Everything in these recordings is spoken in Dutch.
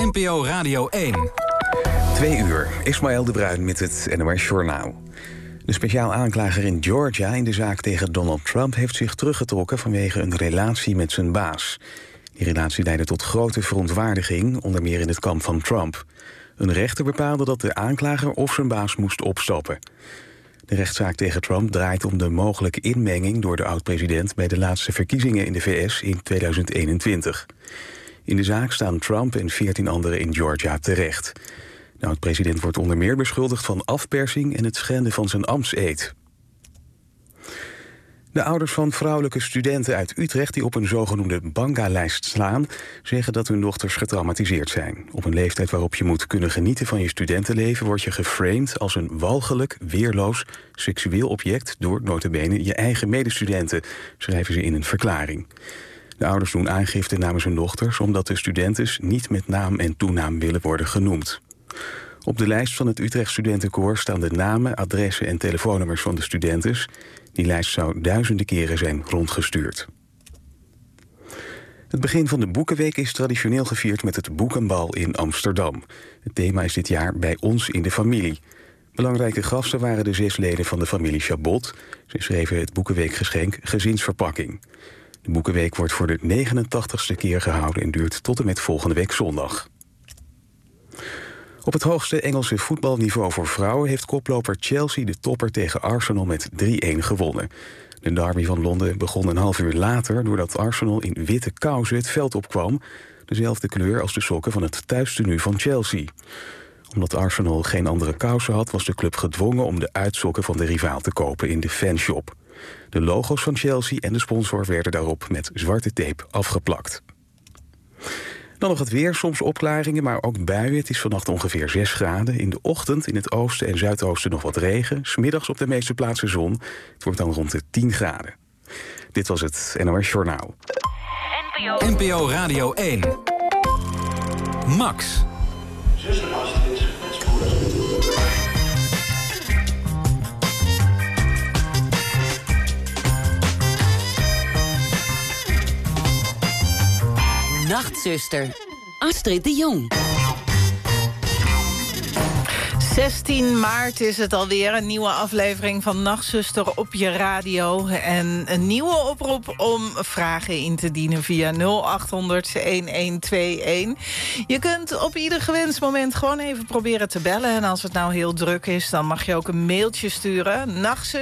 NPO Radio 1. 2 uur, Ismaël de Bruin met het NOS Journaal. De speciaal aanklager in Georgia in de zaak tegen Donald Trump heeft zich teruggetrokken vanwege een relatie met zijn baas. Die relatie leidde tot grote verontwaardiging, onder meer in het kamp van Trump. Een rechter bepaalde dat de aanklager of zijn baas moest opstappen. De rechtszaak tegen Trump draait om de mogelijke inmenging door de oud-president bij de laatste verkiezingen in de VS in 2021. In de zaak staan Trump en 14 anderen in Georgia terecht. De oud-president wordt onder meer beschuldigd van afpersing en het schenden van zijn ambtseed. De ouders van vrouwelijke studenten uit Utrecht die op een zogenoemde banga-lijst staan, zeggen dat hun dochters getraumatiseerd zijn. Op een leeftijd waarop je moet kunnen genieten van je studentenleven word je geframed als een walgelijk, weerloos, seksueel object door nota bene je eigen medestudenten, schrijven ze in een verklaring. De ouders doen aangifte namens hun dochters omdat de studentes niet met naam en toenaam willen worden genoemd. Op de lijst van het Utrecht Studentenkoor staan de namen, adressen en telefoonnummers van de studentes. Die lijst zou duizenden keren zijn rondgestuurd. Het begin van de Boekenweek is traditioneel gevierd met het Boekenbal in Amsterdam. Het thema is dit jaar Bij ons in de familie. Belangrijke gasten waren de 6 leden van de familie Chabot. Ze schreven het Boekenweekgeschenk Gezinsverpakking. De Boekenweek wordt voor de 89ste keer gehouden en duurt tot en met volgende week zondag. Op het hoogste Engelse voetbalniveau voor vrouwen heeft koploper Chelsea de topper tegen Arsenal met 3-1 gewonnen. De derby van Londen begon een half uur later doordat Arsenal in witte kousen het veld opkwam. Dezelfde kleur als de sokken van het thuistenu van Chelsea. Omdat Arsenal geen andere kousen had, was de club gedwongen om de uitsokken van de rivaal te kopen in de fanshop. De logo's van Chelsea en de sponsor werden daarop met zwarte tape afgeplakt. Dan nog het weer, soms opklaringen, maar ook buien. Het is vannacht ongeveer 6 graden. In de ochtend in het oosten en zuidoosten nog wat regen. 's Middags op de meeste plaatsen zon. Het wordt dan rond de 10 graden. Dit was het NOS Journaal. NPO Radio 1. Max. Nachtzuster, Astrid de Jong. 16 maart is het alweer, een nieuwe aflevering van Nachtzuster op je radio. En een nieuwe oproep om vragen in te dienen via 0800-1121. Je kunt op ieder gewenst moment gewoon even proberen te bellen. En als het nou heel druk is, dan mag je ook een mailtje sturen.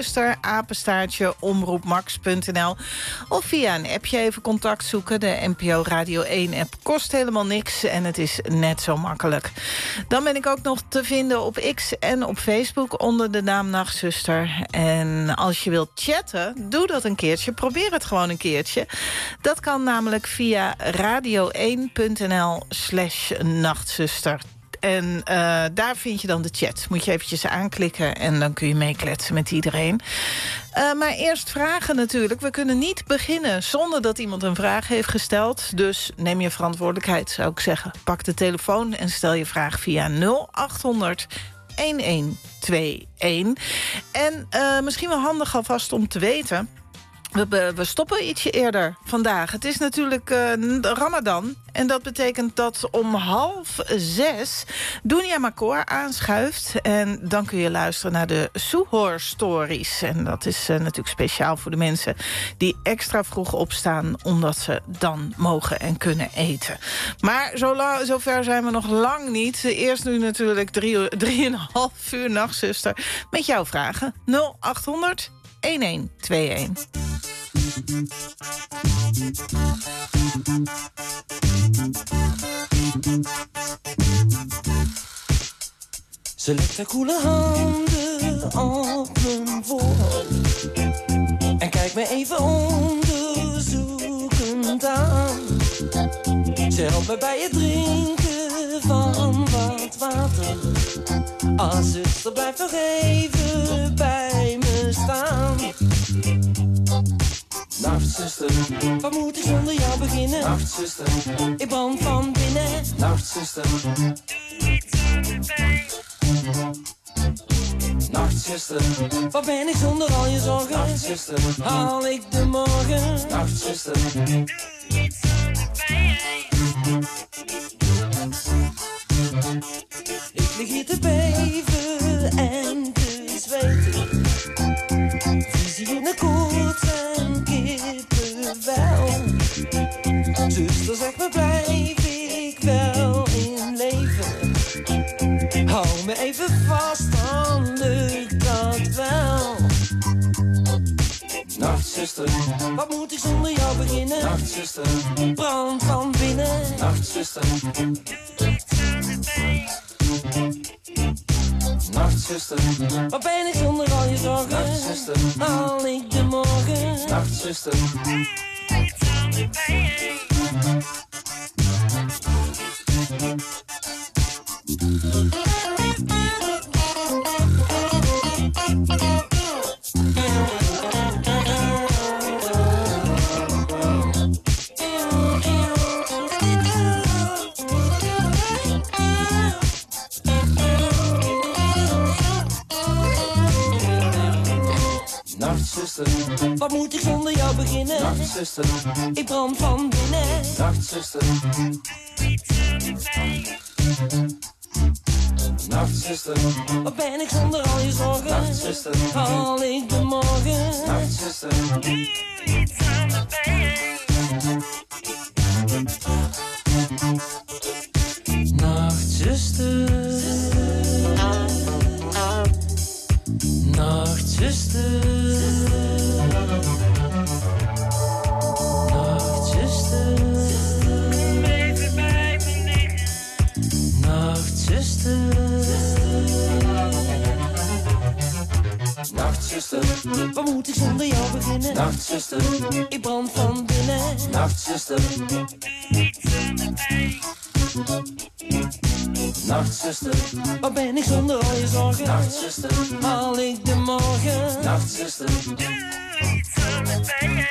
nachtzuster@omroepmax.nl. Of via een appje even contact zoeken. De NPO Radio 1 app kost helemaal niks en het is net zo makkelijk. Dan ben ik ook nog te vinden op X en op Facebook onder de naam Nachtzuster. En als je wilt chatten, doe dat een keertje. Probeer het gewoon een keertje. Dat kan namelijk via radio1.nl/nachtzuster. En daar vind je dan de chat. Moet je eventjes aanklikken en dan kun je meekletsen met iedereen. Maar eerst vragen natuurlijk. We kunnen niet beginnen zonder dat iemand een vraag heeft gesteld. Dus neem je verantwoordelijkheid, zou ik zeggen. Pak de telefoon en stel je vraag via 0800-1121. En misschien wel handig alvast om te weten, we stoppen ietsje eerder vandaag. Het is natuurlijk Ramadan. En dat betekent dat om 5:30 Dunia Makor aanschuift. En dan kun je luisteren naar de Suhoor Stories. En dat is natuurlijk speciaal voor de mensen die extra vroeg opstaan, omdat ze dan mogen en kunnen eten. Maar zover zijn we nog lang niet. Eerst nu natuurlijk 3,5 uur Nachtzuster met jouw vragen. 0800-1121. Ze legt haar koele handen op mijn voorhoofd en kijkt me even onderzoekend aan. Ze helpt me bij het drinken van wat water. Als zuster, blijf nog even bij me staan. Nachtzuster, wat moet ik zonder jou beginnen? Nachtzuster, ik brand van binnen. Nachtzuster, doe iets aan de pijn. Nachtzuster, wat ben ik zonder al je zorgen? Nachtzuster, haal ik de morgen? Nachtzuster, doe iets aan de pijn. Ik lig hier te beven en te zweten. Visioenen koorts en kippenvel. Zuster, zeg me, blijf ik wel in leven? Hou me even vast, dan lukt dat wel. Nachtzuster, wat moet ik zonder jou beginnen? Nachtzuster, brand van binnen. Nachtzuster, nachtzuster, wat ben ik zonder al je zorgen? Nachtzuster, haal ik de morgen? Nachtzuster, Nachtzuster, wat moet ik zonder jou beginnen? Nachtzuster, ik brand van binnen. Nachtzuster, nachtzuster, wat ben ik zonder al je zorgen? Nachtzuster, haal ik de morgen? Nachtzuster, doe iets aan de pijn. Nachtzuster, nachtzuster, nachtzuster, even bij me liggen. Nachtzuster, nachtzuster, wat moet ik zonder jou beginnen? Nachtzuster, ik brand van binnen. Nachtzuster, nachtzuster, wat ben ik zonder al je zorgen? Nachtzuster, haal ik de morgen? Nachtzuster, doe iets aan de pijn.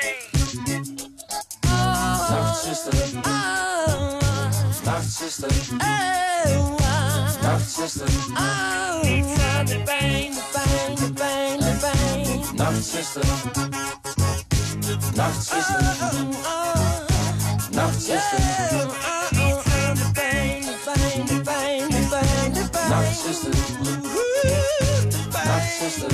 Nachtzuster, nachtzuster, nachtzuster, iets aan de pijn, de pijn, de pijn, de pijn. Nachtzuster, nachtzuster, nachtzuster, nachtzuster, nachtzuster,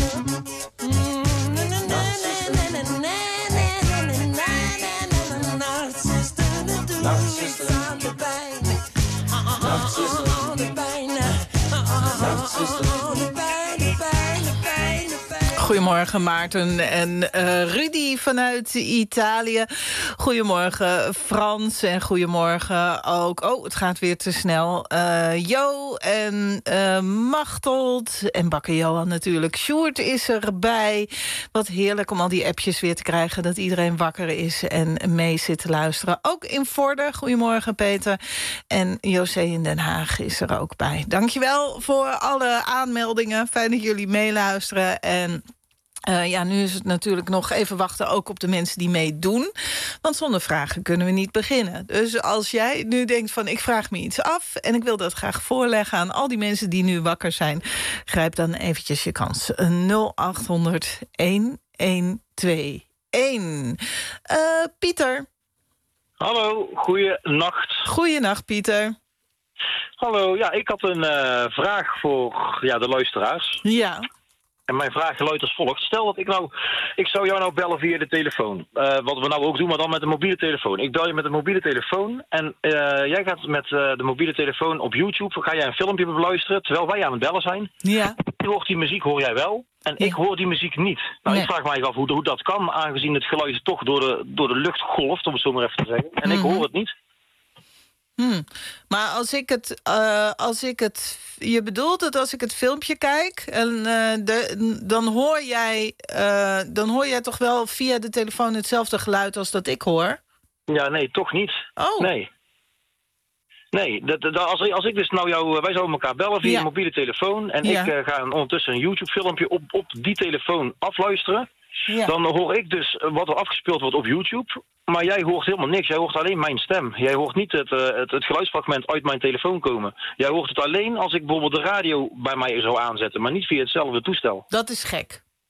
Goedemorgen Maarten en Rudy vanuit Italië. Goedemorgen Frans en goedemorgen ook... Oh, het gaat weer te snel. Jo en Machteld en bakker Johan natuurlijk. Sjoerd is erbij. Wat heerlijk om al die appjes weer te krijgen... dat iedereen wakker is en mee zit te luisteren. Ook in Vorden. Goedemorgen Peter. En José in Den Haag is er ook bij. Dankjewel voor alle aanmeldingen. Fijn dat jullie meeluisteren en... nu is het natuurlijk nog even wachten ook op de mensen die meedoen. Want zonder vragen kunnen we niet beginnen. Dus als jij nu denkt van ik vraag me iets af... en ik wil dat graag voorleggen aan al die mensen die nu wakker zijn... grijp dan eventjes je kans. 0800-1121. Pieter. Hallo, goeienacht. Goeienacht, Pieter. Hallo, ja, ik had een vraag voor de luisteraars. Ja. En mijn vraag luidt als volgt. Stel dat ik zou jou nou bellen via de telefoon. Wat we nou ook doen, maar dan met een mobiele telefoon. Ik bel je met een mobiele telefoon en jij gaat met de mobiele telefoon op YouTube... ga jij een filmpje beluisteren terwijl wij aan het bellen zijn. Ja. Je hoort die muziek, hoor jij wel. En ik hoor die muziek niet. Nou, Ik vraag mij af hoe dat kan, aangezien het geluid toch door de lucht golft, om het zo maar even te zeggen. En ik hoor het niet. Maar als ik het... Je bedoelt dat als ik het filmpje kijk... En, dan hoor jij toch wel via de telefoon hetzelfde geluid als dat ik hoor? Ja, nee, toch niet. Oh. Nee. Nee, als ik dus nou wij zouden elkaar bellen via een mobiele telefoon... en ik ga ondertussen een YouTube-filmpje op die telefoon afluisteren... Ja. Dan hoor ik dus wat er afgespeeld wordt op YouTube... maar jij hoort helemaal niks. Jij hoort alleen mijn stem. Jij hoort niet het geluidsfragment uit mijn telefoon komen. Jij hoort het alleen als ik bijvoorbeeld de radio bij mij zou aanzetten... maar niet via hetzelfde toestel. Dat is gek.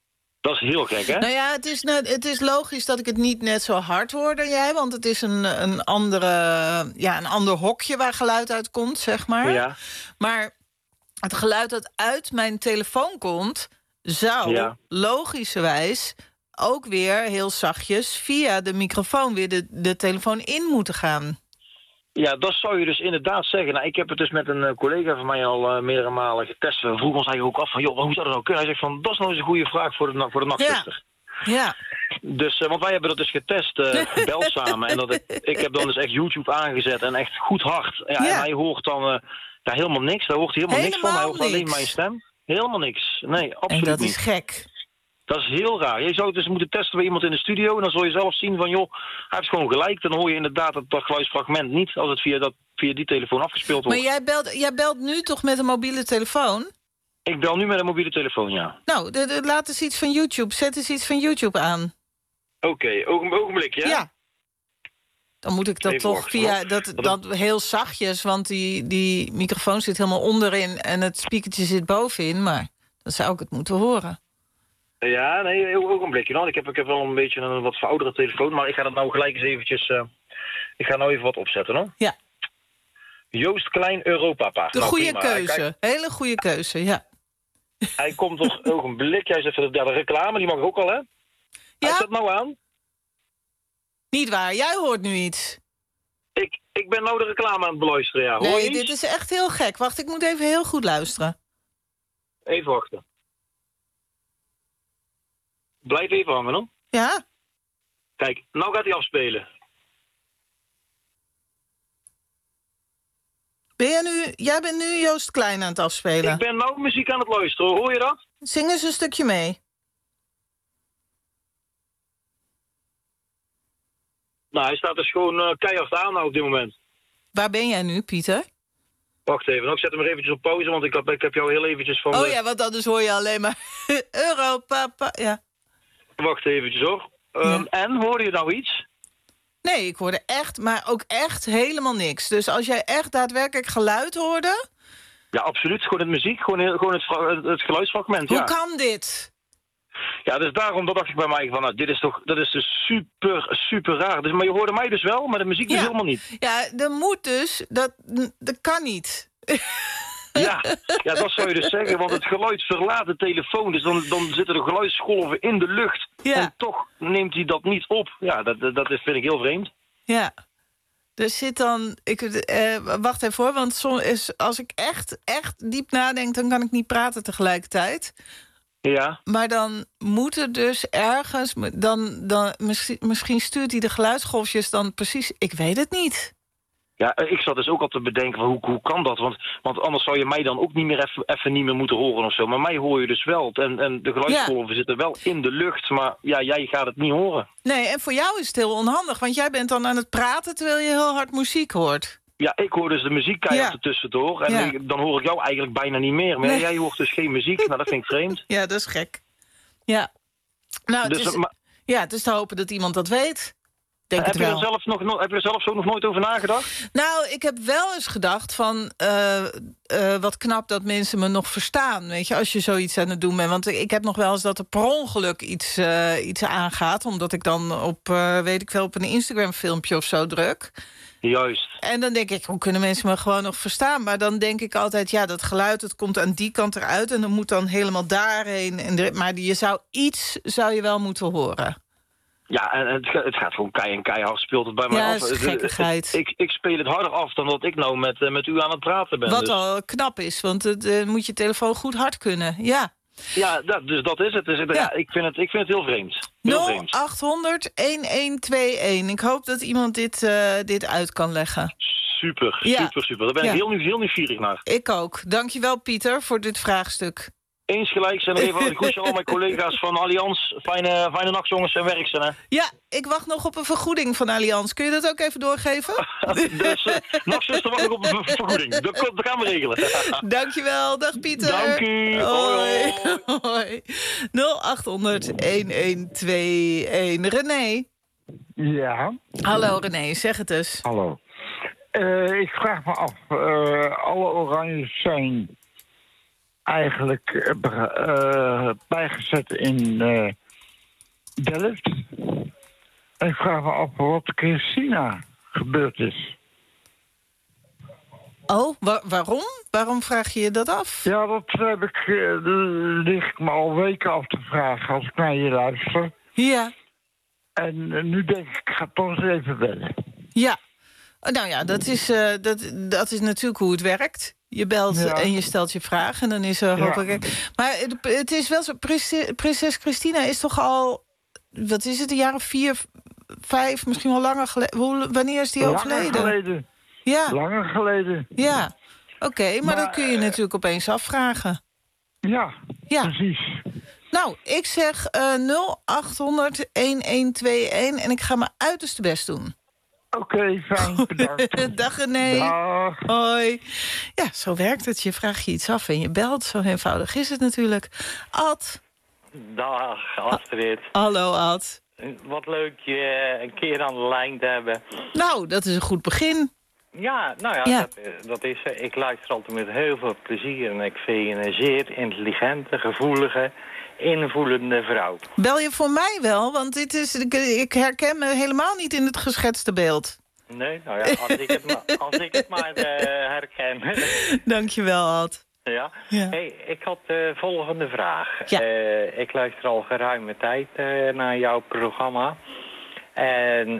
Dat is heel gek, hè? Nou ja, het is logisch dat ik het niet net zo hard hoor dan jij... want het is een ander hokje waar geluid uit komt, zeg maar. Ja. Maar het geluid dat uit mijn telefoon komt... zou logischerwijs ook weer heel zachtjes... via de microfoon weer de telefoon in moeten gaan. Ja, dat zou je dus inderdaad zeggen. Nou, ik heb het dus met een collega van mij al meerdere malen getest. We vroegen ons eigenlijk ook af van, joh, hoe zou dat nou kunnen? Hij zegt van, dat is nou eens een goede vraag voor de nachtzuster. Ja. Dus, want wij hebben dat dus getest, gebeld samen. En ik heb dan dus echt YouTube aangezet en echt goed hard. Ja, en hij hoort dan helemaal niks. Daar hoort hij helemaal niks van. Hij hoort alleen mijn stem. Helemaal niks. Nee, absoluut niet. En dat is gek. Dat is heel raar. Je zou het dus moeten testen bij iemand in de studio... en dan zul je zelf zien van, joh, hij heeft gewoon gelijk. Dan hoor je inderdaad dat geluidsfragment niet... als het via die telefoon afgespeeld wordt. Maar jij belt nu toch met een mobiele telefoon? Ik bel nu met een mobiele telefoon, ja. Nou, laat eens iets van YouTube. Zet eens iets van YouTube aan. Oké, ogenblik, ja? Ja. Dan moet ik dat even toch via... Dat heel zachtjes, want die microfoon zit helemaal onderin... en het speakertje zit bovenin, maar dan zou ik het moeten horen. Ja, nee, ogenblikje. Nou. Ik heb wel een beetje een wat verouderde telefoon... maar ik ga dat nou gelijk eens eventjes... ik ga nou even wat opzetten, hoor. Ja. Joost Klein Europa-paard. De goede keuze. Hele goede keuze, ja. Hij komt toch ogenblik. Jij zegt de reclame, die mag ook al, hè? Ja. Hij zet nou aan. Niet waar, jij hoort nu iets. Ik ben nou de reclame aan het beluisteren, ja. Hoor je iets? Dit is echt heel gek. Wacht, ik moet even heel goed luisteren. Even wachten. Blijf even hangen, hoor. Ja. Kijk, nou gaat hij afspelen. Jij bent nu Joost Klein aan het afspelen? Ik ben nou muziek aan het luisteren, hoor je dat? Zing eens een stukje mee. Nou, hij staat dus gewoon keihard aan nou op dit moment. Waar ben jij nu, Pieter? Wacht even, ik zet hem er eventjes op pauze, want ik heb jou heel eventjes van... Oh ja, want anders hoor je alleen maar Europa, ja. Wacht eventjes, hoor. En, hoorde je nou iets? Nee, ik hoorde echt, maar ook echt helemaal niks. Dus als jij echt daadwerkelijk geluid hoorde... Ja, absoluut. Gewoon het muziek, gewoon het geluidsfragment, Hoe kan dit? Ja, dus daarom dacht ik bij mij van, nou, dat is dus super, super raar. Dus, maar je hoorde mij dus wel, maar de muziek dus helemaal niet. Ja, dat moet dus, dat kan niet. Ja, dat zou je dus zeggen, want het geluid verlaat de telefoon. Dus dan zitten de geluidsgolven in de lucht. Ja. En toch neemt hij dat niet op. Ja, dat vind ik heel vreemd. Ja. Er zit dan... wacht even hoor, want als ik echt diep nadenk... dan kan ik niet praten tegelijkertijd. Ja. Maar dan moet er dus ergens... misschien stuurt hij de geluidsgolfjes dan precies... Ik weet het niet. Ja, ik zat dus ook al te bedenken van hoe kan dat? Want anders zou je mij dan ook niet meer even niet meer moeten horen of zo. Maar mij hoor je dus wel. En de geluidsgolven zitten wel in de lucht. Maar ja, jij gaat het niet horen. Nee, en voor jou is het heel onhandig. Want jij bent dan aan het praten terwijl je heel hard muziek hoort. Ja, ik hoor dus de muziek keihard ertussendoor. En dan hoor ik jou eigenlijk bijna niet meer. Maar jij hoort dus geen muziek. Nou, dat vind ik vreemd. Ja, dat is gek. Ja. Nou, het is te hopen dat iemand dat weet. Heb je er zelf zo nog nooit over nagedacht? Nou, ik heb wel eens gedacht van... wat knap dat mensen me nog verstaan. Weet je, als je zoiets aan het doen bent. Want ik heb nog wel eens dat er per ongeluk iets aangaat. Omdat ik dan op een Instagram filmpje of zo druk. Juist. En dan denk ik, hoe kunnen mensen me gewoon nog verstaan? Maar dan denk ik altijd, ja, dat geluid, het komt aan die kant eruit... en dan moet dan helemaal daarheen. Maar zou je wel moeten horen. Ja, en het gaat gewoon keihard speelt het bij mij af. Ja, is gekkigheid. Ik speel het harder af dan dat ik nou met u aan het praten ben. Wat al knap is, want moet je telefoon goed hard kunnen. Ja. Ja, dus dat is het. Ja, ik vind het heel vreemd. 0800-1121. Ik hoop dat iemand dit uit kan leggen. Super. Daar ben ik heel nieuwsgierig naar. Ik ook. Dankjewel, Pieter, voor dit vraagstuk. Eens gelijk en even een groetje aan al mijn collega's van Allianz. Fijne nacht, jongens, en werk ze, hè? Ja, ik wacht nog op een vergoeding van Allianz. Kun je dat ook even doorgeven? Dus, nachtzuster wacht nog op een vergoeding. Dat gaan we regelen. Dankjewel, dag Pieter. Dank u. Hoi. Hoi. 0800-1121. René. Ja? Hallo René, zeg het eens. Hallo. Ik vraag me af, alle oranjes zijn eigenlijk bijgezet in Delft. En ik vraag me af wat Christina gebeurd is. Oh, waarom? Waarom vraag je dat af? Ja, dat lig ik me al weken af te vragen als ik naar je luister. Ja. En nu denk ik ga toch eens even bellen. Ja. Nou ja, dat is natuurlijk hoe het werkt. Je belt en je stelt je vraag en dan is er hopelijk... Maar het is wel zo, prinses Christina is toch al... Wat is het, een jaar of 4, 5, misschien wel langer geleden? Wanneer is die overleden? Langer geleden. Ja. Langer geleden. Ja, oké, maar dat kun je natuurlijk opeens afvragen. Ja, precies. Nou, ik zeg 0800-1121 en ik ga mijn uiterste best doen. Oké, fijn, bedankt. Dag René. Dag. Hoi. Ja, zo werkt het. Je vraagt je iets af en je belt. Zo eenvoudig is het natuurlijk. Ad. Dag, Astrid. Hallo, Ad. Wat leuk je een keer aan de lijn te hebben. Nou, dat is een goed begin. Ja, nou ja. Dat is... Ik luister altijd met heel veel plezier en ik vind je een zeer intelligente, gevoelige, invoelende vrouw. Bel je voor mij wel? Want ik herken me helemaal niet in het geschetste beeld. Nee, nou ja, als ik het maar herken. Dankjewel, Ad. Ja. Hey, ik had de volgende vraag. Ja. Ik luister al geruime tijd naar jouw programma. En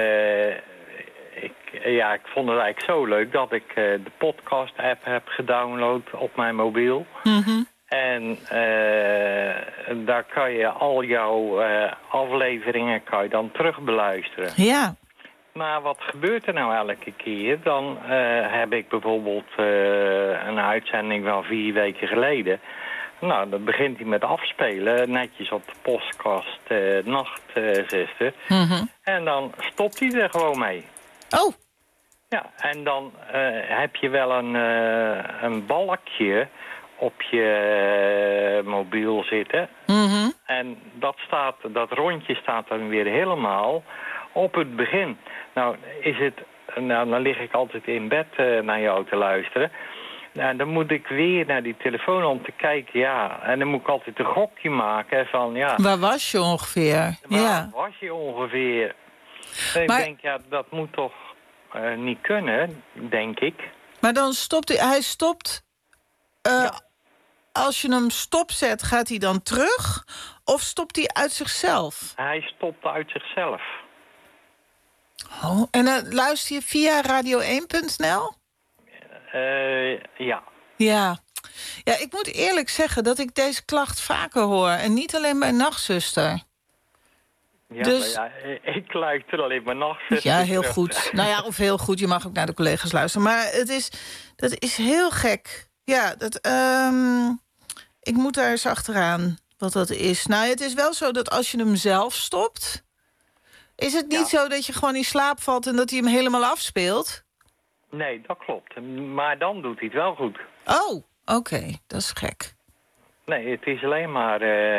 ik vond het eigenlijk zo leuk dat ik de podcast-app heb gedownload op mijn mobiel. Mm-hmm. En daar kan je al jouw afleveringen dan terug beluisteren. Ja. Maar wat gebeurt er nou elke keer? Dan heb ik bijvoorbeeld een uitzending van 4 weken geleden. Nou, dan begint hij met afspelen, netjes op de podcast Nachtzuster. Mm-hmm. En dan stopt hij er gewoon mee. Oh. Ja, en dan heb je wel een balkje op je mobiel zitten. Mm-hmm. En dat rondje staat dan weer helemaal op het begin. Nou, dan lig ik altijd in bed naar jou te luisteren. Nou, dan moet ik weer naar die telefoon om te kijken, ja. En dan moet ik altijd een gokje maken van, ja. Waar was je ongeveer? Waar was je ongeveer? En Maar... ik denk, ja, dat moet toch niet kunnen, denk ik. Maar dan stopt hij stopt... Als je hem stopzet, gaat hij dan terug? Of stopt hij uit zichzelf? Hij stopt uit zichzelf. Oh, en luister je via radio1.nl? Ja. Ja. Ja, ik moet eerlijk zeggen dat ik deze klacht vaker hoor. En niet alleen bij Nachtzuster. Ja, dus... maar ja, ik luister alleen maar Nachtzuster. Ja, heel goed. Nou ja, of heel goed. Je mag ook naar de collega's luisteren. Maar dat is heel gek. Ja, ik moet daar eens achteraan wat dat is. Nou, het is wel zo dat als je hem zelf stopt... Is het niet zo dat je gewoon in slaap valt en dat hij hem helemaal afspeelt? Nee, dat klopt. Maar dan doet hij het wel goed. Oh, oké. Dat is gek. Nee, het is alleen maar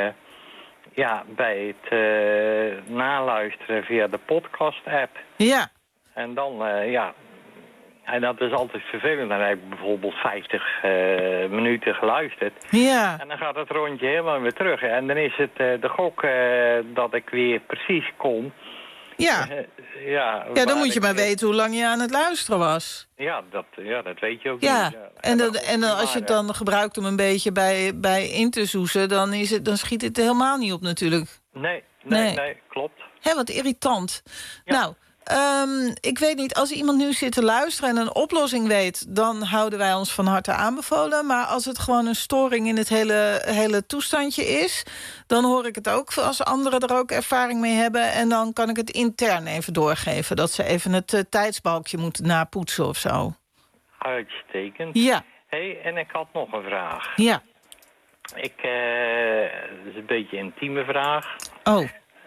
bij het naluisteren via de podcast-app. Ja. En dan, en dat is altijd vervelend. Dan heb ik bijvoorbeeld 50 minuten geluisterd. Ja. En dan gaat het rondje helemaal weer terug. En dan is het de gok dat ik weer precies kom. Ja. Dan moet je maar weten hoe lang je aan het luisteren was. Ja, dat weet je ook niet. Ja. En dan, als je het dan gebruikt om een beetje bij in te zoezen... dan schiet het helemaal niet op natuurlijk. Nee, klopt. Hé, wat irritant. Ja. Nou, ik weet niet, als iemand nu zit te luisteren en een oplossing weet... dan houden wij ons van harte aanbevolen. Maar als het gewoon een storing in het hele toestandje is... dan hoor ik het ook als anderen er ook ervaring mee hebben... en dan kan ik het intern even doorgeven... dat ze even het tijdsbalkje moeten napoetsen of zo. Uitstekend. Ja. Hey, en ik had nog een vraag. Ja. Dat is een beetje een intieme vraag. Oh.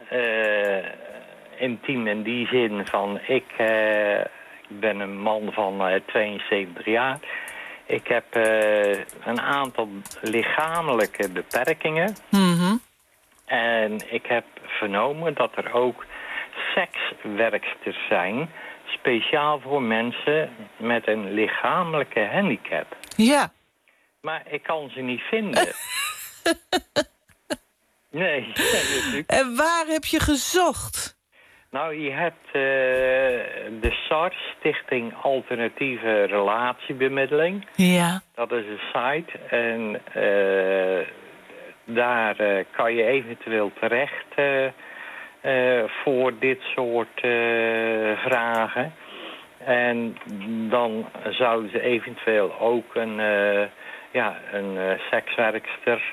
Intiem in die zin van, ik ben een man van 72 jaar. Ik heb een aantal lichamelijke beperkingen. Mm-hmm. En ik heb vernomen dat er ook sekswerksters zijn... speciaal voor mensen met een lichamelijke handicap. Ja. Maar ik kan ze niet vinden. Nee. En waar heb je gezocht? Nou, je hebt de SARS, Stichting Alternatieve Relatiebemiddeling. Ja. Dat is een site. En daar kan je eventueel terecht voor dit soort vragen. En dan zouden ze eventueel ook een sekswerkster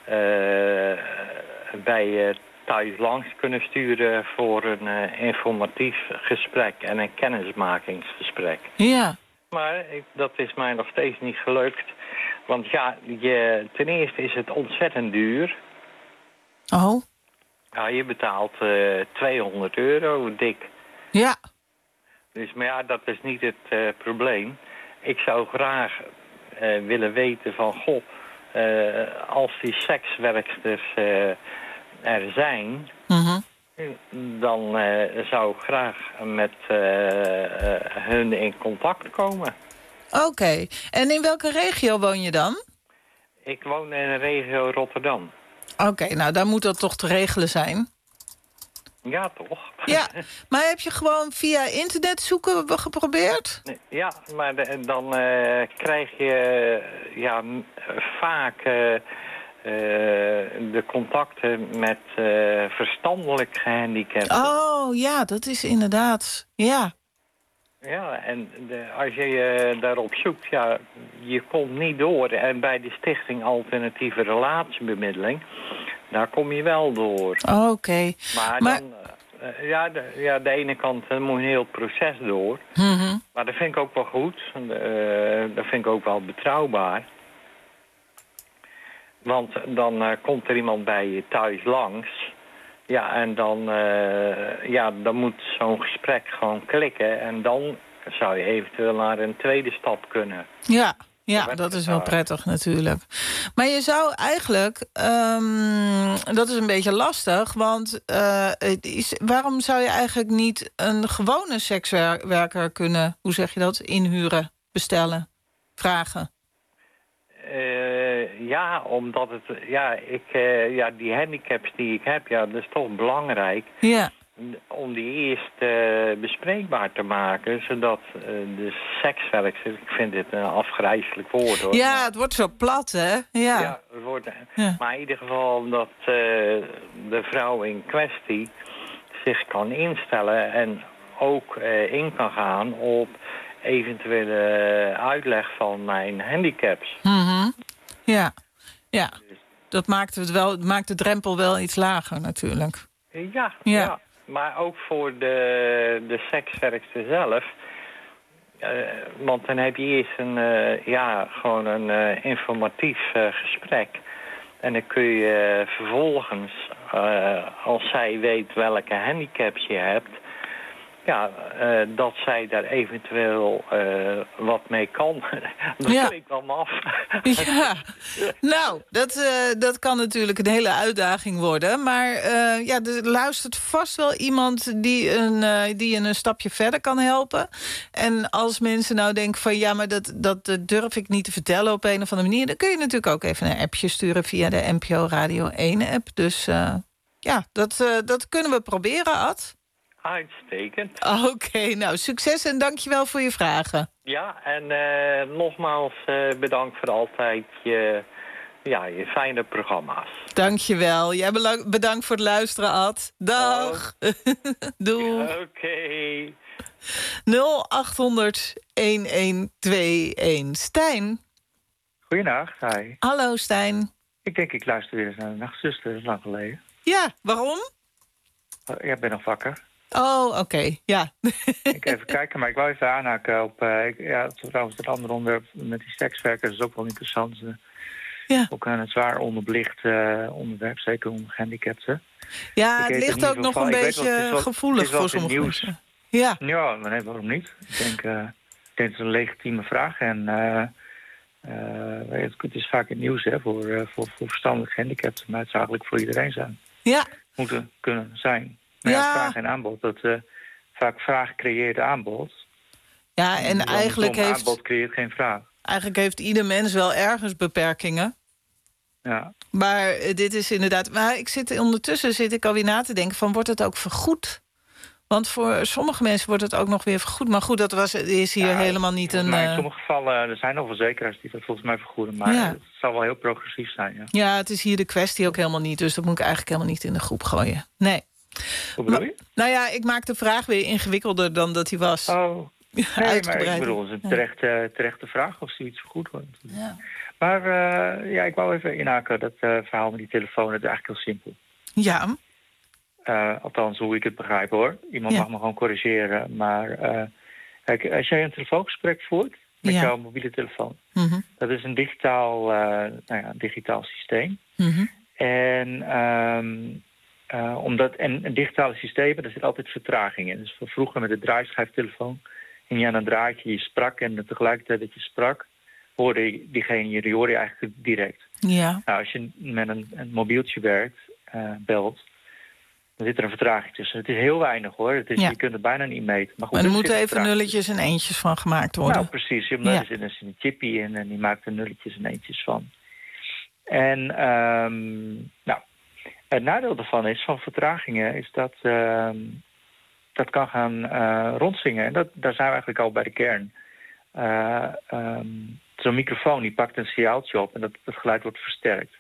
bij je thuis langs kunnen sturen voor een informatief gesprek en een kennismakingsgesprek. Ja. Maar dat is mij nog steeds niet gelukt. Want ja, ten eerste is het ontzettend duur. Oh. Ja, je betaalt €200, dik. Ja. Dus, maar ja, dat is niet het probleem. Ik zou graag willen weten van, als die sekswerksters er zijn, dan zou ik graag met hun in contact komen. Oké. En in welke regio woon je dan? Ik woon in de regio Rotterdam. Oké, nou daar moet dat toch te regelen zijn? Ja, toch? Ja, maar heb je gewoon via internet zoeken geprobeerd? Ja, maar dan krijg je vaak de contacten met verstandelijk gehandicapten. Oh ja, dat is inderdaad, ja. Ja, en als je daarop zoekt, ja, je komt niet door. En bij de Stichting Alternatieve Relatiebemiddeling, daar kom je wel door. Oké. Maar dan, de ene kant moet een heel proces door. Maar dat vind ik ook wel goed. Dat vind ik ook wel betrouwbaar. Want dan komt er iemand bij je thuis langs. Ja, en dan moet zo'n gesprek gewoon klikken. En dan zou je eventueel naar een tweede stap kunnen. Ja, dat is wel prettig natuurlijk. Maar je zou eigenlijk, dat is een beetje lastig, want waarom zou je eigenlijk niet een gewone sekswerker kunnen, hoe zeg je dat, inhuren, bestellen, vragen? Ja, omdat die handicaps die ik heb, ja, dat is toch belangrijk. Ja. Om die eerst bespreekbaar te maken, zodat de sekswerkster, ik vind dit een afgrijselijk woord hoor. Ja, het wordt zo plat, hè? Ja, het wordt, maar in ieder geval omdat de vrouw in kwestie zich kan instellen en ook in kan gaan op eventuele uitleg van mijn handicaps. Ja. Dat maakt de drempel wel iets lager natuurlijk. Ja. Maar ook voor de sekswerkster zelf. Want dan heb je eerst gewoon een informatief gesprek. En dan kun je vervolgens, als zij weet welke handicaps je hebt, dat zij daar eventueel wat mee kan. Dat klinkt allemaal af. Ja, nou, dat kan natuurlijk een hele uitdaging worden. Maar er luistert vast wel iemand die je een stapje verder kan helpen. En als mensen nou denken van, ja, maar dat durf ik niet te vertellen op een of andere manier, dan kun je natuurlijk ook even een appje sturen via de NPO Radio 1-app. Dus dat kunnen we proberen, Ad. Uitstekend. Oké, nou, succes en dankjewel voor je vragen. Ja, en nogmaals bedankt voor altijd je fijne programma's. Dankjewel. Jij bedankt voor het luisteren, Ad. Dag. Doei. Oké. 0800-1121. Stijn. Goeienacht, hi. Hallo, Stijn. Ik denk, ik luister weer eens naar de Nachtzuster, dat is lang geleden. Ja, waarom? Ik ben nog wakker. Oh, oké, ja. Ik even kijken, maar ik wou even aanhaken op... trouwens, het andere onderwerp met die sekswerkers is ook wel interessant. Ook een zwaar onderbelicht onderwerp, zeker onder gehandicapten. Ja, het ligt ook nog een beetje gevoelig voor sommige mensen. Ja, nee, waarom niet? Ik denk dat het een legitieme vraag en... het is vaak het nieuws voor verstandelijk gehandicapten, maar het zou eigenlijk voor iedereen zijn. Ja. Moeten kunnen zijn. Maar vraag en aanbod, vaak vraag creëert aanbod. Ja, en eigenlijk heeft... aanbod creëert geen vraag. eigenlijk heeft ieder mens wel ergens beperkingen. Ja. Maar dit is inderdaad... Maar ondertussen zit ik alweer na te denken van, wordt het ook vergoed? Want voor sommige mensen wordt het ook nog weer vergoed. Maar goed, is hier helemaal niet een... In sommige gevallen, er zijn nog verzekeraars die dat volgens mij vergoeden. Maar het zal wel heel progressief zijn, ja. Ja, het is hier de kwestie ook helemaal niet. Dus dat moet ik eigenlijk helemaal niet in de groep gooien. Nee. Hoe bedoel je? Nou ja, ik maak de vraag weer ingewikkelder dan dat hij was. Oh, nee, maar ik bedoel, het is een terechte vraag of zoiets vergoed wordt. Ja. Maar ik wou even inhaken, dat verhaal met die telefoon, het is eigenlijk heel simpel. Ja. Althans, hoe ik het begrijp, hoor. Iemand mag me gewoon corrigeren. Maar kijk, als jij een telefoongesprek voert met jouw mobiele telefoon... dat is een digitaal systeem. En een digitale systemen, daar zit altijd vertraging in. Dus vroeger met de draaischijftelefoon hing je aan een draadje, je sprak... en tegelijkertijd dat je sprak, hoorde diegene je hoorde eigenlijk direct. Ja. Nou, als je met een mobieltje belt... dan zit er een vertraging tussen. Het is heel weinig, hoor. Je kunt het bijna niet meten. Maar goed, er moeten even nulletjes en eentjes van gemaakt worden. Nou, precies. Er zit een chippy in en die maakt er nulletjes en eentjes van. En het nadeel daarvan van vertragingen is dat dat kan gaan rondzingen. En daar zijn we eigenlijk al bij de kern. Zo'n microfoon die pakt een signaaltje op en dat geluid wordt versterkt.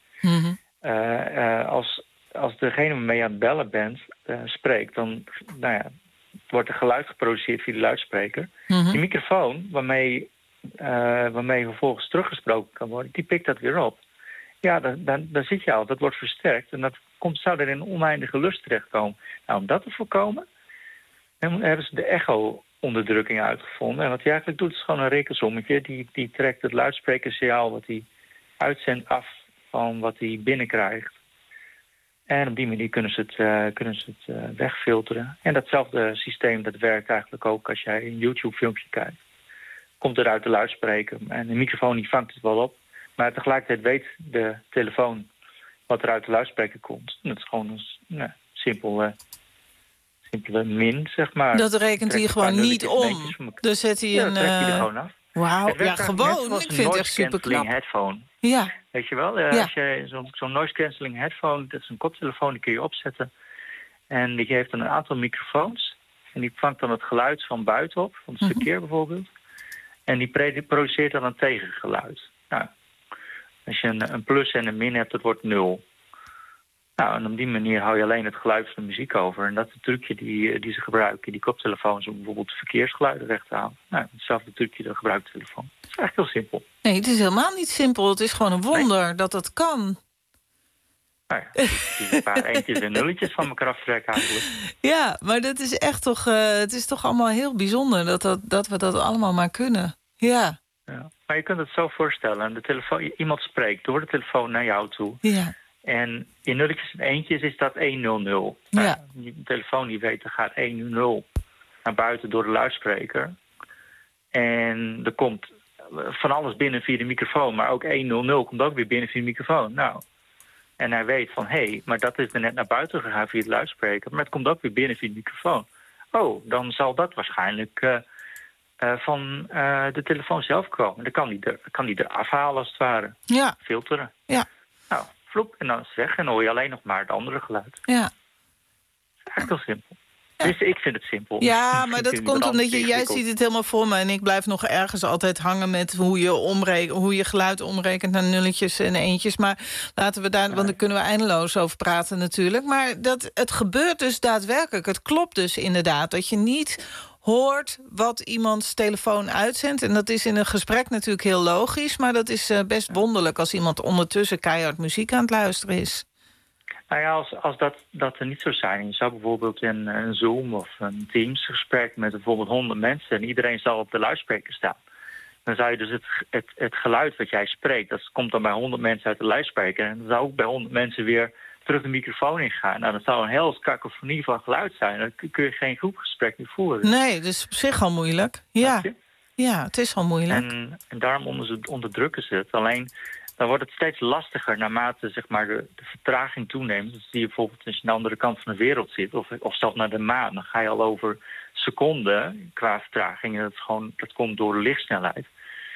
Als degene waarmee je aan het bellen bent spreekt, dan wordt er geluid geproduceerd via de luidspreker. Die microfoon waarmee vervolgens teruggesproken kan worden, die pikt dat weer op. Ja, dan zit je al, dat wordt versterkt en dat zou er in een oneindige lust terechtkomen. Nou, om dat te voorkomen, hebben ze de echo-onderdrukking uitgevonden. En wat hij eigenlijk doet, is gewoon een rekensommetje. Die trekt het luidsprekersignaal wat hij uitzendt af van wat hij binnenkrijgt. En op die manier kunnen ze het wegfilteren. En datzelfde systeem dat werkt eigenlijk ook als jij een YouTube-filmpje kijkt. Komt er uit de luidspreker. En de microfoon die vangt het wel op. Maar tegelijkertijd weet de telefoon wat er uit de luidspreker komt. En dat is gewoon een simpele min, zeg maar. Dat rekent hij gewoon niet om. Dus zet hij dat trekt hij er gewoon af. Wauw, gewoon. Ik vind het echt super knap. Headphone. Ja. Weet je wel, als je zo'n noise cancelling headphone, dat is een koptelefoon, die kun je opzetten. En die heeft dan een aantal microfoons. En die vangt dan het geluid van buiten op, van het verkeer bijvoorbeeld. En die produceert dan een tegengeluid. Nou, als je een plus en een min hebt, dat wordt 0. Nou, en op die manier hou je alleen het geluid van de muziek over. En dat is het trucje die ze gebruiken, die koptelefoons, om bijvoorbeeld verkeersgeluiden weg te halen. Nou, hetzelfde trucje, de gebruiktelefoon. Het is echt heel simpel. Nee, het is helemaal niet simpel. Het is gewoon een wonder dat dat kan. Nou ja, die een paar eentjes en nulletjes van elkaar aftrekken eigenlijk. Ja, maar dat is echt toch, het is toch allemaal heel bijzonder dat we dat allemaal maar kunnen. Ja. Maar je kunt het zo voorstellen. Iemand spreekt door de telefoon naar jou toe. Ja. En in nulletjes en eentjes is dat 100. Ja. De telefoon die weet, er gaat 100 naar buiten door de luidspreker. En er komt van alles binnen via de microfoon. Maar ook 100 komt ook weer binnen via de microfoon. Nou, en hij weet van, maar dat is er net naar buiten gegaan via de luidspreker. Maar het komt ook weer binnen via de microfoon. Oh, dan zal dat waarschijnlijk van de telefoon zelf komen. Dan kan die eraf halen als het ware. Ja. Filteren. Ja. Nou, vloep, en dan is het weg. En dan hoor je alleen nog maar het andere geluid. Ja. Het is echt heel simpel. Ja. Dus ik vind het simpel. Ja, maar dat komt omdat jij ziet het helemaal voor me. En ik blijf nog ergens altijd hangen met hoe je geluid omrekent naar nulletjes en eentjes. Maar laten we daar, want daar kunnen we eindeloos over praten natuurlijk. Maar het gebeurt dus daadwerkelijk. Het klopt dus inderdaad dat je niet hoort wat iemands telefoon uitzendt. En dat is in een gesprek natuurlijk heel logisch. Maar dat is best wonderlijk als iemand ondertussen keihard muziek aan het luisteren is. Nou ja, als dat er niet zou zijn. Je zou bijvoorbeeld in een Zoom of een Teams gesprek met bijvoorbeeld 100 mensen en iedereen zal op de luidspreker staan. Dan zou je dus het geluid wat jij spreekt, dat komt dan bij 100 mensen uit de luidspreker. En dan zou ook bij 100 mensen weer terug de microfoon ingaan. Nou, dat zou een heel kakofonie van geluid zijn. Dan kun je geen groepgesprek meer voeren. Nee, dat is op zich al moeilijk. Ja, het is al moeilijk. En daarom onderdrukken ze het. Alleen dan wordt het steeds lastiger naarmate zeg maar, de vertraging toeneemt. Dus zie je bijvoorbeeld als je aan de andere kant van de wereld zit, of zelfs naar de maan, dan ga je al over seconden qua vertraging. En dat komt door de lichtsnelheid.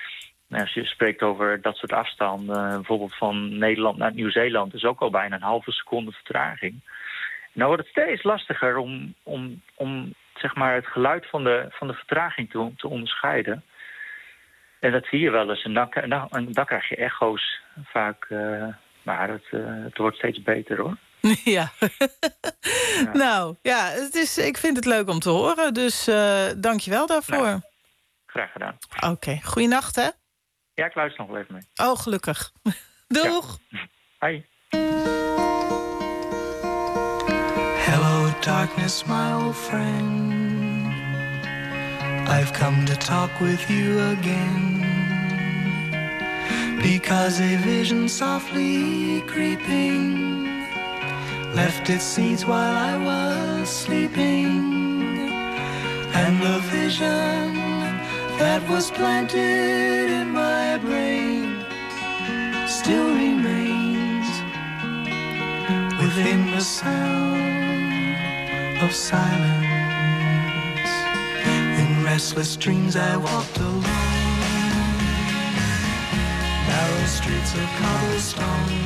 als je spreekt over dat soort afstanden, bijvoorbeeld van Nederland naar Nieuw-Zeeland, is ook al bijna een halve seconde vertraging. Nou wordt het steeds lastiger om zeg maar het geluid van de vertraging te onderscheiden. En dat zie je wel eens. En dan krijg je echo's vaak. Maar het wordt steeds beter, hoor. Ja. Nou, ja, ik vind het leuk om te horen. Dus dank je wel daarvoor. Nou, graag gedaan. Oké, goeienacht, hè? Ja, ik luister nog wel even mee. Oh, gelukkig. Doeg! Ja. Hoi. Hello, darkness, my old friend. I've come to talk with you again, because a vision softly creeping left its seeds while I was sleeping, and the vision that was planted in my brain still remains within the sound of silence. In restless dreams I walked alone, narrow streets of cobblestone,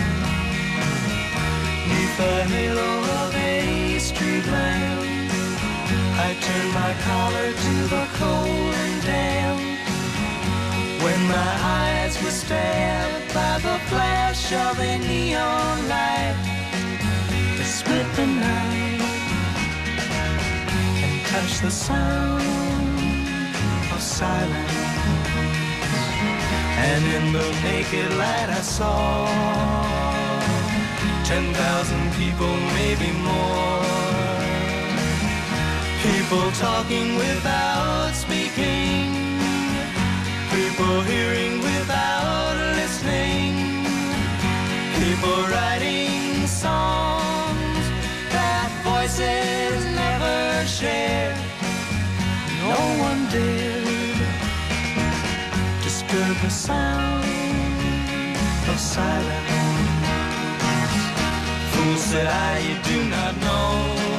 neath the halo of a street lamp. I turned my collar to the cold and damp, when my eyes were stabbed by the flash of a neon light that split the night and touched the sound of silence. And in the naked light I saw 10,000 people, maybe more, people talking without speaking, people hearing without listening, people writing songs that voices never shared. No one dared disturb the sound of silence. Fool, said I, you do not know,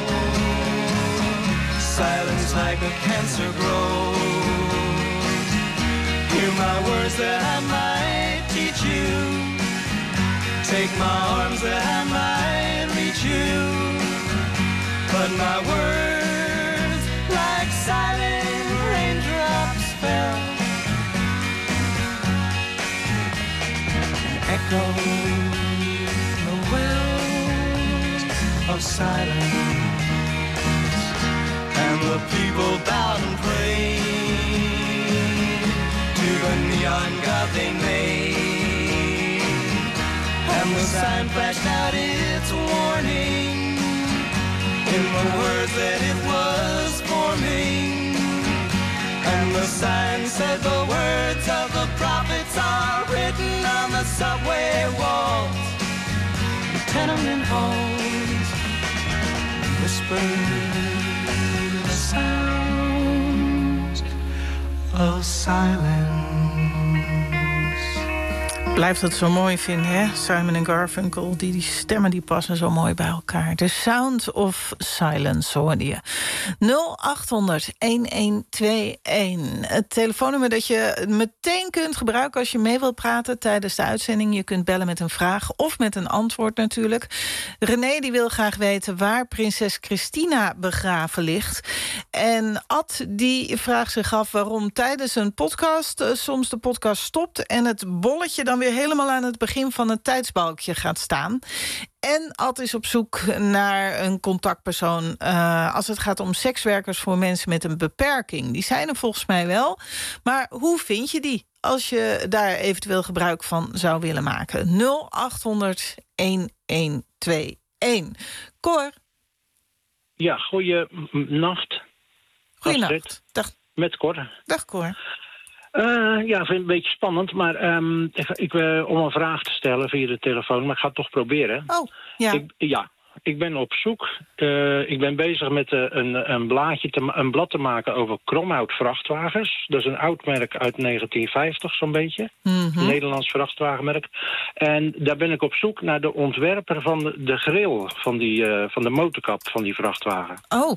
silence like a cancer grows. Hear my words that I might teach you, take my arms that I might reach you, but my words like silent raindrops fell and echoed the wells of silence. And the people bowed and prayed to the neon god they made, and the sign flashed out its warning in the words that it was forming. And the sign said the words of the prophets are written on the subway walls, the tenement halls, whispered sounds of silence. Blijft het zo mooi vinden, hè? Simon en Garfunkel, die stemmen die passen zo mooi bij elkaar. The Sound of Silence, hoorde je. 0800-1121. Het telefoonnummer dat je meteen kunt gebruiken als je mee wilt praten tijdens de uitzending. Je kunt bellen met een vraag of met een antwoord natuurlijk. René die wil graag weten waar prinses Christina begraven ligt. En Ad die vraagt zich af waarom tijdens een podcast soms de podcast stopt en het bolletje dan weer helemaal aan het begin van het tijdsbalkje gaat staan. En Ad is op zoek naar een contactpersoon als het gaat om sekswerkers voor mensen met een beperking. Die zijn er volgens mij wel. Maar hoe vind je die als je daar eventueel gebruik van zou willen maken? 0800-1121. Cor? Ja, goeienacht. Goeienacht. Dag. Met Cor. Dag Cor. Ja, ik vind het een beetje spannend, maar om een vraag te stellen via de telefoon, maar ik ga het toch proberen. Oh, ja. Ik ben op zoek. Ik ben bezig met een blad te maken over kromhout vrachtwagens. Dat is een oud merk uit 1950, zo'n beetje. Mm-hmm. Een Nederlands vrachtwagenmerk. En daar ben ik op zoek naar de ontwerper van de grill, van de motorkap van die vrachtwagen. Oh.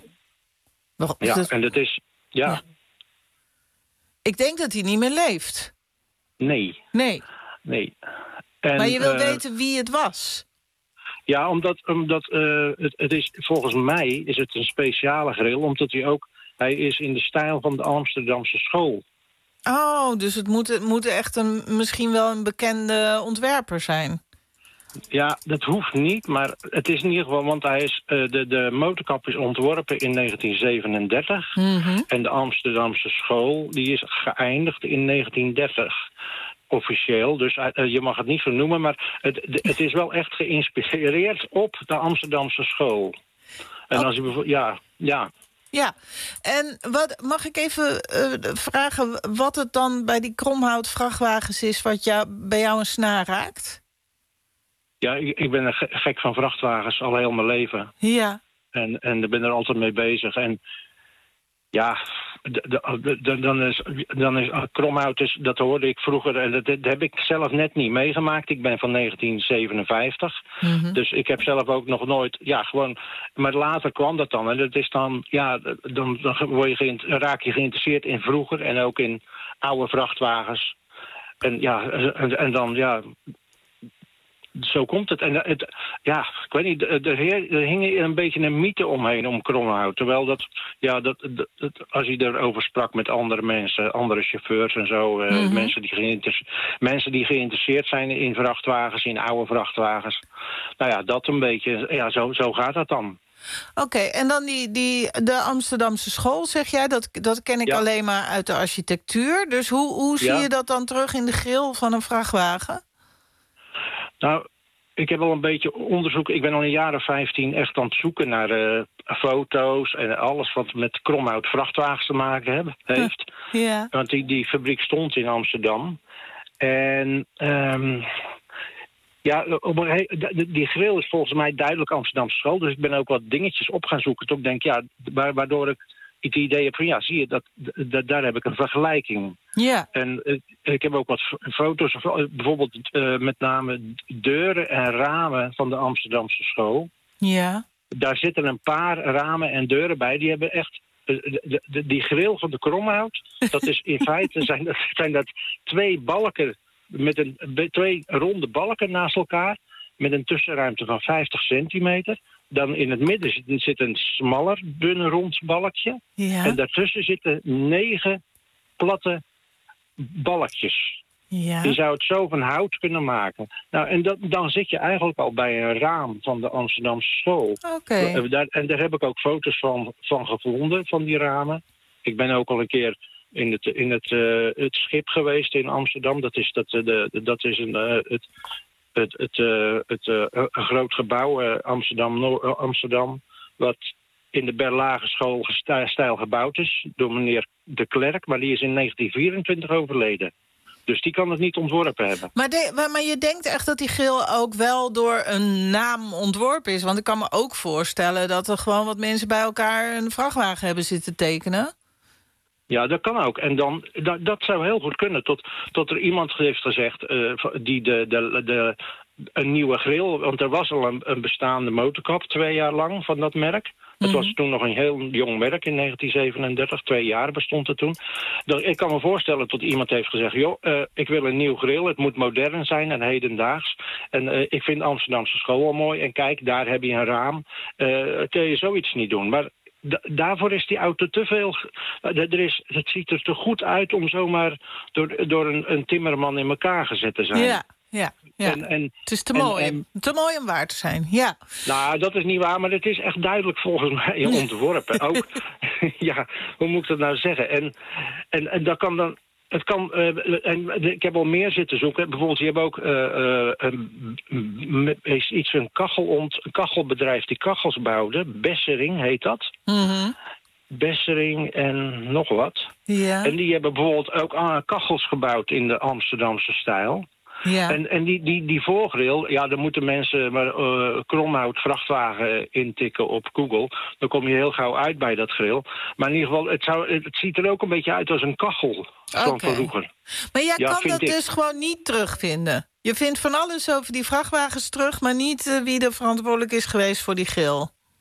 Ja, en dat is... Ja. Ik denk dat hij niet meer leeft. Nee. En, maar je wil weten wie het was? Ja, omdat het is, volgens mij is het een speciale grill, omdat hij is in de stijl van de Amsterdamse school. Oh, dus het moet echt misschien wel een bekende ontwerper zijn. Ja, dat hoeft niet, maar het is in ieder geval, want hij is, de motorkap is ontworpen in 1937. Mm-hmm. En de Amsterdamse school die is geëindigd in 1930. Officieel, dus je mag het niet zo noemen, maar het is wel echt geïnspireerd op de Amsterdamse school. En als je bijvoorbeeld, ja. Ja, en mag ik even vragen wat het dan bij die kromhout vrachtwagens is wat bij jou een snaar raakt? Ja, ik ben een gek van vrachtwagens al heel mijn leven. Ja. En ik ben er altijd mee bezig. En ja, dan is kromhout, dat hoorde ik vroeger, en dat heb ik zelf net niet meegemaakt. Ik ben van 1957, dus ik heb zelf ook nog nooit, maar later kwam dat dan. En dat is dan, dan raak je geïnteresseerd in vroeger en ook in oude vrachtwagens. En dan, zo komt het. En ik weet niet, er hing een beetje een mythe omheen om kromhout. Terwijl dat als je erover sprak met andere mensen, andere chauffeurs en zo, mensen die geïnteresseerd zijn in vrachtwagens, in oude vrachtwagens. Nou ja, dat een beetje, zo gaat dat dan. Oké, en dan de Amsterdamse school, zeg jij, dat ken ik alleen maar uit de architectuur. Dus hoe zie je dat dan terug in de grill van een vrachtwagen? Nou, ik heb al een beetje onderzoek. Ik ben al een jaar of 15 echt aan het zoeken naar foto's en alles wat met kromhout vrachtwagens te maken heeft. Ja. Want die fabriek stond in Amsterdam. En die grill is volgens mij duidelijk Amsterdamse school. Dus ik ben ook wat dingetjes op gaan zoeken. Toen ik denk, waardoor ik het idee heb van, zie je, daar heb ik een vergelijking. Ja. En ik heb ook wat foto's, bijvoorbeeld met name deuren en ramen van de Amsterdamse school. Ja. Daar zitten een paar ramen en deuren bij. Die hebben echt, die grill van de kromhout, dat is in feite, zijn dat twee balken, twee ronde balken naast elkaar, met een tussenruimte van 50 centimeter. Dan in het midden zit een smaller, dun rond balkje. Ja. En daartussen zitten 9 platte balkjes. Ja. Je zou het zo van hout kunnen maken. Nou, en dan zit je eigenlijk al bij een raam van de Amsterdamse school. Okay. En daar heb ik ook foto's van gevonden, van die ramen. Ik ben ook al een keer in het schip geweest in Amsterdam. Dat is een groot gebouw, Amsterdam, wat in de Berlage schoolstijl gebouwd is door meneer De Klerk, maar die is in 1924 overleden. Dus die kan het niet ontworpen hebben. Maar je denkt echt dat die grill ook wel door een naam ontworpen is? Want ik kan me ook voorstellen dat er gewoon wat mensen bij elkaar een vrachtwagen hebben zitten tekenen. Ja, dat kan ook. En dan, dat zou heel goed kunnen. Tot er iemand heeft gezegd die een nieuwe grill, want er was al een bestaande motorkap 2 jaar lang van dat merk. Het was toen nog een heel jong merk in 1937. 2 jaar bestond het toen. Ik kan me voorstellen dat iemand heeft gezegd, ik wil een nieuw grill. Het moet modern zijn en hedendaags. En ik vind Amsterdamse school wel mooi. En kijk, daar heb je een raam. Kun je zoiets niet doen. Maar daarvoor is die auto te veel. Het ziet er te goed uit om zomaar door een timmerman in elkaar gezet te zijn. Ja. Het is te mooi. Te mooi om waar te zijn, ja. Nou, dat is niet waar, maar het is echt duidelijk volgens mij ontworpen. Ook, hoe moet ik dat nou zeggen? En dat kan dan. Het kan, ik heb al meer zitten zoeken. Bijvoorbeeld, je hebt ook een kachelbedrijf die kachels bouwde. Bessering heet dat. Mm-hmm. Bessering en nog wat. Ja. En die hebben bijvoorbeeld ook kachels gebouwd in de Amsterdamse stijl. Ja. En die voorgrill, daar moeten mensen maar kromhout vrachtwagen intikken op Google. Dan kom je heel gauw uit bij dat grill. Maar in ieder geval, het ziet er ook een beetje uit als een kachel van vroeger. Maar jij kan dat dus gewoon niet terugvinden? Je vindt van alles over die vrachtwagens terug, maar niet wie er verantwoordelijk is geweest voor die grill?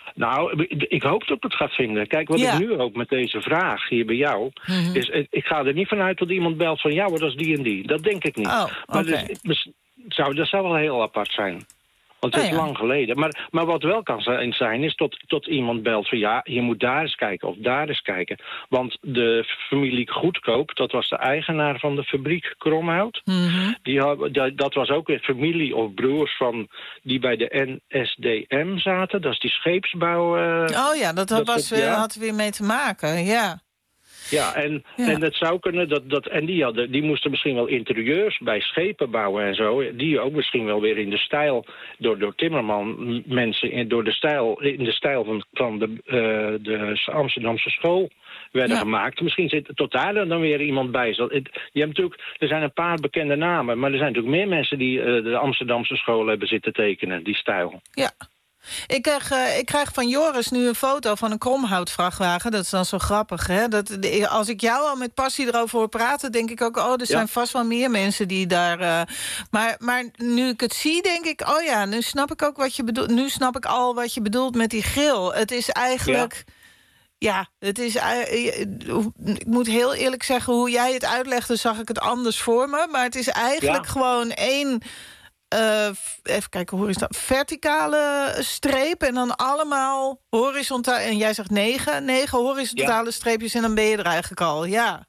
Nou, ik hoop dat het gaat vinden. Kijk, wat ik nu hoop met deze vraag hier bij jou... is, ik ga er niet vanuit dat iemand belt van... ja, maar dat is die en die. Dat denk ik niet. Maar dat zou wel heel apart zijn. Want het is lang geleden. Maar wat wel kan zijn is tot iemand belt van... ja, je moet daar eens kijken of daar eens kijken. Want de familie Goedkoop, dat was de eigenaar van de fabriek Kromhout. Dat was ook weer familie of broers van die bij de NSDM zaten. Dat is die scheepsbouw. Had weer mee te maken, ja. Ja, en het zou kunnen en die moesten misschien wel interieurs bij schepen bouwen en zo. Die ook misschien wel weer in de stijl, door Timmerman mensen, in de stijl van de Amsterdamse school werden gemaakt. Misschien zit tot daar dan weer iemand bij. Er zijn een paar bekende namen, maar er zijn natuurlijk meer mensen die de Amsterdamse school hebben zitten tekenen, die stijl. Ja. Ik krijg van Joris nu een foto van een Kromhout-vrachtwagen. Dat is dan zo grappig, hè? Als ik jou al met passie erover hoor praten... denk ik ook, er zijn vast wel meer mensen die daar... Maar nu ik het zie, denk ik... nu snap ik ook wat je bedoelt. Nu snap ik al wat je bedoelt met die grill. Het is eigenlijk... Ja, het is... ik moet heel eerlijk zeggen, hoe jij het uitlegde... zag ik het anders voor me. Maar het is eigenlijk gewoon één... even kijken, hoe is dat? Verticale streep en dan allemaal horizontaal. En jij zegt 9 horizontale streepjes en dan ben je er eigenlijk al. Ja.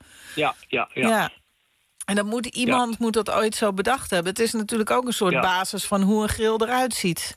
En dan moet iemand dat ooit zo bedacht hebben. Het is natuurlijk ook een soort basis van hoe een grill eruit ziet.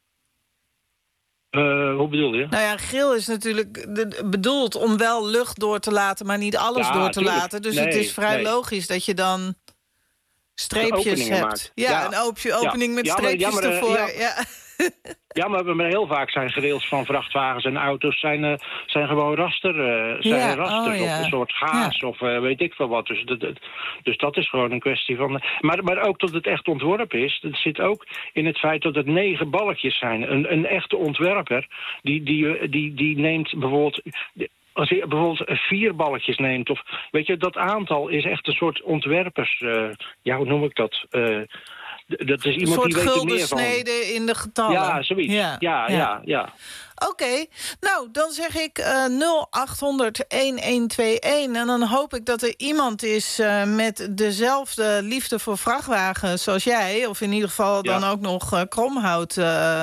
Hoe bedoel je? Nou ja, een grill is natuurlijk bedoeld om wel lucht door te laten, maar niet alles door te laten. Dus het is vrij logisch dat je dan streepjes hebt. Maakt. Een opening met streepjes ervoor. Ja, maar heel vaak zijn grills van vrachtwagens en auto's zijn gewoon rasters of een soort gaas of weet ik veel wat. Dus dat is gewoon een kwestie van... Maar ook dat het echt ontworpen is, dat zit ook in het feit dat het 9 balkjes zijn. Een echte ontwerper, die neemt bijvoorbeeld... Als je bijvoorbeeld 4 balletjes neemt, of weet je, dat aantal is echt een soort ontwerpers. Hoe noem ik dat? Dat is iemand die weet er meer van. Een soort guldensnede in de getallen. Ja, zoiets. Ja. Oké, nou, dan zeg ik 0800-1121. En dan hoop ik dat er iemand is met dezelfde liefde voor vrachtwagens zoals jij. Of in ieder geval dan ook nog Kromhout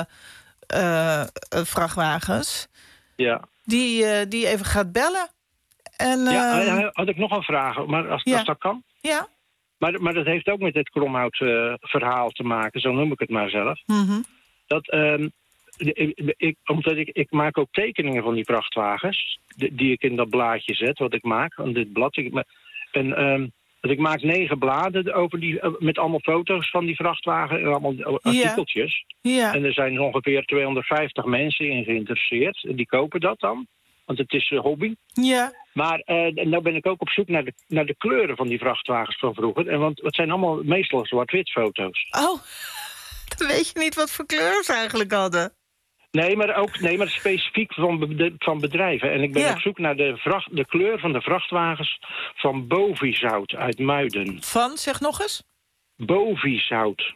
vrachtwagens. Ja. Die even gaat bellen. En, had ik nog een vraag, maar als dat kan? Ja. Maar dat heeft ook met het Kromhout verhaal te maken, zo noem ik het maar zelf. Omdat ik maak ook tekeningen van die vrachtwagens, die ik in dat blaadje zet, wat ik maak, aan dit blad. Ik maak 9 bladen over met allemaal foto's van die vrachtwagen en allemaal artikeltjes. Ja. En er zijn ongeveer 250 mensen in geïnteresseerd. En die kopen dat dan, want het is een hobby. Ja. Maar nou ben ik ook op zoek naar de kleuren van die vrachtwagens van vroeger. Want het zijn allemaal meestal zwart-wit foto's. Oh, dan weet je niet wat voor kleur ze eigenlijk hadden. Nee, maar specifiek van bedrijven. En ik ben op zoek naar de kleur van de vrachtwagens van Bovizout uit Muiden. Van, zeg nog eens? Bovizout.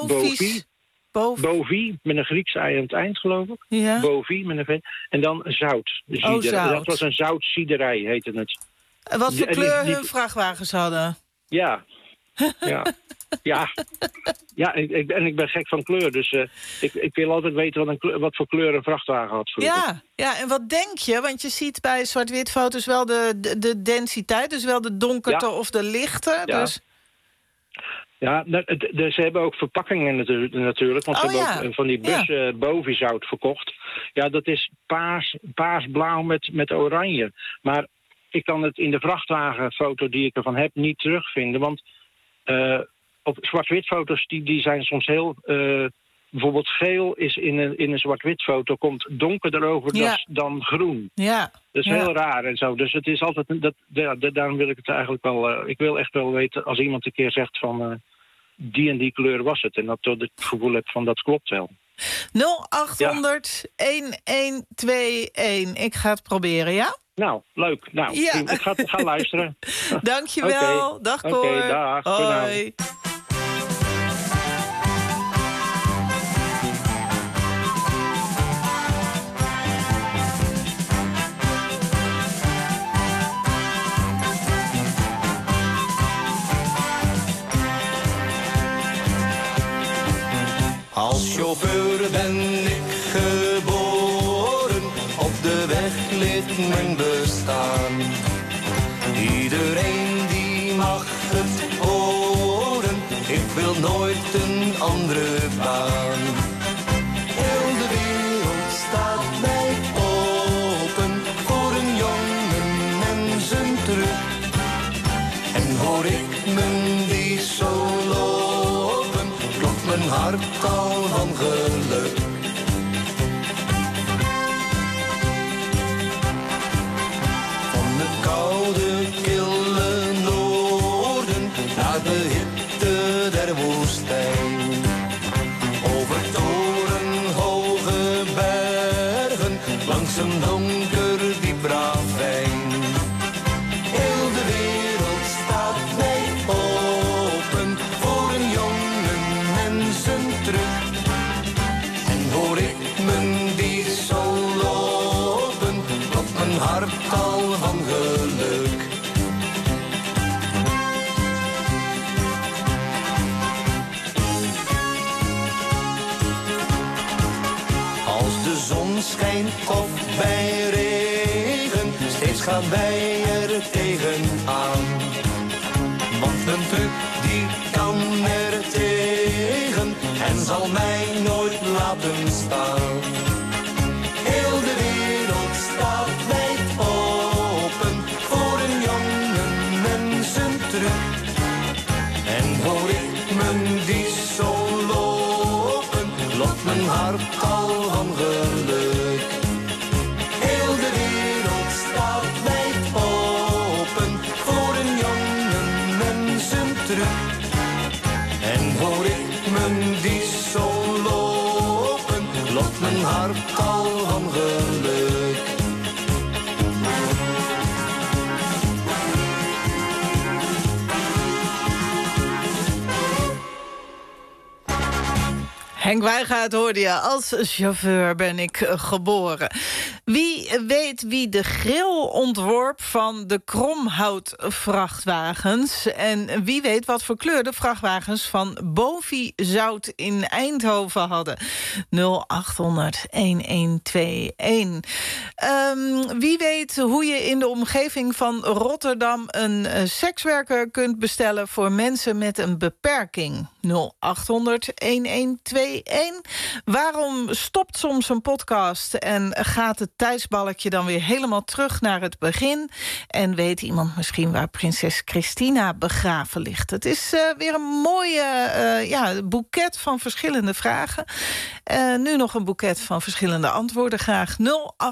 Bovi, met een Grieks ei aan het eind, geloof ik. Ja. Bovi, met een V. En dan zout. Zout. Dat was een zoutziederij, heette het. En wat voor kleur hun vrachtwagens hadden? Ja. En ik ben gek van kleur, dus ik wil altijd weten wat voor kleur een vrachtwagen had vroeger. Ja, en wat denk je? Want je ziet bij zwart-wit foto's wel de densiteit, dus wel de donkerte of de lichte. Ja. Dus... Ja, ze hebben ook verpakkingen natuurlijk, want ze hebben ook van die bus Bovizout verkocht. Ja, dat is paarsblauw met oranje. Maar ik kan het in de vrachtwagenfoto die ik ervan heb niet terugvinden, want op zwart-wit foto's die zijn soms heel... bijvoorbeeld geel is in een zwart-wit foto komt donkerder over dan groen. Ja. Dat is heel raar en zo. Dus het is altijd... daarom wil ik het eigenlijk wel... ik wil echt wel weten als iemand een keer zegt van... die en die kleur was het. En dat ik het gevoel heb van dat klopt wel. 0800-1121. Ik ga het proberen, ja? Nou, leuk. Nou, ik ga luisteren. Dankjewel. Okay. Dag, Cor. Oké, dag. Hoi. Als chauffeur ben ik geboren, op de weg ligt mijn bestaan. Iedereen die mag het horen, ik wil nooit een andere baan. Heel de wereld staat mij open, voor een jongen en zijn terug. En hoor ik mijn die zo lopen, klopt mijn hart al van geluk. Van het koude, kille noorden naar de hitte der woestijn. Over torenhoge bergen, langs een donker diep ravijn. Heel de wereld staat mij open, voor een jongen en zijn terug. En hoor ik mijn die zo lopen, klopt mijn hart al van geluk. Als de zon schijnt of bij regen, steeds gaan wij er tegenaan. Want een truck die kan er tegen en zal mij nooit laten staan. Heel de wereld staat mij open, voor een jongen en zijn truck. En hoor ik mijn die zo lopen, klopt mijn hart al van geluk. Heel de wereld staat mij open, voor een jongen en zijn truck. En hoor ik mijn die zo lopen, klopt mijn hart al van geluk. Henk Wijngaard hoorde je. Als chauffeur ben ik geboren. Wie weet wie de grill ontworp van de kromhoutvrachtwagens? En wie weet wat voor kleur de vrachtwagens van Bovi Zout in Eindhoven hadden? 0800-1121. Wie weet hoe je in de omgeving van Rotterdam een sekswerker kunt bestellen voor mensen met een beperking? 0800-1121. Waarom stopt soms een podcast en gaat het tijdsballetje dan weer helemaal terug naar het begin? En weet iemand misschien waar prinses Christina begraven ligt? Het is weer een mooie boeket van verschillende vragen. Nu nog een boeket van verschillende antwoorden graag. 0800-1121.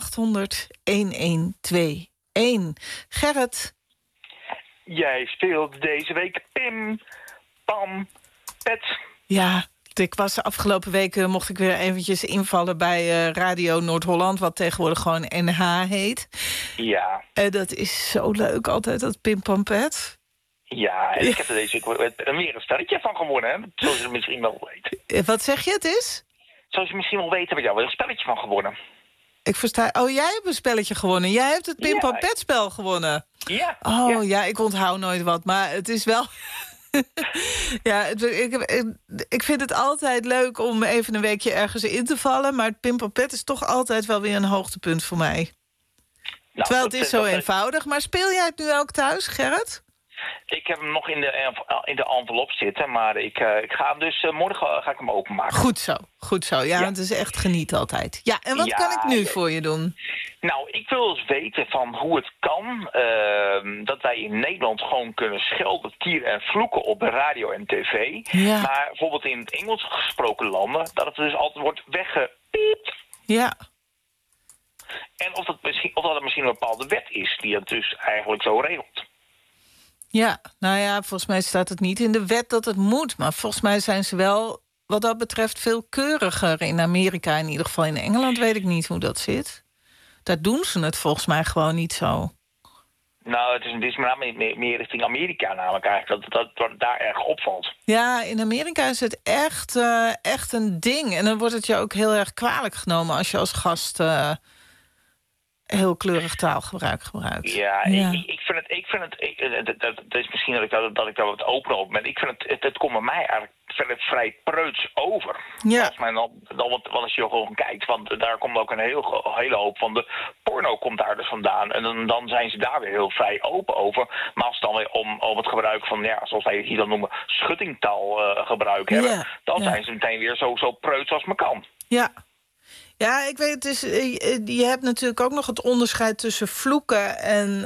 Gerrit? Jij speelt deze week Pim, Pam, Pet. Ja, ik was de afgelopen weken mocht ik weer eventjes invallen bij Radio Noord-Holland, wat tegenwoordig gewoon NH heet. Ja. Dat is zo leuk altijd, dat Pim Pam Pet. Ja, en ik heb er deze week weer een stelletje van gewonnen, hè? Zoals je misschien wel weet. Wat zeg je, het is? Zoals je misschien wel weet, heb ik jou weer een spelletje van gewonnen. Ik versta. Oh, jij hebt een spelletje gewonnen. Jij hebt het Pim Pam Pet spel gewonnen. Ja. Oh ja, ik onthoud nooit wat, maar het is wel... Ja, ik vind het altijd leuk om even een weekje ergens in te vallen, maar het Pim Pam Pet is toch altijd wel weer een hoogtepunt voor mij. Nou, terwijl het is zo eenvoudig. Maar speel jij het nu ook thuis, Gerrit? Ik heb hem nog in de envelop zitten, maar ik ga hem dus morgen ga ik hem openmaken. Goed zo. Ja, het is echt geniet altijd. Ja, en wat kan ik nu voor je doen? Nou, ik wil eens weten van hoe het kan dat wij in Nederland gewoon kunnen schelden, tieren en vloeken op de radio en tv. Ja. Maar bijvoorbeeld in het Engels gesproken landen, dat het dus altijd wordt weggepiept. Ja. En of dat misschien een bepaalde wet is die het dus eigenlijk zo regelt. Ja, nou ja, volgens mij staat het niet in de wet dat het moet. Maar volgens mij zijn ze wel, wat dat betreft, veel keuriger in Amerika. In ieder geval in Engeland weet ik niet hoe dat zit. Daar doen ze het volgens mij gewoon niet zo. Nou, het is meer richting Amerika namelijk eigenlijk, dat daar erg opvalt. Ja, in Amerika is het echt een ding. En dan wordt het je ook heel erg kwalijk genomen als je als gast heel kleurig taalgebruik gebruikt. Ja. Ik vind het dat is misschien dat ik daar wat open op ben. Ik vind het komt bij mij eigenlijk vrij preuts over. Ja. Als men dan als je gewoon kijkt, want daar komt ook een hele hoop van de porno komt daar dus vandaan. En dan zijn ze daar weer heel vrij open over. Maar als het dan weer om het gebruik van, zoals wij het hier dan noemen, schuttingtaal gebruik hebben, dan zijn ze meteen weer zo preuts als men kan. Ja. Ja, ik weet, het is, je hebt natuurlijk ook nog het onderscheid tussen vloeken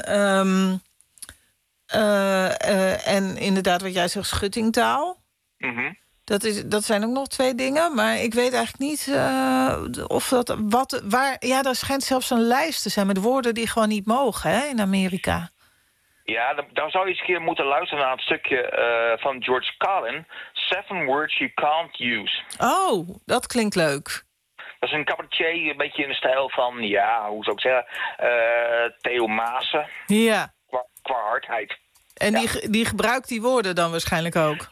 en inderdaad wat jij zegt, schuttingtaal. Mm-hmm. Dat zijn ook nog 2 dingen, maar ik weet eigenlijk niet of dat daar schijnt zelfs een lijst te zijn met woorden die gewoon niet mogen, hè, in Amerika. Ja, dan zou je eens een keer moeten luisteren naar het stukje van George Carlin, 7 Words You Can't Use. Oh, dat klinkt leuk. Dat is een cabaretier, een beetje in de stijl van, hoe zou ik zeggen, Theo Maassen. Ja. Qua hardheid. En die gebruikt die woorden dan waarschijnlijk ook?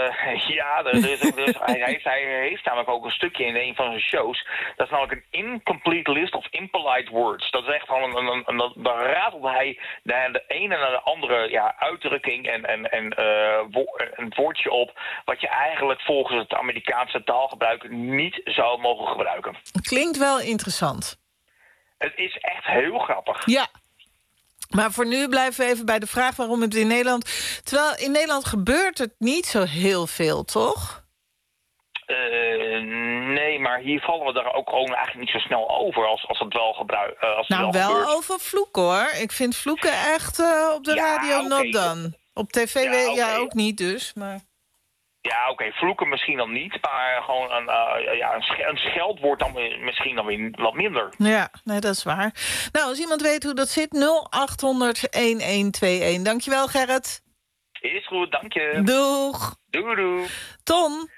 Hij heeft namelijk ook een stukje in een van zijn shows. Dat is namelijk een incomplete list of impolite words. Dat is echt gewoon dan ratelt hij de ene naar de andere uitdrukking en een woordje op, wat je eigenlijk volgens het Amerikaanse taalgebruik niet zou mogen gebruiken. Klinkt wel interessant. Het is echt heel grappig. Ja. Maar voor nu blijven we even bij de vraag waarom het in Nederland... Terwijl in Nederland gebeurt het niet zo heel veel, toch? Nee, maar hier vallen we daar ook gewoon eigenlijk niet zo snel over als het wel gebruikt. Wel over vloeken, hoor. Ik vind vloeken echt op de radio not done. Op tv ook niet dus, maar... Ja, oké, vloeken misschien dan niet, maar gewoon een scheldwoord dan misschien dan weer wat minder. Ja, nee, dat is waar. Nou, als iemand weet hoe dat zit, 0800-1121. Dankjewel, Gerrit. Is goed, dank je. Doeg. Doei. Ton.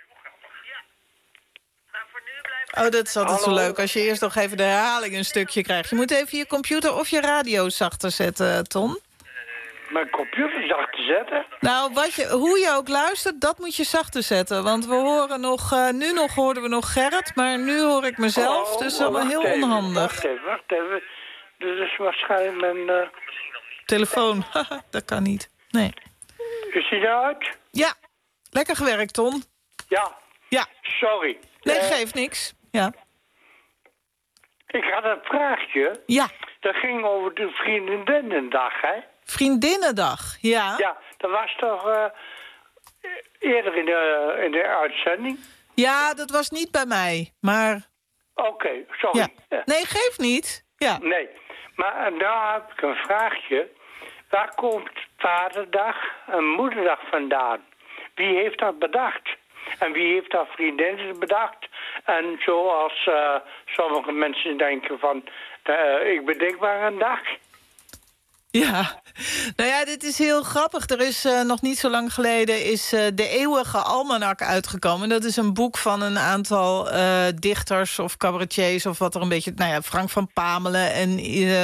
Oh, dat is altijd zo leuk als je eerst nog even de herhaling een stukje krijgt. Je moet even je computer of je radio zachter zetten, Ton. Mijn computer zachter zetten? Nou, hoe je ook luistert, dat moet je zachter zetten. Want we horen nu hoorden we nog Gerrit, maar nu hoor ik mezelf. Dus dat is allemaal heel onhandig. Wacht even. Dit is waarschijnlijk mijn... Telefoon. Dat kan niet. Nee. Is hij eruit? Ja. Lekker gewerkt, Ton. Ja. Sorry. Nee, geeft niks. Ja. Ik had een vraagje. Ja. Dat ging over de Vriendinnendag, hè? Vriendinnendag, ja. Ja, dat was toch eerder in de uitzending? Ja, dat was niet bij mij, maar... Oké, sorry. Ja. Nee, geeft niet. Ja. Nee, maar daar heb ik een vraagje. Waar komt Vaderdag en Moederdag vandaan? Wie heeft dat bedacht? En wie heeft dat vriendinnen bedacht? En zoals sommige mensen denken van... ik bedenk maar een dag... Ja, nou ja, dit is heel grappig. Er is nog niet zo lang geleden is De Eeuwige Almanak uitgekomen. Dat is een boek van een aantal dichters of cabaretiers... of wat er een beetje... Nou ja, Frank van Pamelen en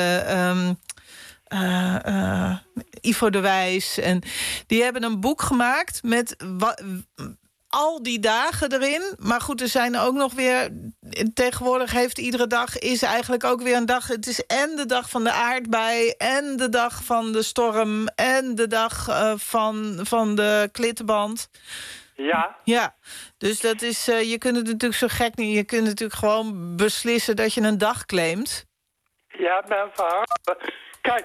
Ivo de Wijs. En die hebben een boek gemaakt met... al die dagen erin. Maar goed, er zijn ook nog weer... Tegenwoordig heeft iedere dag is eigenlijk ook weer een dag. Het is en de dag van de aardbei... en de dag van de storm... en de dag van de klittenband. Ja. Ja, dus dat is... je kunt het natuurlijk zo gek niet... Je kunt natuurlijk gewoon beslissen dat je een dag claimt. Ja, ben van harte. Kijk,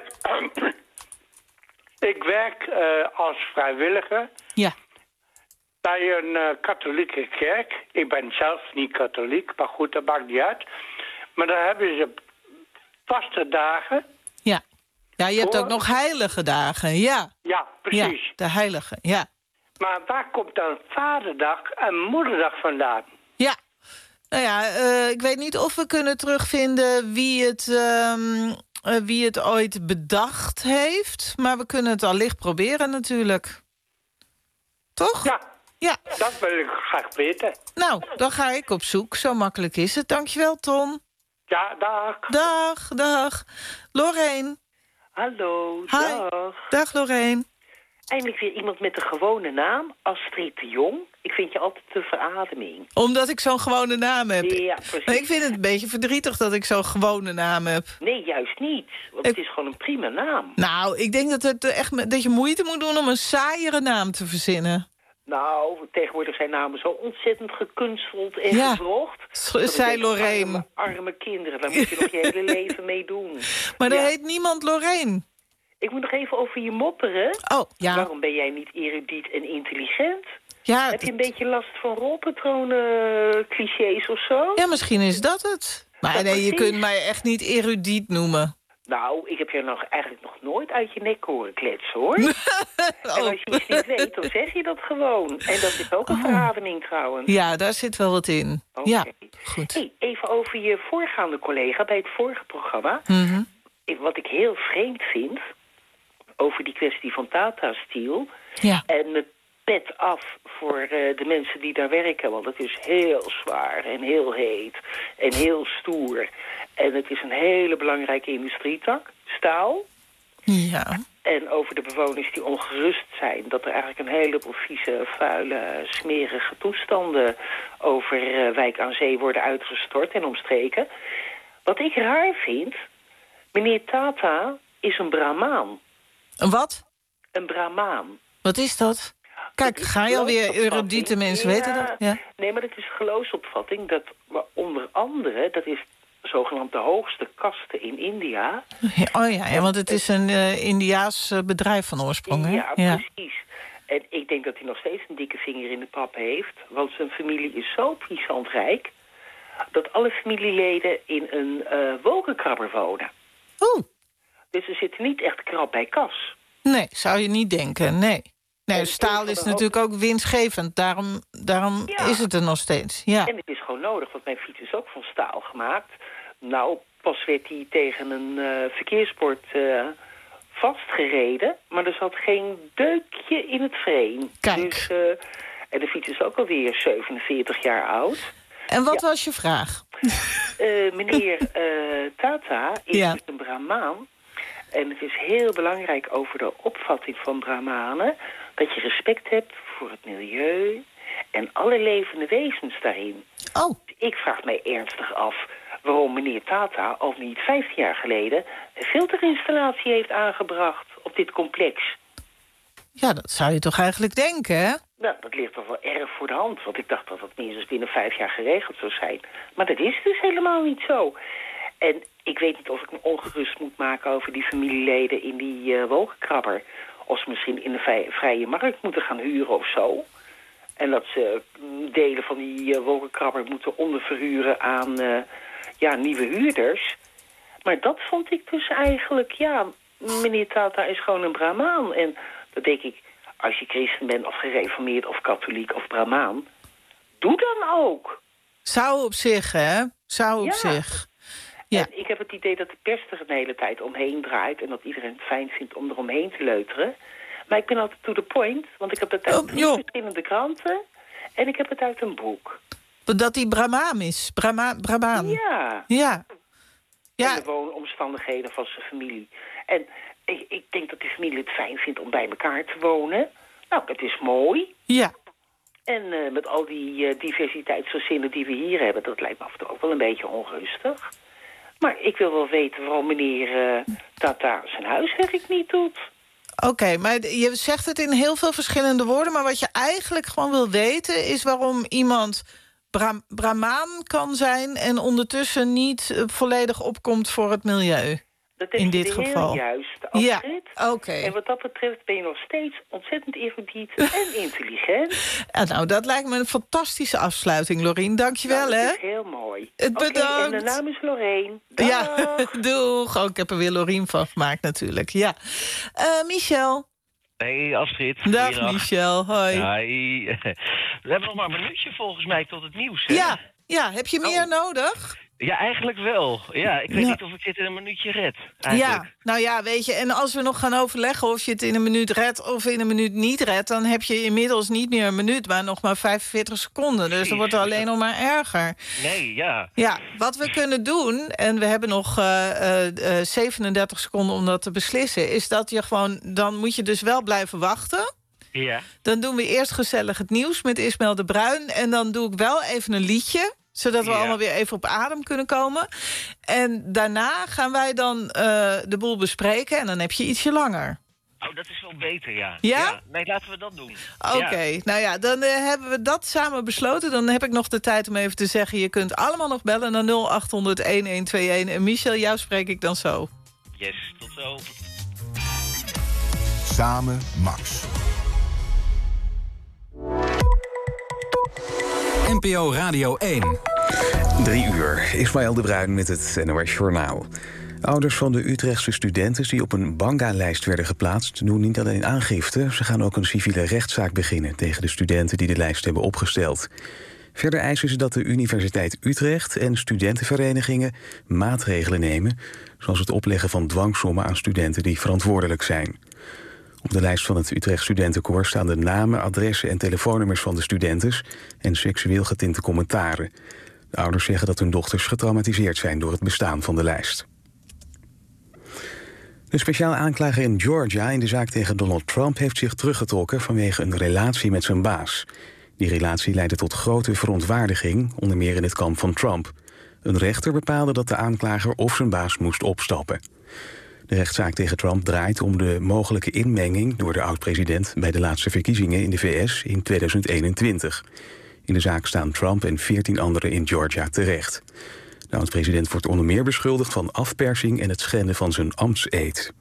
ik werk als vrijwilliger... Ja. Bij een katholieke kerk. Ik ben zelf niet katholiek, maar goed, dat maakt niet uit. Maar dan hebben ze vaste dagen. Ja, ja, je hebt ook nog heilige dagen, ja. Ja, precies. Ja, de heilige, ja. Maar waar komt dan Vaderdag en Moederdag vandaan? Ja, nou ja, ik weet niet of we kunnen terugvinden wie het ooit bedacht heeft. Maar we kunnen het allicht proberen natuurlijk. Toch? Ja. Ja. Dat wil ik graag weten. Nou, dan ga ik op zoek. Zo makkelijk is het. Dankjewel, Ton. Ja, dag. Dag. Lorraine. Hallo, Hi. dag. Dag, Lorraine. Eindelijk weer iemand met een gewone naam. Astrid de Jong. Ik vind je altijd een verademing. Omdat ik zo'n gewone naam heb. Ja, precies. Maar ik vind het een beetje verdrietig dat ik zo'n gewone naam heb. Nee, juist niet. Want het is gewoon een prima naam. Nou, ik denk dat je moeite moet doen om een saaiere naam te verzinnen. Nou, tegenwoordig zijn namen zo ontzettend gekunsteld en gevrocht. Zei Lorraine. Arme kinderen, daar moet je nog je hele leven mee doen. Maar er heet niemand Lorraine. Ik moet nog even over je mopperen. Oh, ja. Waarom ben jij niet erudiet en intelligent? Ja, heb je een beetje last van rolpatronen, clichés of zo? Ja, misschien is dat het. Maar nee, je kunt mij echt niet erudiet noemen. Nou, ik heb je eigenlijk nog nooit uit je nek horen kletsen, hoor. En als je iets niet weet, dan zeg je dat gewoon. En dat is ook een verademing trouwens. Ja, daar zit wel wat in. Okay. Ja, goed. Hey, even over je voorgaande collega bij het vorige programma. Wat ik heel vreemd vind, over die kwestie van Tata Steel. Ja. En het pet af voor de mensen die daar werken. Want het is heel zwaar en heel heet en heel stoer. En het is een hele belangrijke industrietak, staal. Ja. En over de bewoners die ongerust zijn, dat er eigenlijk een heleboel vieze, vuile, smerige toestanden over Wijk aan Zee worden uitgestort en omstreken. Wat ik raar vind, meneer Tata is een Brahmaan. Een wat? Een Brahmaan. Wat is dat? Kijk, ga je alweer erudiete mensen weten dat? Ja. Nee, maar het is geloofsopvatting dat onder andere, dat is zogenaamd de hoogste kaste in India. Ja, want het is een Indiaas bedrijf van oorsprong, hè? Ja, precies. En ik denk dat hij nog steeds een dikke vinger in de pap heeft. Want zijn familie is zo puissant rijk dat alle familieleden in een wolkenkrabber wonen. Oeh. Dus ze zitten niet echt krap bij kas. Nee, zou je niet denken, nee. Nee, staal is natuurlijk ook winstgevend. Daarom is het er nog steeds. Ja. En het is gewoon nodig, want mijn fiets is ook van staal gemaakt. Nou, pas werd hij tegen een verkeersbord vastgereden. Maar er zat geen deukje in het frame. Kijk. Dus, en de fiets is ook alweer 47 jaar oud. En wat was je vraag? Meneer Tata is dus een Brahmaan. En het is heel belangrijk over de opvatting van Brahmanen dat je respect hebt voor het milieu en alle levende wezens daarin. Oh. Ik vraag mij ernstig af waarom meneer Tata al niet 15 jaar geleden een filterinstallatie heeft aangebracht op dit complex. Ja, dat zou je toch eigenlijk denken, hè? Nou, dat ligt toch wel erg voor de hand, want ik dacht dat dat minstens binnen 5 jaar geregeld zou zijn. Maar dat is dus helemaal niet zo. En ik weet niet of ik me ongerust moet maken over die familieleden in die wolkenkrabber. Of ze misschien in de vrije markt moeten gaan huren of zo. En dat ze delen van die wolkenkrabber moeten onderverhuren aan nieuwe huurders. Maar dat vond ik dus eigenlijk, meneer Tata is gewoon een Brahmaan. En dan denk ik, als je christen bent of gereformeerd of katholiek of Brahmaan, doe dan ook. Zou op zich, hè? Zou op zich. Ja. En ik heb het idee dat de pers er de hele tijd omheen draait en dat iedereen het fijn vindt om eromheen te leuteren. Maar ik ben altijd to the point, want ik heb het uit 3 verschillende kranten en ik heb het uit een boek. Dat die Brahmaan is? Brahmaan? Ja. Ja. En de woonomstandigheden van zijn familie. En ik denk dat die familie het fijn vindt om bij elkaar te wonen. Nou, dat is mooi. Ja. En met al die diversiteitsgezinnen die we hier hebben, dat lijkt me af en toe ook wel een beetje onrustig. Maar ik wil wel weten waarom meneer Tata zijn huiswerk niet doet. Oké, maar je zegt het in heel veel verschillende woorden, maar wat je eigenlijk gewoon wil weten is waarom iemand Brahmaan kan zijn en ondertussen niet volledig opkomt voor het milieu. Dat is in dit geval. Juist, Astrid. Ja, oké. En wat dat betreft ben je nog steeds ontzettend erudiet en intelligent. Nou, dat lijkt me een fantastische afsluiting, Lorien. Dank je wel, hè? Dat is heel mooi. Bedankt. En de naam is Lorraine. Dag. Ja, doeg. Oh, ik heb er weer Lorien van gemaakt, natuurlijk. Ja. Michel. Hey Astrid. Dag Michel, hoi. Hoi. We hebben nog maar een minuutje volgens mij tot het nieuws. Hè? Ja, heb je meer nodig? Ja, eigenlijk wel. Ja, ik weet niet of ik dit in een minuutje red. Eigenlijk. Ja, nou ja, weet je, en als we nog gaan overleggen of je het in een minuut redt of in een minuut niet redt, dan heb je inmiddels niet meer een minuut, maar nog maar 45 seconden. Dus dan wordt het alleen nog maar erger. Nee, ja. Ja, wat we kunnen doen, en we hebben nog 37 seconden om dat te beslissen, is dat je gewoon, dan moet je dus wel blijven wachten. Ja. Dan doen we eerst gezellig het nieuws met Ismael de Bruin en dan doe ik wel even een liedje, zodat we allemaal weer even op adem kunnen komen. En daarna gaan wij dan de boel bespreken en dan heb je ietsje langer. Oh, dat is wel beter, ja. Ja? Nee, laten we dat doen. Oké, nou ja, dan hebben we dat samen besloten. Dan heb ik nog de tijd om even te zeggen... je kunt allemaal nog bellen naar 0800-1121. En Michel, jou spreek ik dan zo. Yes, tot zo. Samen Max. NPO Radio 1. 3 uur. Ismaël de Bruin met het NOS Journaal. Ouders van de Utrechtse studenten die op een banga-lijst werden geplaatst... doen niet alleen aangifte, ze gaan ook een civiele rechtszaak beginnen... tegen de studenten die de lijst hebben opgesteld. Verder eisen ze dat de Universiteit Utrecht en studentenverenigingen maatregelen nemen... zoals het opleggen van dwangsommen aan studenten die verantwoordelijk zijn. Op de lijst van het Utrecht Studentenkoor staan de namen, adressen en telefoonnummers van de studenten... en seksueel getinte commentaren. De ouders zeggen dat hun dochters getraumatiseerd zijn door het bestaan van de lijst. De speciaal aanklager in Georgia in de zaak tegen Donald Trump... heeft zich teruggetrokken vanwege een relatie met zijn baas. Die relatie leidde tot grote verontwaardiging, onder meer in het kamp van Trump. Een rechter bepaalde dat de aanklager of zijn baas moest opstappen. De rechtszaak tegen Trump draait om de mogelijke inmenging... door de oud-president bij de laatste verkiezingen in de VS in 2021. In de zaak staan Trump en 14 anderen in Georgia terecht. De oud-president wordt onder meer beschuldigd van afpersing... en het schenden van zijn ambtseed.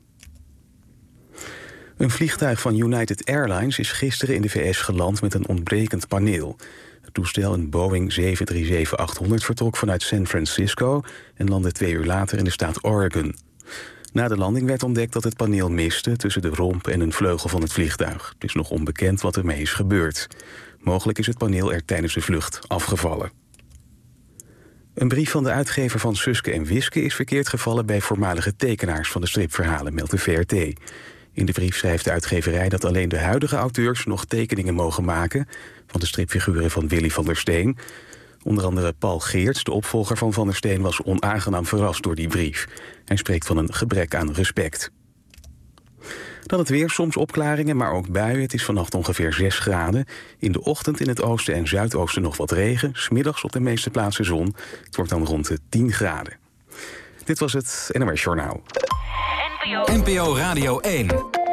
Een vliegtuig van United Airlines is gisteren in de VS geland... met een ontbrekend paneel. Het toestel, een Boeing 737-800, vertrok vanuit San Francisco... en landde 2 uur later in de staat Oregon. Na de landing werd ontdekt dat het paneel miste... tussen de romp en een vleugel van het vliegtuig. Het is nog onbekend wat ermee is gebeurd. Mogelijk is het paneel er tijdens de vlucht afgevallen. Een brief van de uitgever van Suske en Wiske is verkeerd gevallen... bij voormalige tekenaars van de stripverhalen, meldt de VRT. In de brief schrijft de uitgeverij dat alleen de huidige auteurs... nog tekeningen mogen maken van de stripfiguren van Willy van der Steen. Onder andere Paul Geerts, de opvolger van Van der Steen... was onaangenaam verrast door die brief. Hij spreekt van een gebrek aan respect. Dan het weer, soms opklaringen, maar ook buien. Het is vannacht ongeveer 6 graden. In de ochtend in het oosten en zuidoosten nog wat regen. 's Middags op de meeste plaatsen zon. Het wordt dan rond de 10 graden. Dit was het NOS Journaal. NPO Radio 1.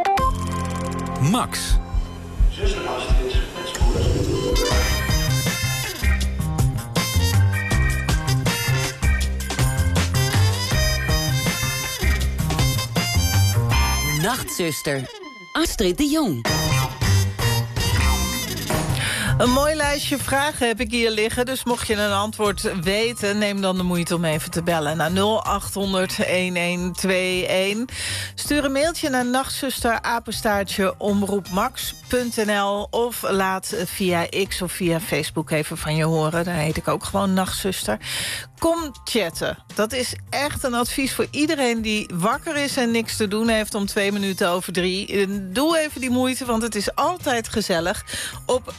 Max. Nachtzuster, Astrid de Jong. Een mooi lijstje vragen heb ik hier liggen. Dus mocht je een antwoord weten, neem dan de moeite om even te bellen naar 0800-1121. Stuur een mailtje naar nachtzuster@omroepmax.nl of laat via X of via Facebook even van je horen. Daar heet ik ook gewoon Nachtzuster. Kom chatten. Dat is echt een advies voor iedereen die wakker is en niks te doen heeft om 2 minuten over 3. Doe even die moeite, want het is altijd gezellig. Op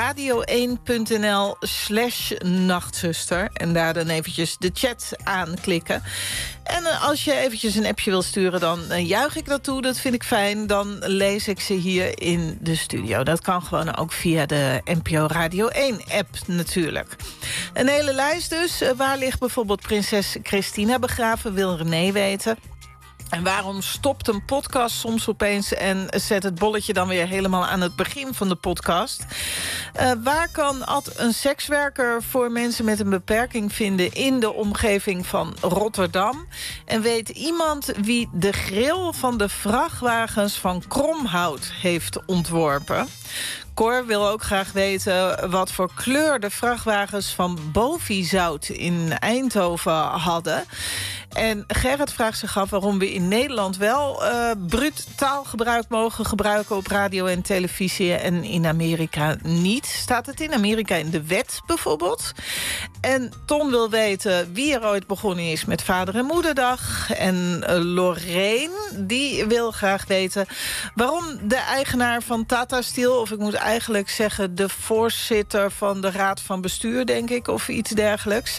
radio1.nl/nachtzuster. En daar dan eventjes de chat aanklikken. En als je eventjes een appje wil sturen, dan juich ik dat toe. Dat vind ik fijn. Dan lees ik ze hier in de studio. Dat kan gewoon ook via de NPO Radio 1-app natuurlijk. Een hele lijst dus. Waar ligt bijvoorbeeld prinses Christina begraven? Wil René weten. En waarom stopt een podcast soms opeens en zet het bolletje dan weer helemaal aan het begin van de podcast? Waar kan Ad een sekswerker voor mensen met een beperking vinden in de omgeving van Rotterdam? En weet iemand wie de grill van de vrachtwagens van Kromhout heeft ontworpen? Cor wil ook graag weten wat voor kleur de vrachtwagens van Bovizout in Eindhoven hadden. En Gerrit vraagt zich af waarom we in Nederland wel bruut taalgebruik mogen gebruiken op radio en televisie en in Amerika niet. Staat het in Amerika in de wet bijvoorbeeld? En Tom wil weten wie er ooit begonnen is met Vader- en Moederdag. En Lorraine, die wil graag weten waarom de eigenaar van Tata Steel, of ik moet eigenlijk zeggen de voorzitter van de Raad van Bestuur, denk ik, of iets dergelijks.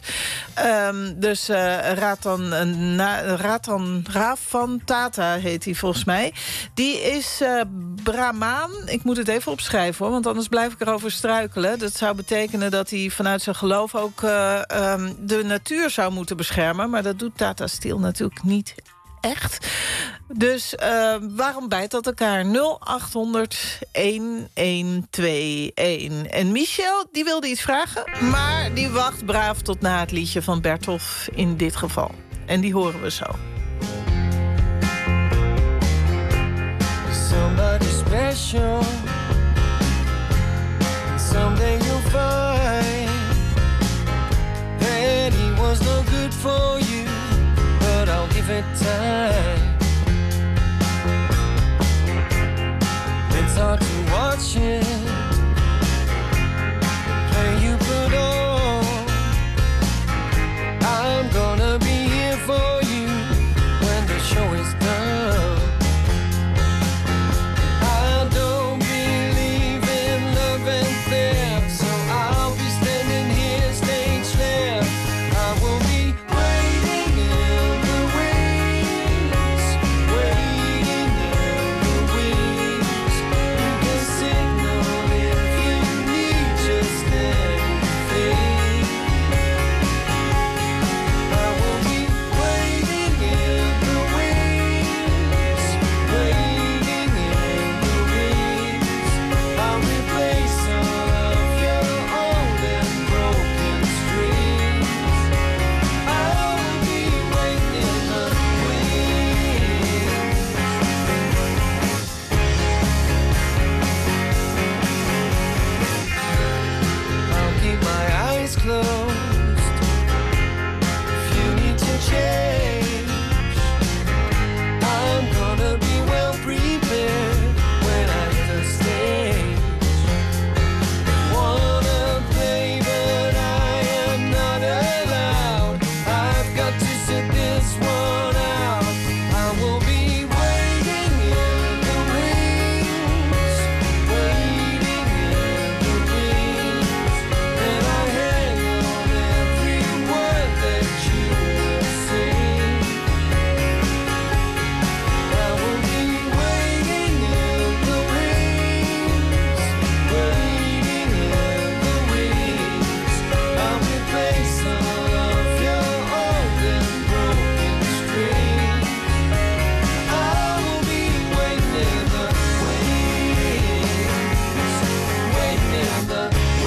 Raaf van Tata heet hij volgens mij. Die is Brahmaan. Ik moet het even opschrijven hoor, want anders blijf ik erover struikelen. Dat zou betekenen dat hij vanuit zijn geloof ook de natuur zou moeten beschermen. Maar dat doet Tata Steel natuurlijk niet echt. Dus waarom bijt dat elkaar? 0800-1121. En Michel, die wilde iets vragen, maar die wacht braaf tot na het liedje van Bertolf in dit geval. En die horen we zo. Somebody special. Someday you'll find that he was no good for you, but I'll give it time. It's hard to watch it play you put on. I'm gonna be here for you when the show is done. I don't believe in love and theft, so I'll be standing here stage left. I will be waiting in the wings, waiting in the wings. You can signal if you need just anything. I will be waiting in the wings, waiting in the wings. I'll replace all of your old and broken strings. I will be waiting in the wings. I'll keep my eyes closed. If you need to change, I'm gonna be well prepared when I hit the stage. Wanna play, but I am not allowed. I've got to sit this one out. I will be waiting in the wings, waiting in the wings. And I hang on every word that you will sing. I will be waiting in the wings, waiting in the wings. I'll replace all of your old and broken strings. I will be waiting in the wings, waiting in the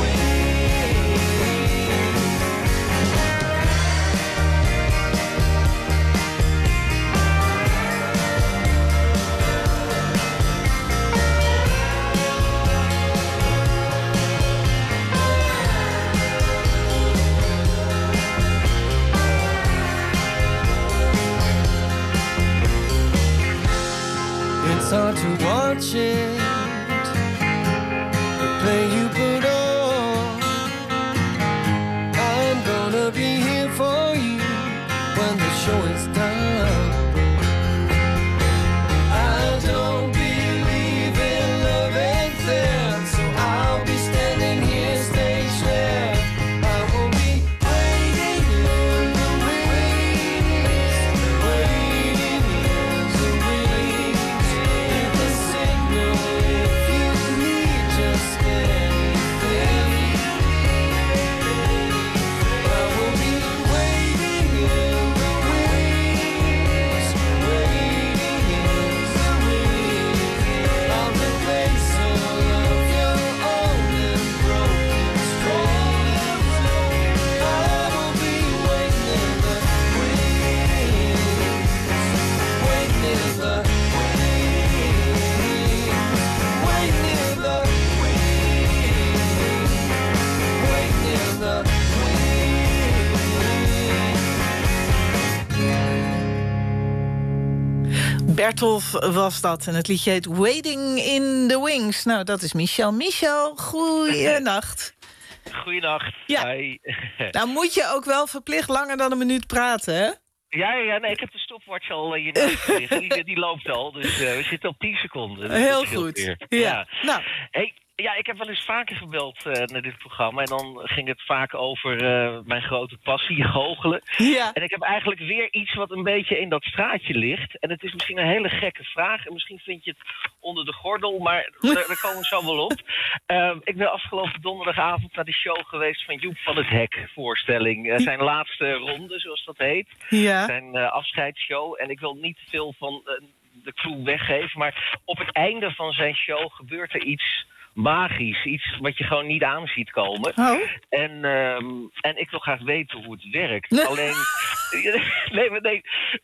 It's hard to watch it, the play you put on. I'm gonna be here for you when the show is done. I don't believe in love and theft, so I'll be standing here stage left. I will be waiting in the wings, waiting in the wings. You can signal if you need just anything. I will be waiting in the wings, waiting in the wings. I'll replace all of your old and broken strings. I will be waiting in the wings, waiting in the wings, waiting in the wings, waiting in the wings. Bertolf was dat en het liedje heet Waiting in the Wings. Nou, dat is Michel. Michel, goeienacht. Goeienacht. Ja. Hi. Nou moet je ook wel verplicht langer dan een minuut praten, hè? Ja, nee, ik heb de stopwatch al hiernaast liggen. Die loopt al, dus we zitten op 10 seconden. Dus Heel dat scheelt goed. weer. Ja. Nou. Hey, ja, ik heb wel eens vaker gebeld naar dit programma. En dan ging het vaak over mijn grote passie, goochelen. Ja. En ik heb eigenlijk weer iets wat een beetje in dat straatje ligt. En het is misschien een hele gekke vraag. En misschien vind je het onder de gordel, maar daar komen we zo wel op. Ik ben afgelopen donderdagavond naar de show geweest van Joep van het Hek voorstelling. Zijn laatste ronde, zoals dat heet. Ja. Zijn afscheidsshow. En ik wil niet te veel van de clue weggeven. Maar op het einde van zijn show gebeurt er iets magisch. Iets wat je gewoon niet aan ziet komen. Oh. En ik wil graag weten hoe het werkt. Alleen... Nee.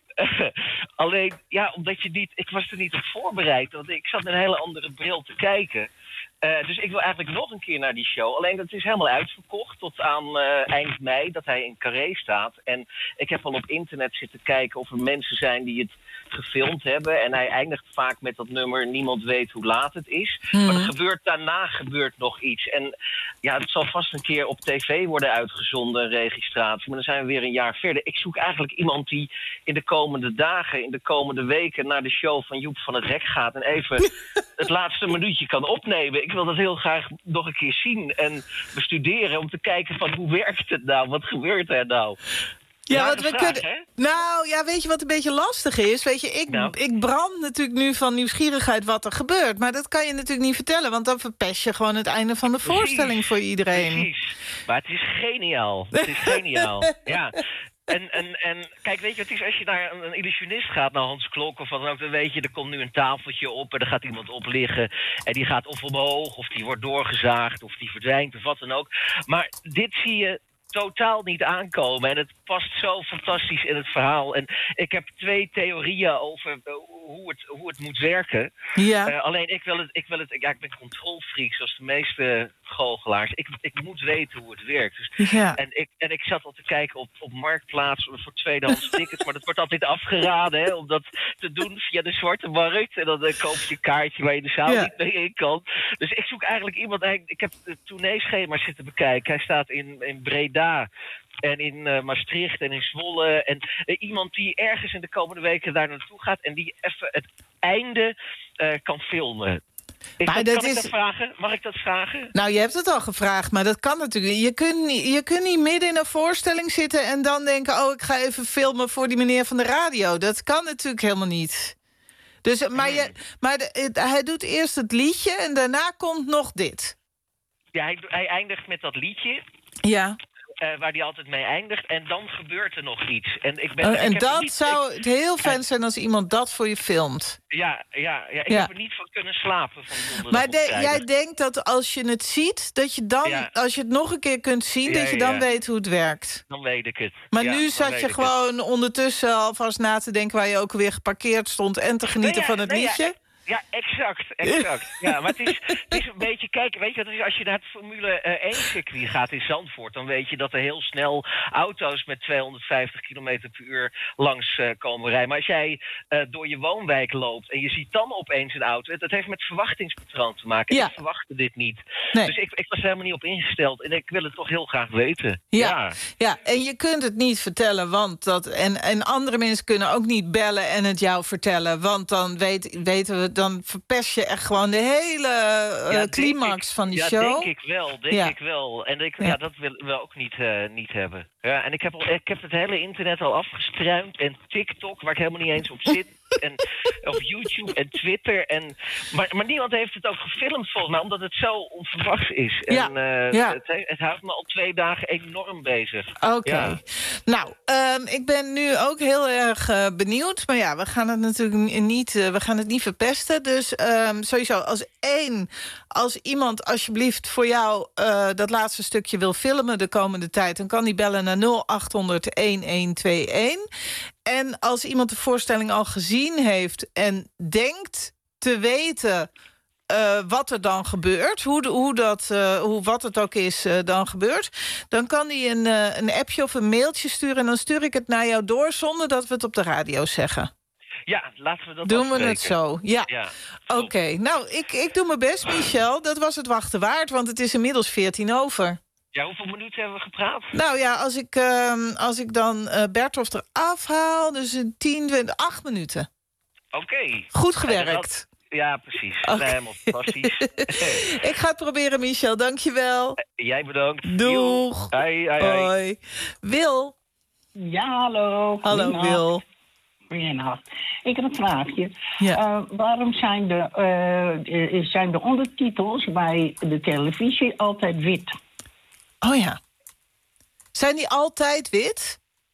Alleen, ja, omdat ik was er niet op voorbereid. Want ik zat met een hele andere bril te kijken. Dus ik wil eigenlijk nog een keer naar die show. Alleen dat is helemaal uitverkocht tot aan eind mei dat hij in Carré staat. En ik heb al op internet zitten kijken of er mensen zijn die het gefilmd hebben. En hij eindigt vaak met dat nummer Niemand weet hoe laat het is. Maar daarna gebeurt nog iets. En ja, het zal vast een keer op tv worden uitgezonden, een registratie. Maar dan zijn we weer een jaar verder. Ik zoek eigenlijk iemand die in de komende dagen, in de komende weken naar de show van Joep van het Hek gaat en even het laatste minuutje kan opnemen. Ik wil dat heel graag nog een keer zien en bestuderen om te kijken van hoe werkt het nou? Wat gebeurt er nou? Ja, wat we kunnen. Nou ja, weet je wat een beetje lastig is? Weet je, ik brand natuurlijk nu van nieuwsgierigheid wat er gebeurt. Maar dat kan je natuurlijk niet vertellen, want dan verpest je gewoon het einde van de voorstelling voor iedereen. Precies. Maar het is geniaal. Het is geniaal. Ja. En kijk, weet je, het is als je naar een illusionist gaat, naar Hans Klok of wat dan ook, dan weet je, er komt nu een tafeltje op en er gaat iemand op liggen en die gaat of omhoog, of die wordt doorgezaagd, of die verdwijnt, of wat dan ook. Maar dit zie je totaal niet aankomen en het past zo fantastisch in het verhaal. En ik heb 2 theorieën over hoe het moet werken. Ja. Alleen ik ben controlfreak zoals de meeste goochelaars. Ik moet weten hoe het werkt. Dus, ja. En ik zat al te kijken op Marktplaats voor tweedehands tickets, maar dat wordt altijd afgeraden, hè, om dat te doen via de zwarte markt. En dan koop je een kaartje waar je de zaal niet mee in kan. Dus ik zoek eigenlijk iemand. Ik heb het tourneeschema zitten bekijken. Hij staat in Breda en in Maastricht en in Zwolle. En iemand die ergens in de komende weken daar naartoe gaat en die even het einde kan filmen. Kan ik dat vragen? Mag ik dat vragen? Nou, je hebt het al gevraagd, maar dat kan natuurlijk. Je kunt niet midden in een voorstelling zitten en dan denken, ik ga even filmen voor die meneer van de radio. Dat kan natuurlijk helemaal niet. Dus, hij doet eerst het liedje en daarna komt nog dit. Ja, hij eindigt met dat liedje. Ja. Waar die altijd mee eindigt. En dan gebeurt er nog iets. Zou het heel fijn zijn als iemand dat voor je filmt. Ja. Ik heb er niet van kunnen slapen. Maar jij denkt dat als je het ziet, dat je dan, als je het nog een keer kunt zien, dat je dan weet hoe het werkt. Dan weet ik het. Maar nu zat je gewoon ondertussen alvast na te denken waar je ook weer geparkeerd stond en te genieten van het liedje. Ja, exact. Ja, maar het is een beetje, kijk, weet je, als je naar het Formule 1-circuit gaat in Zandvoort, dan weet je dat er heel snel auto's met 250 km per uur langs komen rijden. Maar als jij door je woonwijk loopt en je ziet dan opeens een auto, dat heeft met verwachtingspatroon te maken. Ik verwachtte dit niet. Nee. Dus ik was er helemaal niet op ingesteld en ik wil het toch heel graag weten. Ja, en je kunt het niet vertellen, want en andere mensen kunnen ook niet bellen en het jou vertellen, want dan weten we, dan verpest je echt gewoon de hele climax van die show. Ja, denk ik wel. En dat willen we ook niet hebben. Ja, en ik heb het hele internet al afgestruimd. En TikTok, waar ik helemaal niet eens op zit. En op YouTube en Twitter. Maar niemand heeft het ook gefilmd volgens mij, omdat het zo onverwachts is. En het houdt me al 2 dagen enorm bezig. Oké. Ja. Nou, ik ben nu ook heel erg benieuwd. Maar ja, we gaan het natuurlijk niet verpesten. Dus sowieso als iemand alsjeblieft voor jou dat laatste stukje wil filmen de komende tijd, dan kan die bellen naar 0800-1121. En als iemand de voorstelling al gezien heeft en denkt te weten wat er dan gebeurt, wat het ook is dan gebeurt, dan kan hij een appje of een mailtje sturen en dan stuur ik het naar jou door zonder dat we het op de radio zeggen. Ja, laten we dat doen we het zo. Ja. Oké. Nou, ik doe mijn best, Michel. Dat was het wachten waard, want het is inmiddels 14:00. Ja, hoeveel minuten hebben we gepraat? Nou ja, als ik dan Bertolf eraf haal, dus 8 minuten. Oké. Goed gewerkt. Ja, precies. Okay. Helemaal fantastisch. Ik ga het proberen, Michel. Dank je wel. Jij bedankt. Doeg. Hoi. Wil. Ja, hallo. Hallo, Wil. Goedenacht. Ik heb een vraagje. Ja. Waarom zijn de ondertitels bij de televisie altijd wit? Oh ja. Zijn die altijd wit?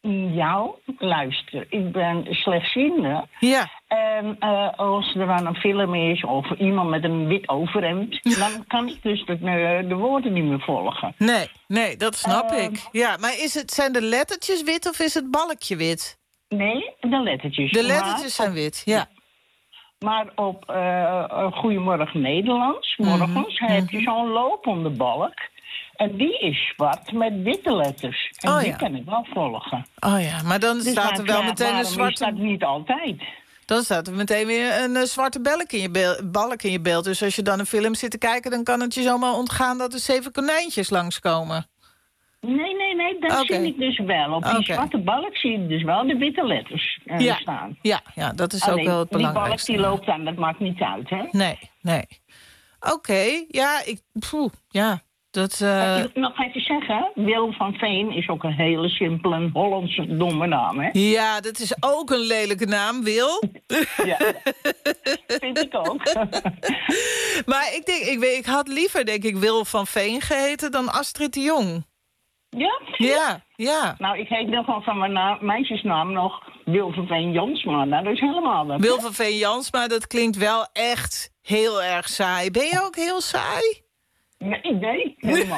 Ja, luister. Ik ben slechtziende. Ja. En als er dan een film is of iemand met een wit overhemd... dan kan ik dus de woorden niet meer volgen. Nee, dat snap ik. Ja, maar zijn de lettertjes wit of is het balkje wit? Nee, de lettertjes. De lettertjes zijn wit, ja. Maar op Goedemorgen Nederlands, morgens, heb je zo'n lopende balk. En die is zwart met witte letters. En die kan ik wel volgen. Oh ja, maar dan dus staat er wel meteen een zwarte... staat niet altijd. Dan staat er meteen weer een zwarte balk in je beeld. Dus als je dan een film zit te kijken... dan kan het je zomaar ontgaan dat er 7 konijntjes langskomen. Nee, dat zie ik dus wel. Op die zwarte balk zie ik dus wel de witte letters staan. Ja, dat is ook wel het belangrijkste. Die balk die loopt aan, dat maakt niet uit, hè? Nee. Oké, dat... Nog even zeggen, Wil van Veen is ook een hele simpele Hollandse domme naam, hè? Ja, dat is ook een lelijke naam, Wil. Ja, vind ik ook. Maar ik had liever, denk ik, Wil van Veen geheten dan Astrid de Jong. Ja? Ja. Nou, ik heet nog van mijn meisjesnaam nog Wil van Veen Jansma. Nou, dat is helemaal wat. Wil van Veen Jansma, dat klinkt wel echt heel erg saai. Ben je ook heel saai? Nee, helemaal.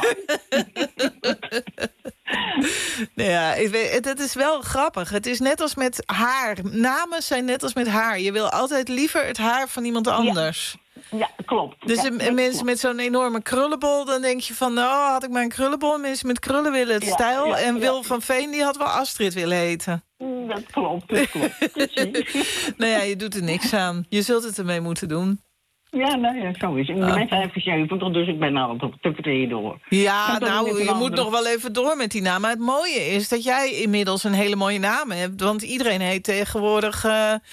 Het is wel grappig. Het is net als met haar. Namen zijn net als met haar. Je wil altijd liever het haar van iemand anders. Ja, klopt. Dus mensen met zo'n enorme krullenbol... dan denk je van, had ik maar een krullenbol. Mensen met krullen willen het stijl. En Wil van Veen, die had wel Astrid willen heten. Dat klopt. Nou ja, je doet er niks aan. Je zult het ermee moeten doen. Ja, zo is het. Ik ben 75, dus ik ben al te tevreden door. Ja, je moet nog wel even door met die naam. Maar het mooie is dat jij inmiddels een hele mooie naam hebt. Want iedereen heet tegenwoordig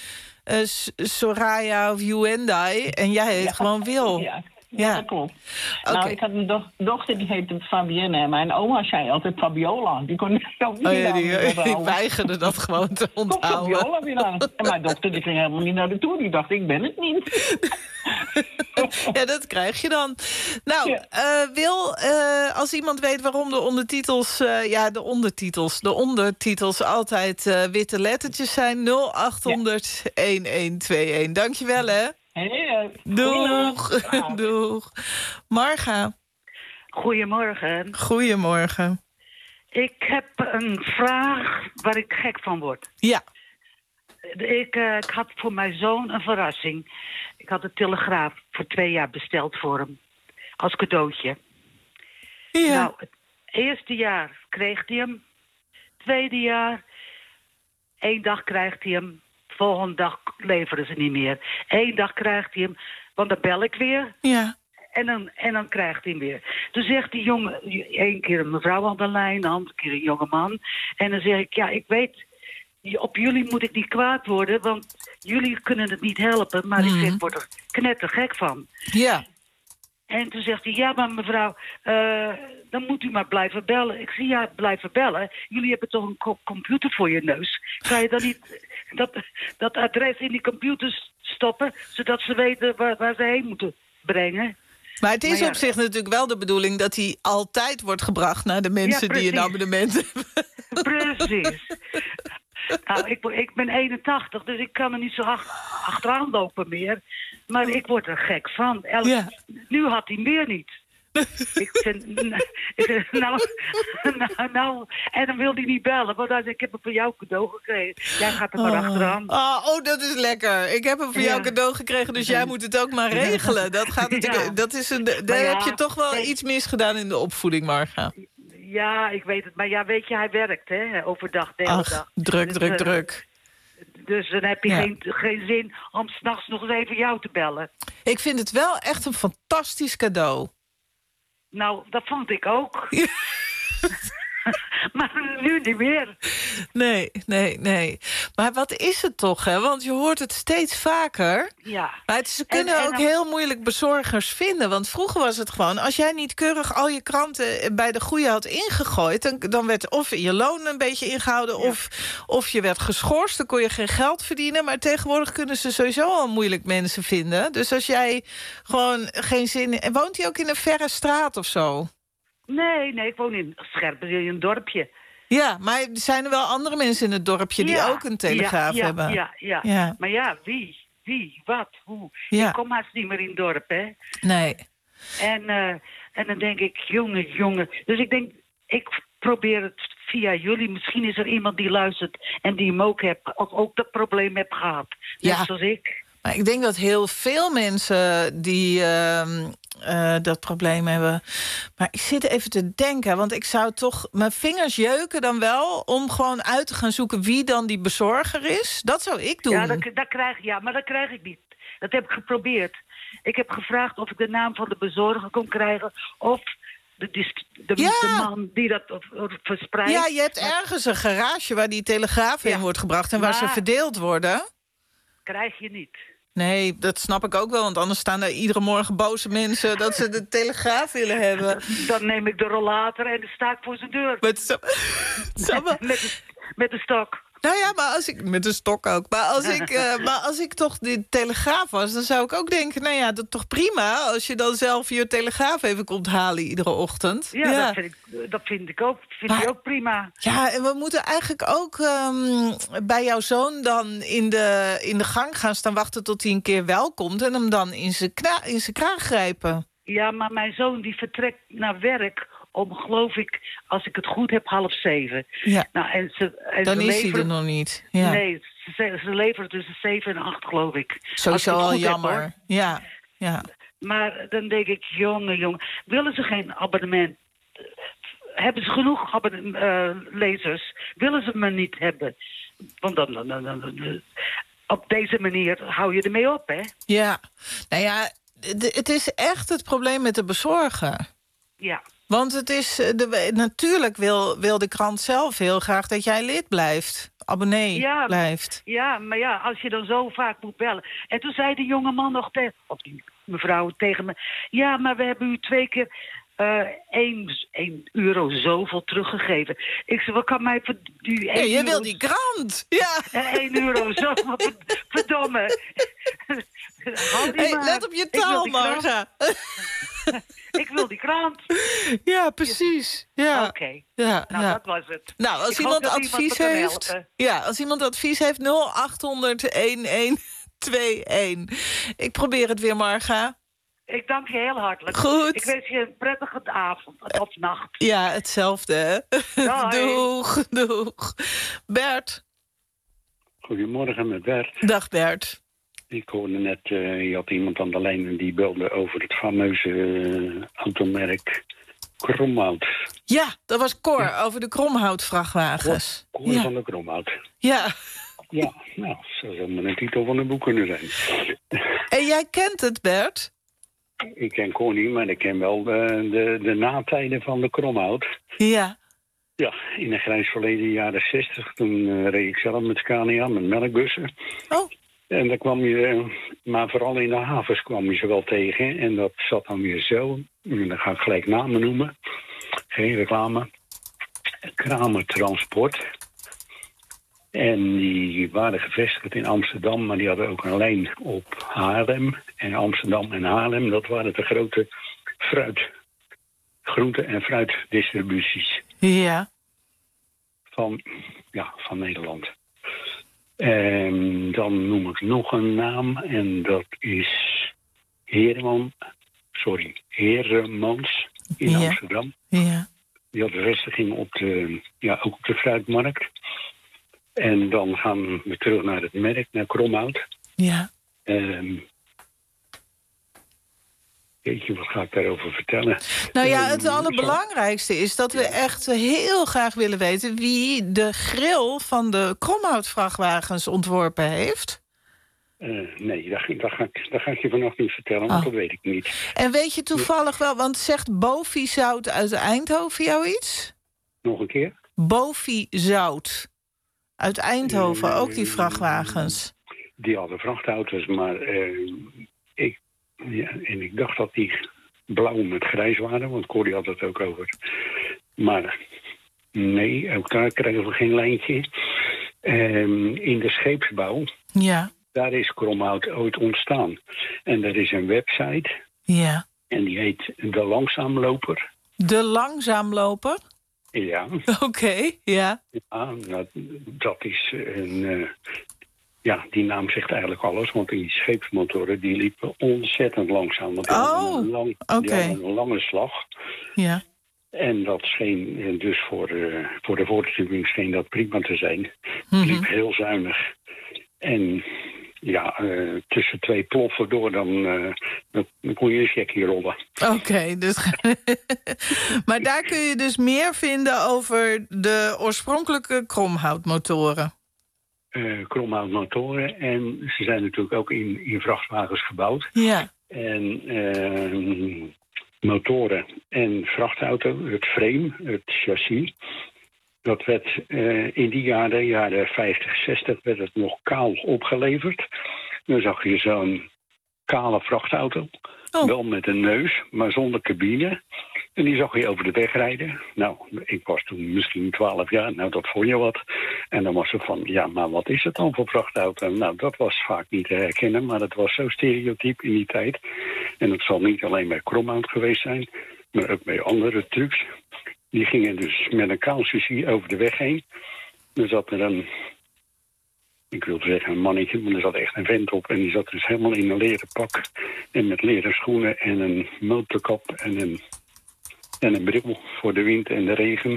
Soraya of Yuendai. En jij heet gewoon Wil. Ja, dat klopt. Okay. Nou, ik had een dochter die heette Fabienne. En mijn oma zei altijd Fabiola. Die kon ook niet die weigerde dat gewoon te onthouden. Fabiola weer aan. En mijn dochter die ging helemaal niet naar de toer. Die dacht, ik ben het niet. Ja, dat krijg je dan. Nou, Wil, als iemand weet waarom de ondertitels altijd witte lettertjes zijn... 0800-1121. Dankjewel, hè. Doeg. Marga. Goedemorgen. Ik heb een vraag waar ik gek van word. Ja. Ik had voor mijn zoon een verrassing. Ik had de Telegraaf voor 2 jaar besteld voor hem. Als cadeautje. Ja. Nou, het eerste jaar kreeg hij hem. Tweede jaar, 1 dag krijgt hij hem. Volgende dag leveren ze niet meer. 1 dag krijgt hij hem, want dan bel ik weer. Ja. En dan krijgt hij hem weer. Toen zegt die jongen, 1 keer een mevrouw aan de lijn, de andere keer een jonge man. En dan zeg ik, ik weet, op jullie moet ik niet kwaad worden, want jullie kunnen het niet helpen. Maar ik word er knettergek van. Ja. En toen zegt hij, ja, maar mevrouw, dan moet u maar blijven bellen. Ik zie, ja, blijven bellen. Jullie hebben toch een computer voor je neus. Kan je dan niet dat adres in die computer stoppen, zodat ze weten waar ze heen moeten brengen? Maar het is op zich natuurlijk wel de bedoeling dat hij altijd wordt gebracht naar de mensen die een abonnement hebben. Precies. Nou, ik ben 81, dus ik kan er niet zo achteraan lopen meer. Maar ik word er gek van. Nu had hij meer niet. Ik vind, nou, en dan wil hij niet bellen. Want hij zei, ik heb hem voor jou cadeau gekregen. Jij gaat er maar achteraan. Oh, dat is lekker. Ik heb hem voor jou cadeau gekregen, dus jij moet het ook maar regelen. Dat gaat natuurlijk, daar heb je toch wel iets misgedaan in de opvoeding, Marga. Ja, ik weet het. Maar weet je, hij werkt, hè, overdag, de hele dag. Druk. Dus dan heb je geen zin om 's nachts nog eens even jou te bellen. Ik vind het wel echt een fantastisch cadeau. Nou, dat vond ik ook. Maar nu niet meer. Nee. Maar wat is het toch, hè? Want je hoort het steeds vaker. Ja. Maar ze kunnen ook heel moeilijk bezorgers vinden. Want vroeger was het gewoon, als jij niet keurig al je kranten bij de goede had ingegooid, dan werd of je loon een beetje ingehouden, of je werd geschorst. Dan kon je geen geld verdienen. Maar tegenwoordig kunnen ze sowieso al moeilijk mensen vinden. Dus als jij gewoon geen zin... Woont hij ook in een verre straat of zo? Nee, ik woon in Scherpen, in een dorpje. Ja, maar zijn er wel andere mensen in het dorpje die ook een telegraaf hebben? Ja. Maar ja, wie, wat, hoe? Ja. Ik kom haast niet meer in het dorp, hè? Nee. En dan denk ik, jongen. Dus ik denk, ik probeer het via jullie. Misschien is er iemand die luistert en die hem ook heeft, of ook dat probleem heeft gehad. Net zoals ik. Maar ik denk dat heel veel mensen die dat probleem hebben. Maar ik zit even te denken, want ik zou toch mijn vingers jeuken dan wel om gewoon uit te gaan zoeken wie dan die bezorger is. Dat zou ik doen. Maar dat krijg ik niet. Dat heb ik geprobeerd. Ik heb gevraagd of ik de naam van de bezorger kon krijgen of de man die dat verspreidt. Ja, je hebt ergens een garage waar die telegraaf heen wordt gebracht en waar ze verdeeld worden. Krijg je niet. Nee, dat snap ik ook wel, want anders staan er iedere morgen boze mensen dat ze de telegraaf willen hebben. Dan neem ik de rollator en dan sta ik voor zijn deur. Met de stok. Nou ja, maar als ik met een stok ook. Maar als ik toch die telegraaf was, dan zou ik ook denken, nou ja, dat is toch prima als je dan zelf je telegraaf even komt halen iedere ochtend. Ja. Dat vind ik ook. Vind ik ook prima. Ja, en we moeten eigenlijk ook bij jouw zoon dan in de gang gaan staan wachten tot hij een keer wel komt en hem dan in zijn kraag grijpen. Ja, maar mijn zoon die vertrekt naar werk om, geloof ik, als ik het goed heb, 6:30. Ja. Nou, dan is hij er nog niet. Ja. Nee, ze leveren tussen 7 en 8, geloof ik. Sowieso al jammer. Ja. Maar dan denk ik, jongen, willen ze geen abonnement? Hebben ze genoeg lezers? Willen ze me niet hebben? Want dan op deze manier hou je ermee op, hè? Ja, nou ja, het is echt het probleem met de bezorger. Ja. Want het is natuurlijk wil de krant zelf heel graag dat jij lid blijft. Abonnee blijft. Ja, maar ja, als je dan zo vaak moet bellen. En toen zei die jonge man nog of die mevrouw tegen me, ja, maar we hebben u 2 keer 1 euro zoveel teruggegeven. Ik zei, wat kan mij voor die 1 je wil die krant. Ja. 1 euro zoveel, verdomme. Let op je taal, Marga. Ik wil die krant. Ja, precies. Ja. Oké. Ja, dat was het. Nou, als iemand advies heeft, als iemand advies heeft, 0800-1121. Ik probeer het weer, Marga. Ik dank je heel hartelijk. Goed. Ik wens je een prettige avond of nacht. Ja, hetzelfde, hè? Doeg. Bert. Goedemorgen, met Bert. Dag, Bert. Ik hoorde net, je had iemand aan de lijn en die belde over het fameuze automerk Kromhout. Ja, dat was Cor, over de Kromhout-vrachtwagens. Cor van de Kromhout. Ja. Ja, nou, dat zou maar een titel van een boek kunnen zijn. En jij kent het, Bert? Ik ken Cor niet, maar ik ken wel de natijden van de Kromhout. Ja. Ja, in een grijs verleden jaren 60, toen reed ik zelf met Scania, met melkbussen. Oh. En daar kwam je, maar vooral in de havens kwam je ze wel tegen. En dat zat dan weer zo, en dan ga ik gelijk namen noemen. Geen reclame. Kramer Transport. En die waren gevestigd in Amsterdam, maar die hadden ook een lijn op Haarlem. En Amsterdam en Haarlem, dat waren de grote groente- en fruitdistributies. Ja. Van Nederland. En dan noem ik nog een naam en dat is Heremans in Amsterdam. Ja. Die had een vestiging ook op de fruitmarkt. En dan gaan we terug naar het merk, naar Kromhout. Ja. Jeetje, wat ga ik daarover vertellen? Nou ja, het allerbelangrijkste is dat we echt heel graag willen weten wie de grill van de Kromhout-vrachtwagens ontworpen heeft. Nee, dat ga ik je vanaf niet vertellen, want dat weet ik niet. En weet je toevallig wel, want zegt Bofi Zout uit Eindhoven jou iets? Nog een keer? Bofi Zout uit Eindhoven, ook die vrachtwagens. Die hadden vrachtauto's, maar ik dacht dat die blauw met grijs waren, want Corrie had het ook over. Maar nee, ook daar kregen we geen lijntje. In de scheepsbouw, daar is Kromhout ooit ontstaan. En er is een website, en die heet De Langzaamloper. De Langzaamloper? Ja. Oké, ja. Ja, nou, dat is een... die naam zegt eigenlijk alles, want die scheepsmotoren die liepen ontzettend langzaam. Want die hadden een lange slag. Ja. En dat scheen dus voor de voortstuwing scheen dat prima te zijn. Het liep heel zuinig. En tussen 2 ploffen door, dan kon je een checkie rollen. Oké, dus... Maar daar kun je dus meer vinden over de oorspronkelijke kromhoutmotoren. Kromhoutmotoren. En ze zijn natuurlijk ook in vrachtwagens gebouwd. Ja. En motoren en vrachtauto, het frame, het chassis... Dat werd in die jaren 50, 60, werd het nog kaal opgeleverd. Dan zag je zo'n kale vrachtauto. Wel met een neus, maar zonder cabine. En die zag je over de weg rijden. Nou, ik was toen misschien 12 jaar. Nou, dat vond je wat. En dan was het van, ja, maar wat is het dan voor vrachtauto? Nou, dat was vaak niet te herkennen, maar dat was zo stereotyp in die tijd. En dat zal niet alleen bij kromhout geweest zijn, maar ook bij andere trucks. Die gingen dus met een kaal chassis over de weg heen. Er zat er ik wil zeggen een mannetje, maar er zat echt een vent op. En die zat dus helemaal in een leren pak. En met leren schoenen en een motorkap en een bril voor de wind en de regen.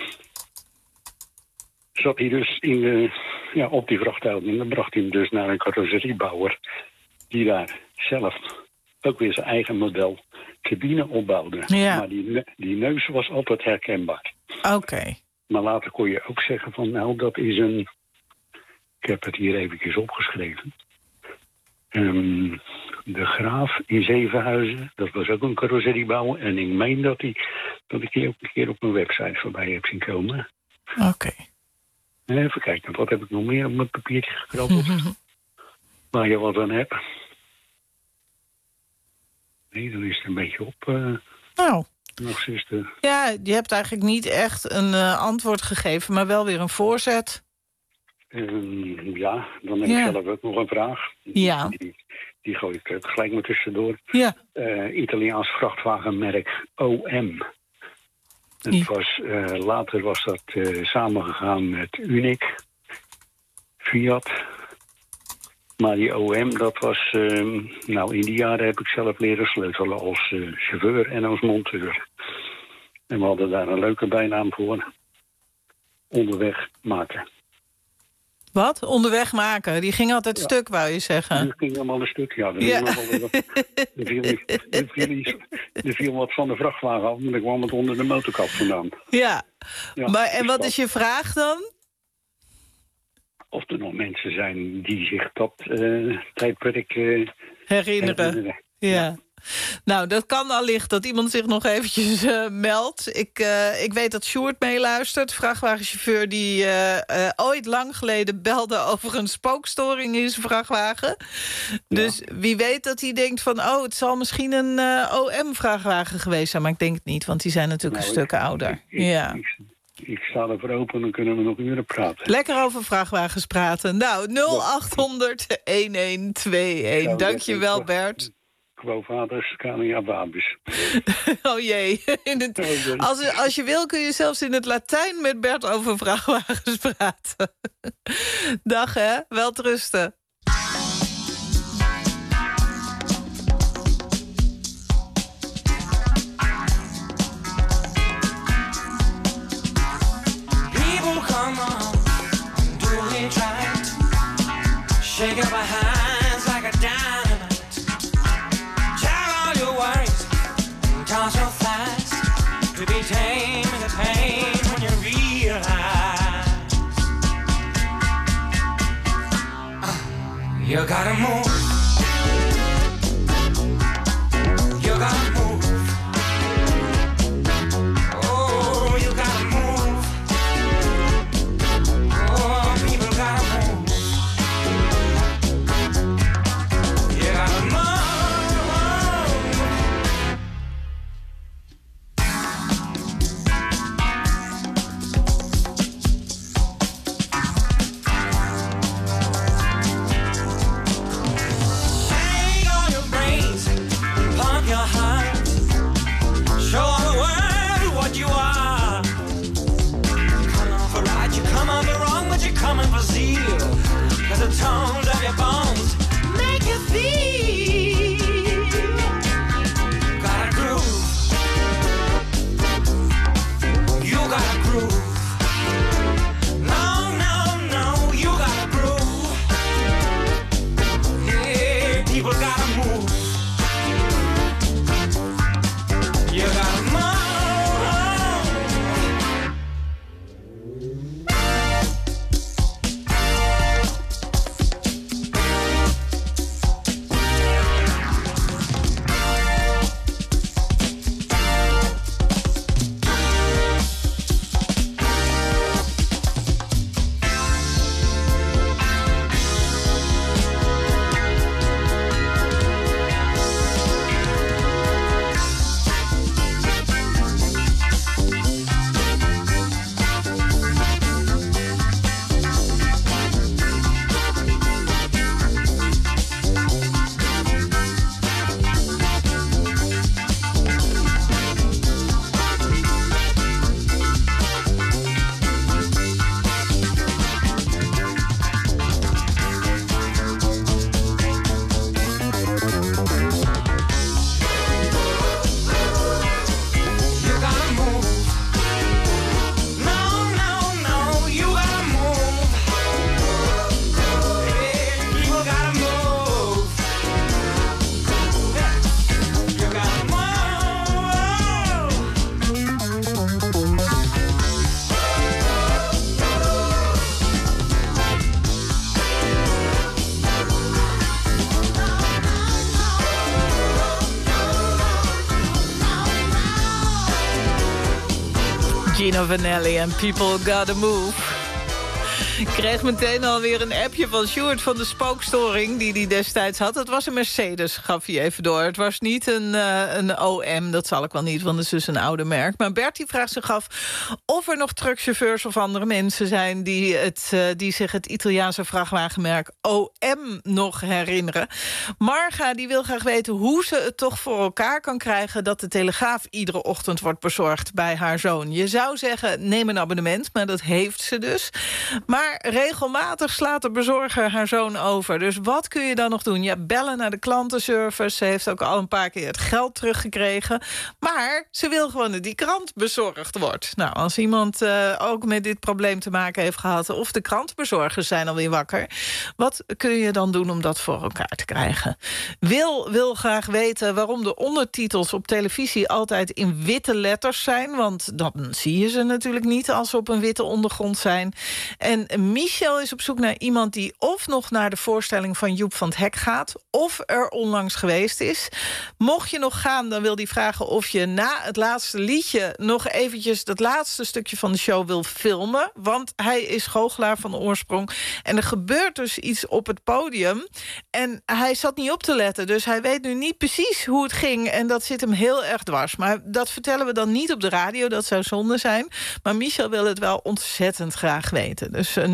Zat hij dus op die vrachtauto. En dan bracht hij hem dus naar een carrosseriebouwer. Die daar zelf ook weer zijn eigen model cabine opbouwde. Ja. Maar die neus was altijd herkenbaar. Oké. Maar later kon je ook zeggen van, nou, dat is een... Ik heb het hier eventjes opgeschreven. De Graaf in Zevenhuizen, dat was ook een carrosseriebouwer. En ik meen dat ik die ook een keer op mijn website voorbij heb zien komen. Oké. Even kijken, wat heb ik nog meer op mijn papiertje gekrabbeld? Waar je wat aan hebt. Nee, dan is het een beetje op. Nou. Nog zuster. Ja, je hebt eigenlijk niet echt een antwoord gegeven, maar wel weer een voorzet. Dan heb ik zelf ook nog een vraag. Ja. Die gooi ik ook gelijk maar tussendoor. Ja. Italiaans vrachtwagenmerk OM. Later was dat samengegaan met Unic, Fiat. Maar die OM, dat was... in die jaren heb ik zelf leren sleutelen als chauffeur en als monteur. En we hadden daar een leuke bijnaam voor. Onderweg maken. Wat? Onderweg maken? Die ging altijd stuk, wou je zeggen? Die ging allemaal een stuk, ja. Er viel wat van de vrachtwagen af, maar ik kwam het onder de motorkap vandaan. Ja. Maar, en wat is je vraag dan? Of er nog mensen zijn die zich dat tijdperk herinneren. Ja. Nou, dat kan allicht dat iemand zich nog eventjes meldt. Ik weet dat Sjoerd meeluistert. Vrachtwagenchauffeur die ooit lang geleden belde over een spookstoring in zijn vrachtwagen. Dus wie weet dat hij denkt van... het zal misschien een OM-vrachtwagen geweest zijn. Maar ik denk het niet, want die zijn natuurlijk een stuk ouder. Ik sta ervoor open, dan kunnen we nog uren praten. Lekker over vrachtwagens praten. Nou, 0800-1121. Dankjewel, Bert. Quo-vaders, Camia Babus. Oh jee. Als je wil kun je zelfs in het Latijn met Bert over vrachtwagens praten. Dag hè, welterusten. Shake up my hands like a dynamite. Tell all your worries and toss your flies. To be tame in the pain when you realize you gotta move. You gotta move. Oh, you gotta move. Oh, people gotta move. Gino Vanelli en People Gotta Move. Ik kreeg meteen alweer een appje van Sjoerd van de spookstoring die hij destijds had. Het was een Mercedes, gaf hij even door. Het was niet een OM, dat zal ik wel niet, want het is dus een oude merk. Maar Bertie vraagt zich af of er nog truckchauffeurs of andere mensen zijn die zich het Italiaanse vrachtwagenmerk OM nog herinneren. Marga die wil graag weten hoe ze het toch voor elkaar kan krijgen dat de Telegraaf iedere ochtend wordt bezorgd bij haar zoon. Je zou zeggen, neem een abonnement, maar dat heeft ze dus. Maar regelmatig slaat de bezorger haar zoon over. Dus wat kun je dan nog doen? Ja, bellen naar de klantenservice. Ze heeft ook al een paar keer het geld teruggekregen. Maar ze wil gewoon dat die krant bezorgd wordt. Nou, als iemand ook met dit probleem te maken heeft gehad, of de krantenbezorgers zijn alweer wakker, wat kun je dan doen om dat voor elkaar te krijgen? Wil graag weten waarom de ondertitels op televisie altijd in witte letters zijn, want dan zie je ze natuurlijk niet als ze op een witte ondergrond zijn. En Michel is op zoek naar iemand die of nog naar de voorstelling van Joep van het Hek gaat, of er onlangs geweest is. Mocht je nog gaan, dan wil hij vragen of je na het laatste liedje nog eventjes dat laatste stukje van de show wil filmen. Want hij is goochelaar van oorsprong. En er gebeurt dus iets op het podium. En hij zat niet op te letten. Dus hij weet nu niet precies hoe het ging. En dat zit hem heel erg dwars. Maar dat vertellen we dan niet op de radio. Dat zou zonde zijn. Maar Michel wil het wel ontzettend graag weten. Dus 0800-1121.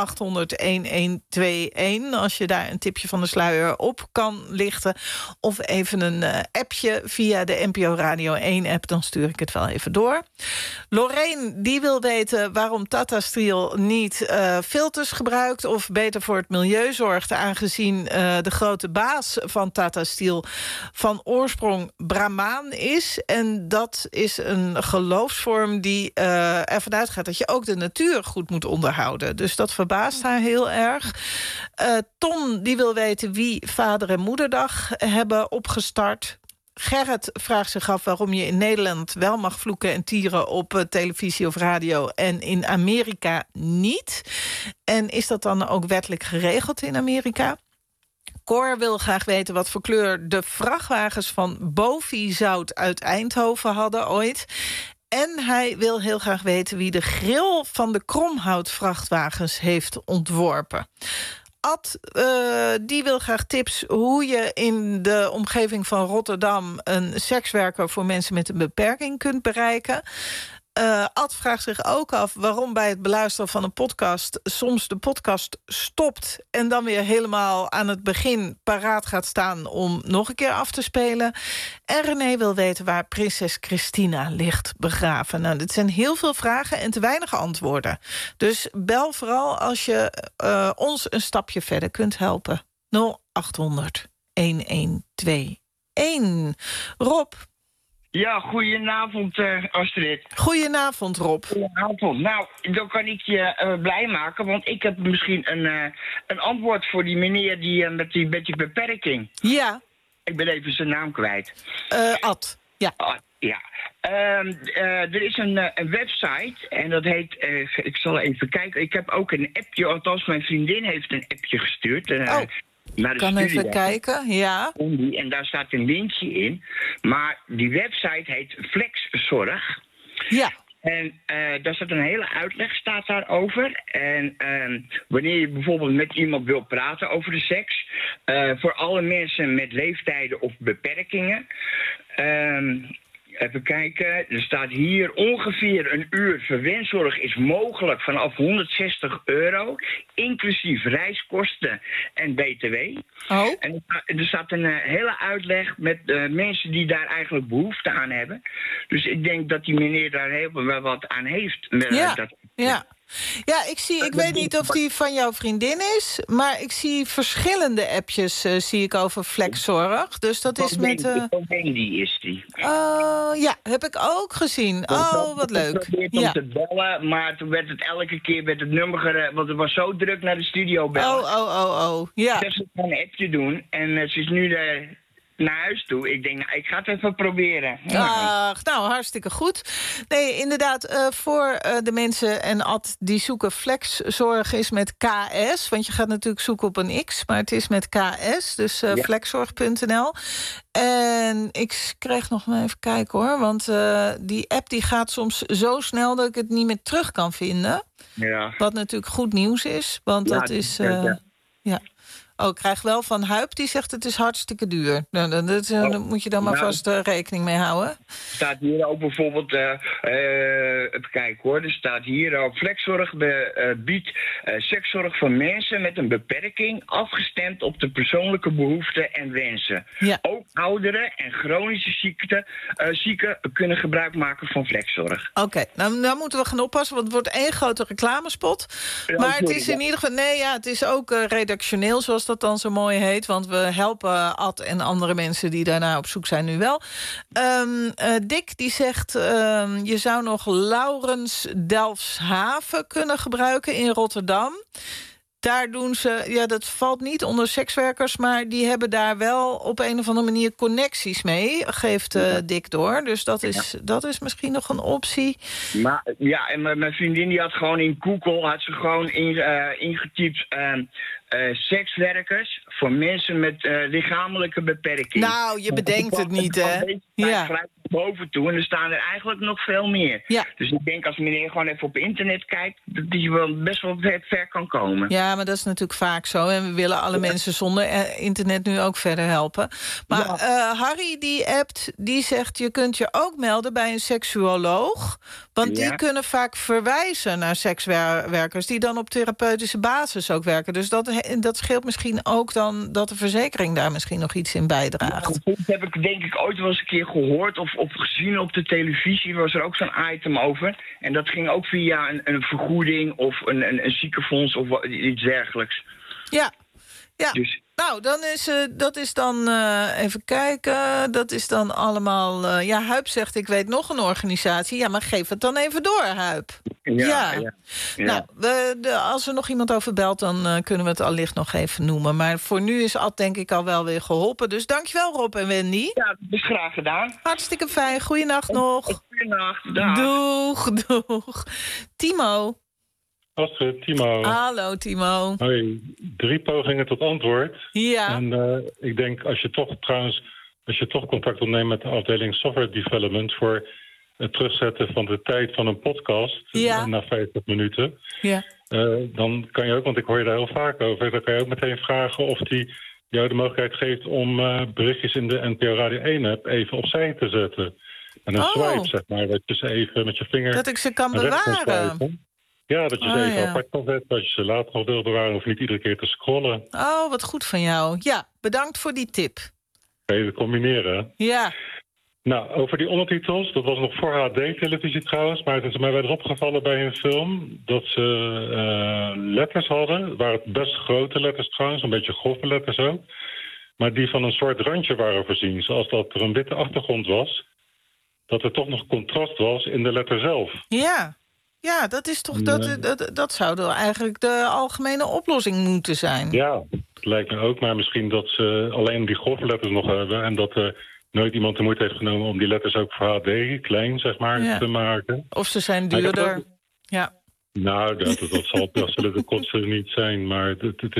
Als je daar een tipje van de sluier op kan lichten. Of even een appje via de NPO Radio 1-app. Dan stuur ik het wel even door. Lorraine, die wil weten waarom Tata Steel niet filters gebruikt of beter voor het milieu zorgt, aangezien de grote baas van Tata Steel van oorsprong Brahmaan is. En dat is een geloofsvorm die ervan uitgaat dat je ook de natuur goed moet onderhouden. Dus dat verbaast haar heel erg. Ton, die wil weten wie Vader- en Moederdag hebben opgestart. Gerrit vraagt zich af waarom je in Nederland wel mag vloeken en tieren op televisie of radio en in Amerika niet. En is dat dan ook wettelijk geregeld in Amerika? Cor wil graag weten wat voor kleur de vrachtwagens van Bovi Zout uit Eindhoven hadden ooit. En hij wil heel graag weten wie de grill van de Kromhout-vrachtwagens heeft ontworpen. Ad, die wil graag tips hoe je in de omgeving van Rotterdam een sekswerker voor mensen met een beperking kunt bereiken. Ad vraagt zich ook af waarom bij het beluisteren van een podcast soms de podcast stopt en dan weer helemaal aan het begin paraat gaat staan om nog een keer af te spelen. En René wil weten waar prinses Christina ligt begraven. Nou, dit zijn heel veel vragen en te weinig antwoorden. Dus bel vooral als je ons een stapje verder kunt helpen. 0800-1121. Rob. Ja, goedenavond Astrid. Goedenavond Rob. Goedenavond. Nou, dan kan ik je blij maken, want ik heb misschien een antwoord voor die meneer die met die beperking. Ja. Ik ben even zijn naam kwijt. Ad. Ja. Ja. Er is een website en dat heet, ik zal even kijken, ik heb ook een appje, althans mijn vriendin heeft een appje gestuurd. Naar de kan studio. Even kijken, ja. En daar staat een linkje in. Maar die website heet Flexzorg. Ja. En daar staat een hele uitleg staat daarover. En wanneer je bijvoorbeeld met iemand wil praten over de seks, voor alle mensen met leeftijden of beperkingen. Even kijken, er staat hier ongeveer een uur verwenzorg is mogelijk vanaf €160, inclusief reiskosten en btw. Oh. En er staat een hele uitleg met mensen die daar eigenlijk behoefte aan hebben. Dus ik denk dat die meneer daar heel wel wat aan heeft. Ja. Ja, ik weet niet of die van jouw vriendin is, maar ik zie verschillende appjes zie ik over flexzorg. Dus dat is met... die is die. Ja, heb ik ook gezien. Wat leuk. Ik probeerde om te bellen, maar toen werd het elke keer met het nummer, want het was zo druk naar de studio bellen. Ja. Dus ik ga een appje doen en ze is nu naar huis toe. Ik denk, nou, ik ga het even proberen. Ach, nou, hartstikke goed. Nee, inderdaad, voor de mensen en Ad die zoeken flexzorg is met KS. Want je gaat natuurlijk zoeken op een X, maar het is met KS. Dus flexzorg.nl. En ik kreeg nog maar even kijken hoor. Want die app die gaat soms zo snel dat ik het niet meer terug kan vinden. Ja. Wat natuurlijk goed nieuws is. Want dat is... ja. Oh, ik krijg wel van Huip, die zegt het is hartstikke duur. Nou, daar moet je dan maar vast rekening mee houden. Staat hier ook bijvoorbeeld, even kijken hoor, er staat hier ook flexzorg biedt sekszorg voor mensen met een beperking afgestemd op de persoonlijke behoeften en wensen. Ja. Ook ouderen en chronische zieken kunnen gebruik maken van flexzorg. Oké, nou moeten we gaan oppassen, want het wordt één grote reclamespot. Ja, maar het is in ieder geval, het is ook redactioneel, zoals dat dan zo mooi heet. Want we helpen Ad en andere mensen die daarna op zoek zijn nu wel. Dick die zegt, je zou nog Laurens Delfshaven kunnen gebruiken in Rotterdam. Daar doen ze, dat valt niet onder sekswerkers, maar die hebben daar wel op een of andere manier connecties mee, geeft Dick door. Dus dat is misschien nog een optie. Maar en mijn vriendin die had gewoon in Google ingetypt sekswerkers voor mensen met lichamelijke beperking. Nou, je bedenkt het niet, hè? Ja. Boven toe en er staan er eigenlijk nog veel meer. Ja. Dus ik denk als meneer gewoon even op internet kijkt, dat die wel best wel ver kan komen. Ja, maar dat is natuurlijk vaak zo. En we willen alle mensen zonder internet nu ook verder helpen. Maar Harry die appt, die zegt, je kunt je ook melden bij een seksuoloog. Want die kunnen vaak verwijzen naar sekswerkers die dan op therapeutische basis ook werken. Dus dat scheelt misschien ook dan dat de verzekering daar misschien nog iets in bijdraagt. Ja, dat heb ik denk ik ooit wel eens een keer gehoord of gezien op de televisie. Was er ook zo'n item over. En dat ging ook via een vergoeding of een ziekenfonds of iets dergelijks. Ja. Dus. Nou, dan dat is dan, even kijken, dat is dan allemaal... Huip zegt, ik weet nog een organisatie. Ja, maar geef het dan even door, Huip. Ja. Nou, als er nog iemand over belt, dan kunnen we het allicht nog even noemen. Maar voor nu is Ad denk ik al wel weer geholpen. Dus dankjewel, Rob en Wendy. Ja, dat is graag gedaan. Hartstikke fijn. Goeienacht nog. Goeienacht, dag. Doeg. Timo. Astrid, Timo. Hallo, Timo. Hoi, 3 pogingen tot antwoord. Ja. En ik denk, als je toch contact opneemt met de afdeling Software Development voor het terugzetten van de tijd van een podcast na 50 minuten. Ja. Dan kan je ook, want ik hoor je daar heel vaak over, dan kan je ook meteen vragen of die jou de mogelijkheid geeft om berichtjes in de NPO Radio 1-app even opzij te zetten. En een swipe, zeg maar, dat je ze even met je vinger... Dat ik ze kan bewaren. Ja, dat je ze even apart kan zetten. Als je ze later nog wil bewaren, hoef je niet iedere keer te scrollen. Oh, wat goed van jou. Ja, bedankt voor die tip. Kan je het combineren? Ja. Nou, over die ondertitels, dat was nog voor HD-televisie trouwens, maar het is mij wel eens opgevallen bij een film dat ze letters hadden. Het waren best grote letters trouwens, een beetje grove letters ook. Maar die van een soort randje waren voorzien, zoals dat er een witte achtergrond was. Dat er toch nog contrast was in de letter zelf. Ja, dat is toch dat zou dan eigenlijk de algemene oplossing moeten zijn. Ja, het lijkt me ook, maar misschien dat ze alleen die grove letters nog hebben en dat nooit iemand de moeite heeft genomen om die letters ook voor HD, klein zeg maar, te maken. Of ze zijn duurder. Ja. Nou, dat zullen de kosten niet zijn, maar het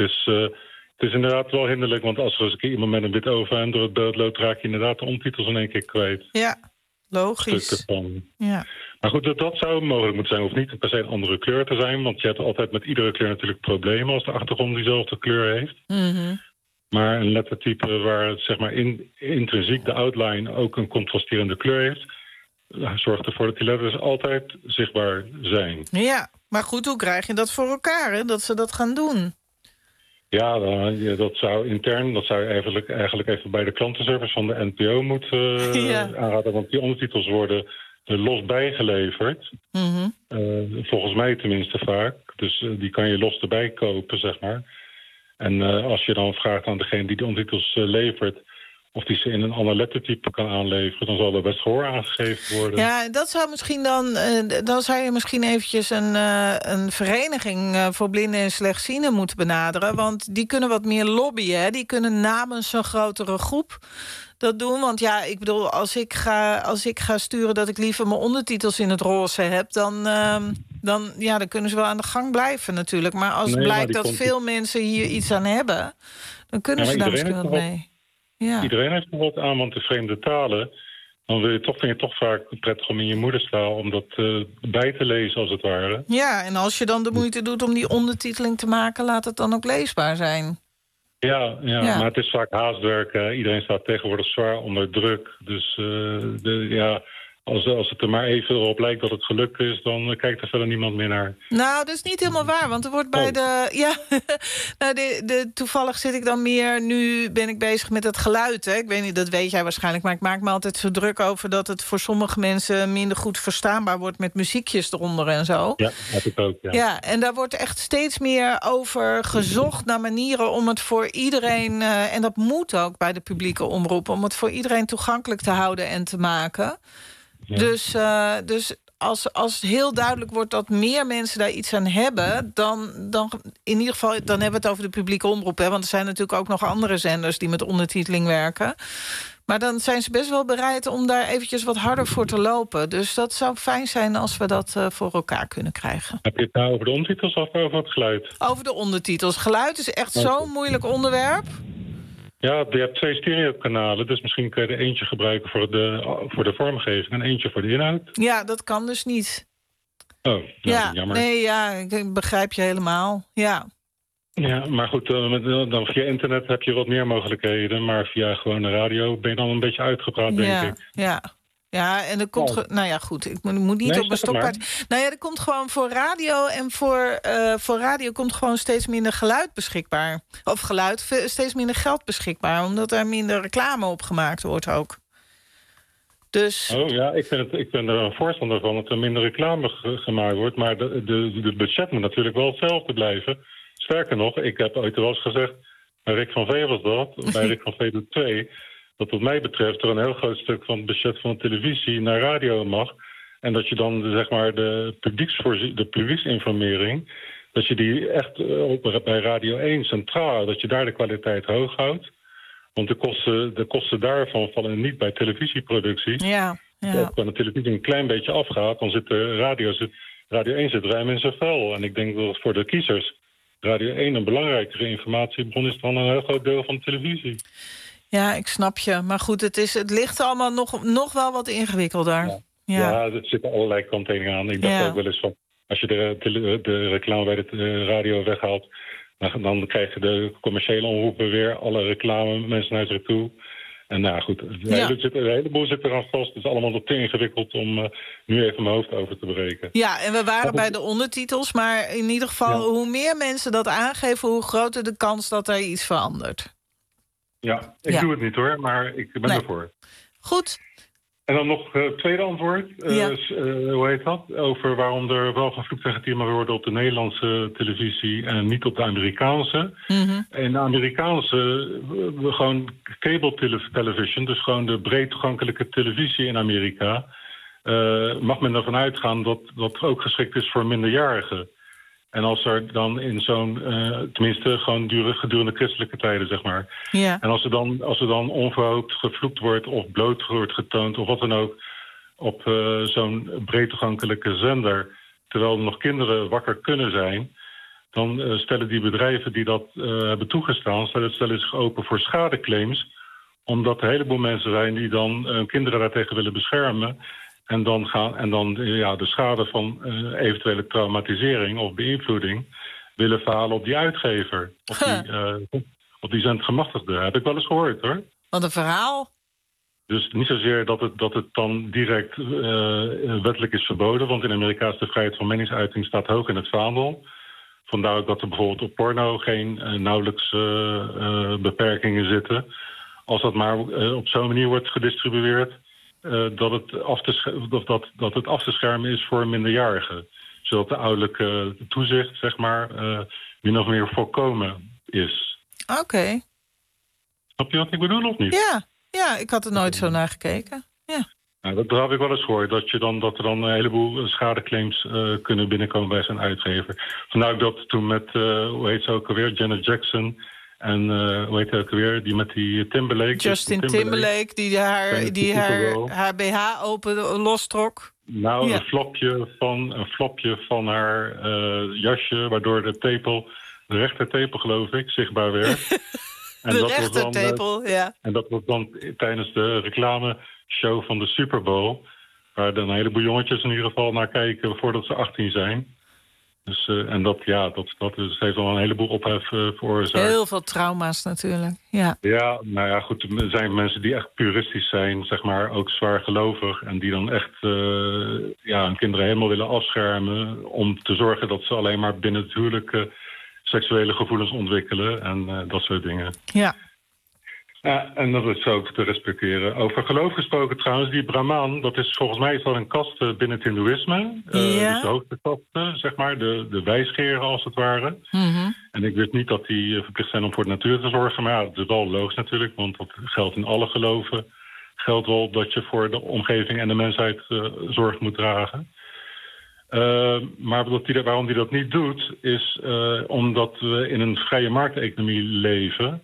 is inderdaad wel hinderlijk, want als er eens een keer iemand met een wit overhemd door het beeld loopt, raak je inderdaad de ondertitels in één keer kwijt. Ja, logisch. Ja. Maar goed, dat zou mogelijk moeten zijn. Hoeft niet per se een andere kleur te zijn, want je hebt altijd met iedere kleur natuurlijk problemen als de achtergrond diezelfde kleur heeft. Mm-hmm. Maar een lettertype waar zeg maar intrinsiek de outline ook een contrasterende kleur heeft, zorgt ervoor dat die letters altijd zichtbaar zijn. Ja, maar goed, hoe krijg je dat voor elkaar, hè? Dat ze dat gaan doen? Ja, dat zou je eigenlijk even bij de klantenservice van de NPO moeten aanraden, want die ondertitels worden los bijgeleverd. Mm-hmm. Volgens mij tenminste vaak. Dus die kan je los erbij kopen, zeg maar. En als je dan vraagt aan degene die de ondertitels levert of die ze in een ander lettertype kan aanleveren, dan zal er best gehoor aangegeven worden. Ja, dat zou misschien dan zou je misschien eventjes een vereniging voor blinden en slechtzienden moeten benaderen. Want die kunnen wat meer lobbyen. Hè? Die kunnen namens een grotere groep dat doen. Want ja, ik bedoel, als ik ga sturen dat ik liever mijn ondertitels in het roze heb, dan kunnen ze wel aan de gang blijven natuurlijk. Maar als blijkt dat veel mensen hier iets aan hebben, dan kunnen ze daar misschien wat mee. Ja. Iedereen heeft er wat aan, want de vreemde talen, dan vind je het toch vaak prettig om in je moederstaal om dat bij te lezen, als het ware. Ja, en als je dan de moeite doet om die ondertiteling te maken, laat het dan ook leesbaar zijn. Ja, maar het is vaak haastwerk. Iedereen staat tegenwoordig zwaar onder druk. Dus als het er maar even op lijkt dat het gelukt is, dan kijkt er verder niemand meer naar. Nou, dat is niet helemaal waar, want er wordt bij toevallig zit ik dan meer, nu ben ik bezig met het geluid. Hè. Ik weet niet, dat weet jij waarschijnlijk, maar ik maak me altijd zo druk over dat het voor sommige mensen minder goed verstaanbaar wordt met muziekjes eronder en zo. Ja, heb ik ook, Ja, en daar wordt echt steeds meer over gezocht naar manieren om het voor iedereen, en dat moet ook bij de publieke omroep, om het voor iedereen toegankelijk te houden en te maken. Ja. Dus als heel duidelijk wordt dat meer mensen daar iets aan hebben, dan in ieder geval, dan hebben we het over de publieke omroep. Hè, want er zijn natuurlijk ook nog andere zenders die met ondertiteling werken. Maar dan zijn ze best wel bereid om daar eventjes wat harder voor te lopen. Dus dat zou fijn zijn als we dat voor elkaar kunnen krijgen. Heb je het nou over de ondertitels of over het geluid? Over de ondertitels. Geluid is echt zo'n moeilijk onderwerp. Ja, je hebt 2 stereokanalen, dus misschien kun je er eentje gebruiken voor de vormgeving en eentje voor de inhoud. Ja, dat kan dus niet. Oh, jammer. Ik begrijp je helemaal, ja. Ja, maar goed, dan via internet heb je wat meer mogelijkheden, maar via gewone radio ben je dan een beetje uitgepraat, denk ik. Ja, en er komt... goed, ik moet niet op mijn stokpaard. Er komt gewoon voor radio en voor radio komt gewoon steeds minder geluid beschikbaar. Of steeds minder geld beschikbaar, omdat er minder reclame op gemaakt wordt ook. Dus... Oh ja, ik ben er een voorstander van dat er minder reclame gemaakt wordt, maar de budget moet natuurlijk wel hetzelfde blijven. Sterker nog, ik heb ooit wel eens gezegd, bij Rick van Vee was dat, bij Rick van Vee doet 2... dat wat mij betreft er een heel groot stuk van het budget van de televisie naar radio mag. En dat je dan zeg maar de publieksinformering, dat je die echt bij Radio 1 centraal, dat je daar de kwaliteit hoog houdt. Want de kosten daarvan vallen niet bij televisieproductie. Ja. Als de televisie een klein beetje afgaat, dan zit Radio 1 zit ruim in zijn vel. En ik denk dat voor de kiezers Radio 1 een belangrijkere informatiebron is dan een heel groot deel van de televisie. Ja, ik snap je. Maar goed, het ligt allemaal nog wel wat ingewikkelder. Ja, er zitten allerlei kanttekeningen aan. Ik dacht ook wel eens van, als je de reclame bij de radio weghaalt, dan krijgen de commerciële omroepen weer alle reclame mensen naar zich toe. En nou goed, de heleboel zit eraan vast. Het is allemaal nog te ingewikkeld om nu even mijn hoofd over te breken. Ja, en we waren bij de ondertitels, maar in ieder geval, hoe meer mensen dat aangeven, hoe groter de kans dat er iets verandert. Ja, ik doe het niet hoor, maar ik ben ervoor. Goed. En dan nog het tweede antwoord. Hoe heet dat? Over waarom er wel gevloekt en getimmerd wordt op de Nederlandse televisie en niet op de Amerikaanse. Mm-hmm. En de Amerikaanse, gewoon cable television, dus gewoon de breed toegankelijke televisie in Amerika, mag men ervan uitgaan dat ook geschikt is voor minderjarigen. En als er dan in zo'n, tenminste gewoon gedurende christelijke tijden, zeg maar. Ja. En als er dan onverhoopt gevloekt wordt of bloot wordt getoond of wat dan ook op zo'n breed toegankelijke zender, terwijl er nog kinderen wakker kunnen zijn, dan stellen die bedrijven die dat hebben toegestaan, stellen zich open voor schadeclaims, omdat er een heleboel mensen zijn die dan kinderen daartegen willen beschermen. En dan de schade van eventuele traumatisering of beïnvloeding willen verhalen op die uitgever. Op die zendgemachtigde. Heb ik wel eens gehoord hoor. Wat een verhaal. Dus niet zozeer dat het dan direct wettelijk is verboden. Want in Amerika is de vrijheid van meningsuiting staat hoog in het vaandel. Vandaar ook dat er bijvoorbeeld op porno geen nauwelijks beperkingen zitten. Als dat maar op zo'n manier wordt gedistribueerd, dat het af te schermen is voor minderjarigen. Zodat de ouderlijke toezicht, zeg maar, min of meer voorkomen is. Oké. Snap je wat ik bedoel of niet? Ja, ik had er nooit zo naar gekeken. Ja. Nou, dat heb ik wel eens gehoord, dat er dan een heleboel schadeclaims kunnen binnenkomen bij zijn uitgever. Vandaar dat toen met, hoe heet ze ook alweer, Janet Jackson en hoe heet ze ook alweer, die met die Timberlake. Justin Timberlake, die haar BH open lostrok. Nou, een flopje van haar jasje, waardoor de rechtertepel geloof ik, zichtbaar werd. De rechtertepel, ja. En dat was dan tijdens de reclameshow van de Super Bowl, waar dan een heleboel jongetjes in ieder geval naar kijken voordat ze 18 zijn. Dus, en dat heeft al een heleboel ophef veroorzaakt. Heel veel trauma's natuurlijk, ja. Ja, nou ja, goed, er zijn mensen die echt puristisch zijn, zeg maar, ook zwaar gelovig. En die dan echt hun kinderen helemaal willen afschermen om te zorgen dat ze alleen maar binnen het huwelijk seksuele gevoelens ontwikkelen en dat soort dingen. Ja. Ja, en dat is ook te respecteren. Over geloof gesproken trouwens, die Brahman, dat is volgens mij wel een kaste binnen het hindoeïsme. Dus de hoogste kaste, zeg maar, de wijsgeren als het ware. Mm-hmm. En ik wist niet dat die verplicht zijn om voor de natuur te zorgen. Maar ja, dat is wel logisch natuurlijk, want dat geldt in alle geloven. Geldt wel dat je voor de omgeving en de mensheid zorg moet dragen. Maar waarom die dat niet doet, is omdat we in een vrije markteconomie leven.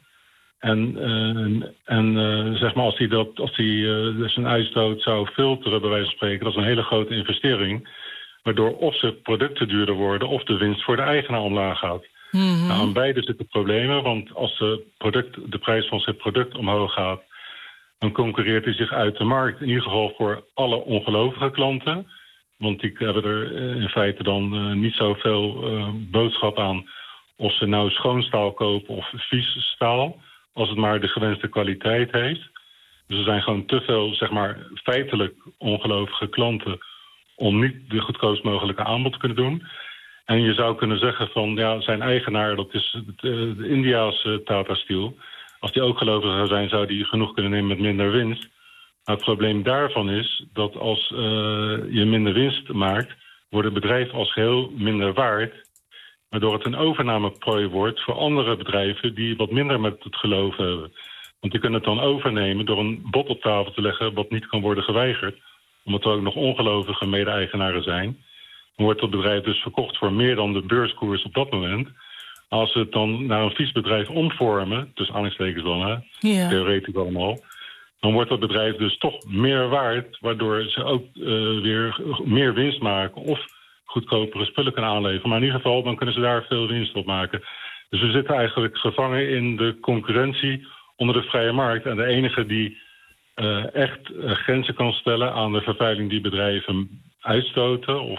En zeg maar, als hij zijn uitstoot zou filteren, bij wijze van spreken, dat is een hele grote investering. Waardoor of zijn producten duurder worden, of de winst voor de eigenaar omlaag gaat. Mm-hmm. Nou, aan beide zitten problemen, want als de prijs van zijn product omhoog gaat, dan concurreert hij zich uit de markt. In ieder geval voor alle ongelovige klanten. Want die hebben er in feite dan niet zoveel boodschap aan of ze nou schoon staal kopen of vies staal, als het maar de gewenste kwaliteit heeft. Dus er zijn gewoon te veel, zeg maar, feitelijk ongelovige klanten om niet de goedkoopst mogelijke aanbod te kunnen doen. En je zou kunnen zeggen van, ja, zijn eigenaar, dat is de Indiaanse Tata Steel. Als die ook gelovig zou zijn, zou die genoeg kunnen nemen met minder winst. Maar het probleem daarvan is dat als je minder winst maakt, wordt het bedrijf als geheel minder waard, waardoor het een overnameprooi wordt voor andere bedrijven die wat minder met het geloof hebben. Want die kunnen het dan overnemen door een bod op tafel te leggen wat niet kan worden geweigerd, omdat er ook nog ongelovige mede-eigenaren zijn. Dan wordt het bedrijf dus verkocht voor meer dan de beurskoers op dat moment. Als ze het dan naar een vies bedrijf omvormen, tussen aanhalingstekens dan, theoretisch allemaal, dan wordt dat bedrijf dus toch meer waard, waardoor ze ook weer meer winst maken of goedkopere spullen kunnen aanleveren. Maar in ieder geval, dan kunnen ze daar veel winst op maken. Dus we zitten eigenlijk gevangen in de concurrentie onder de vrije markt. En de enige die echt grenzen kan stellen aan de vervuiling die bedrijven uitstoten,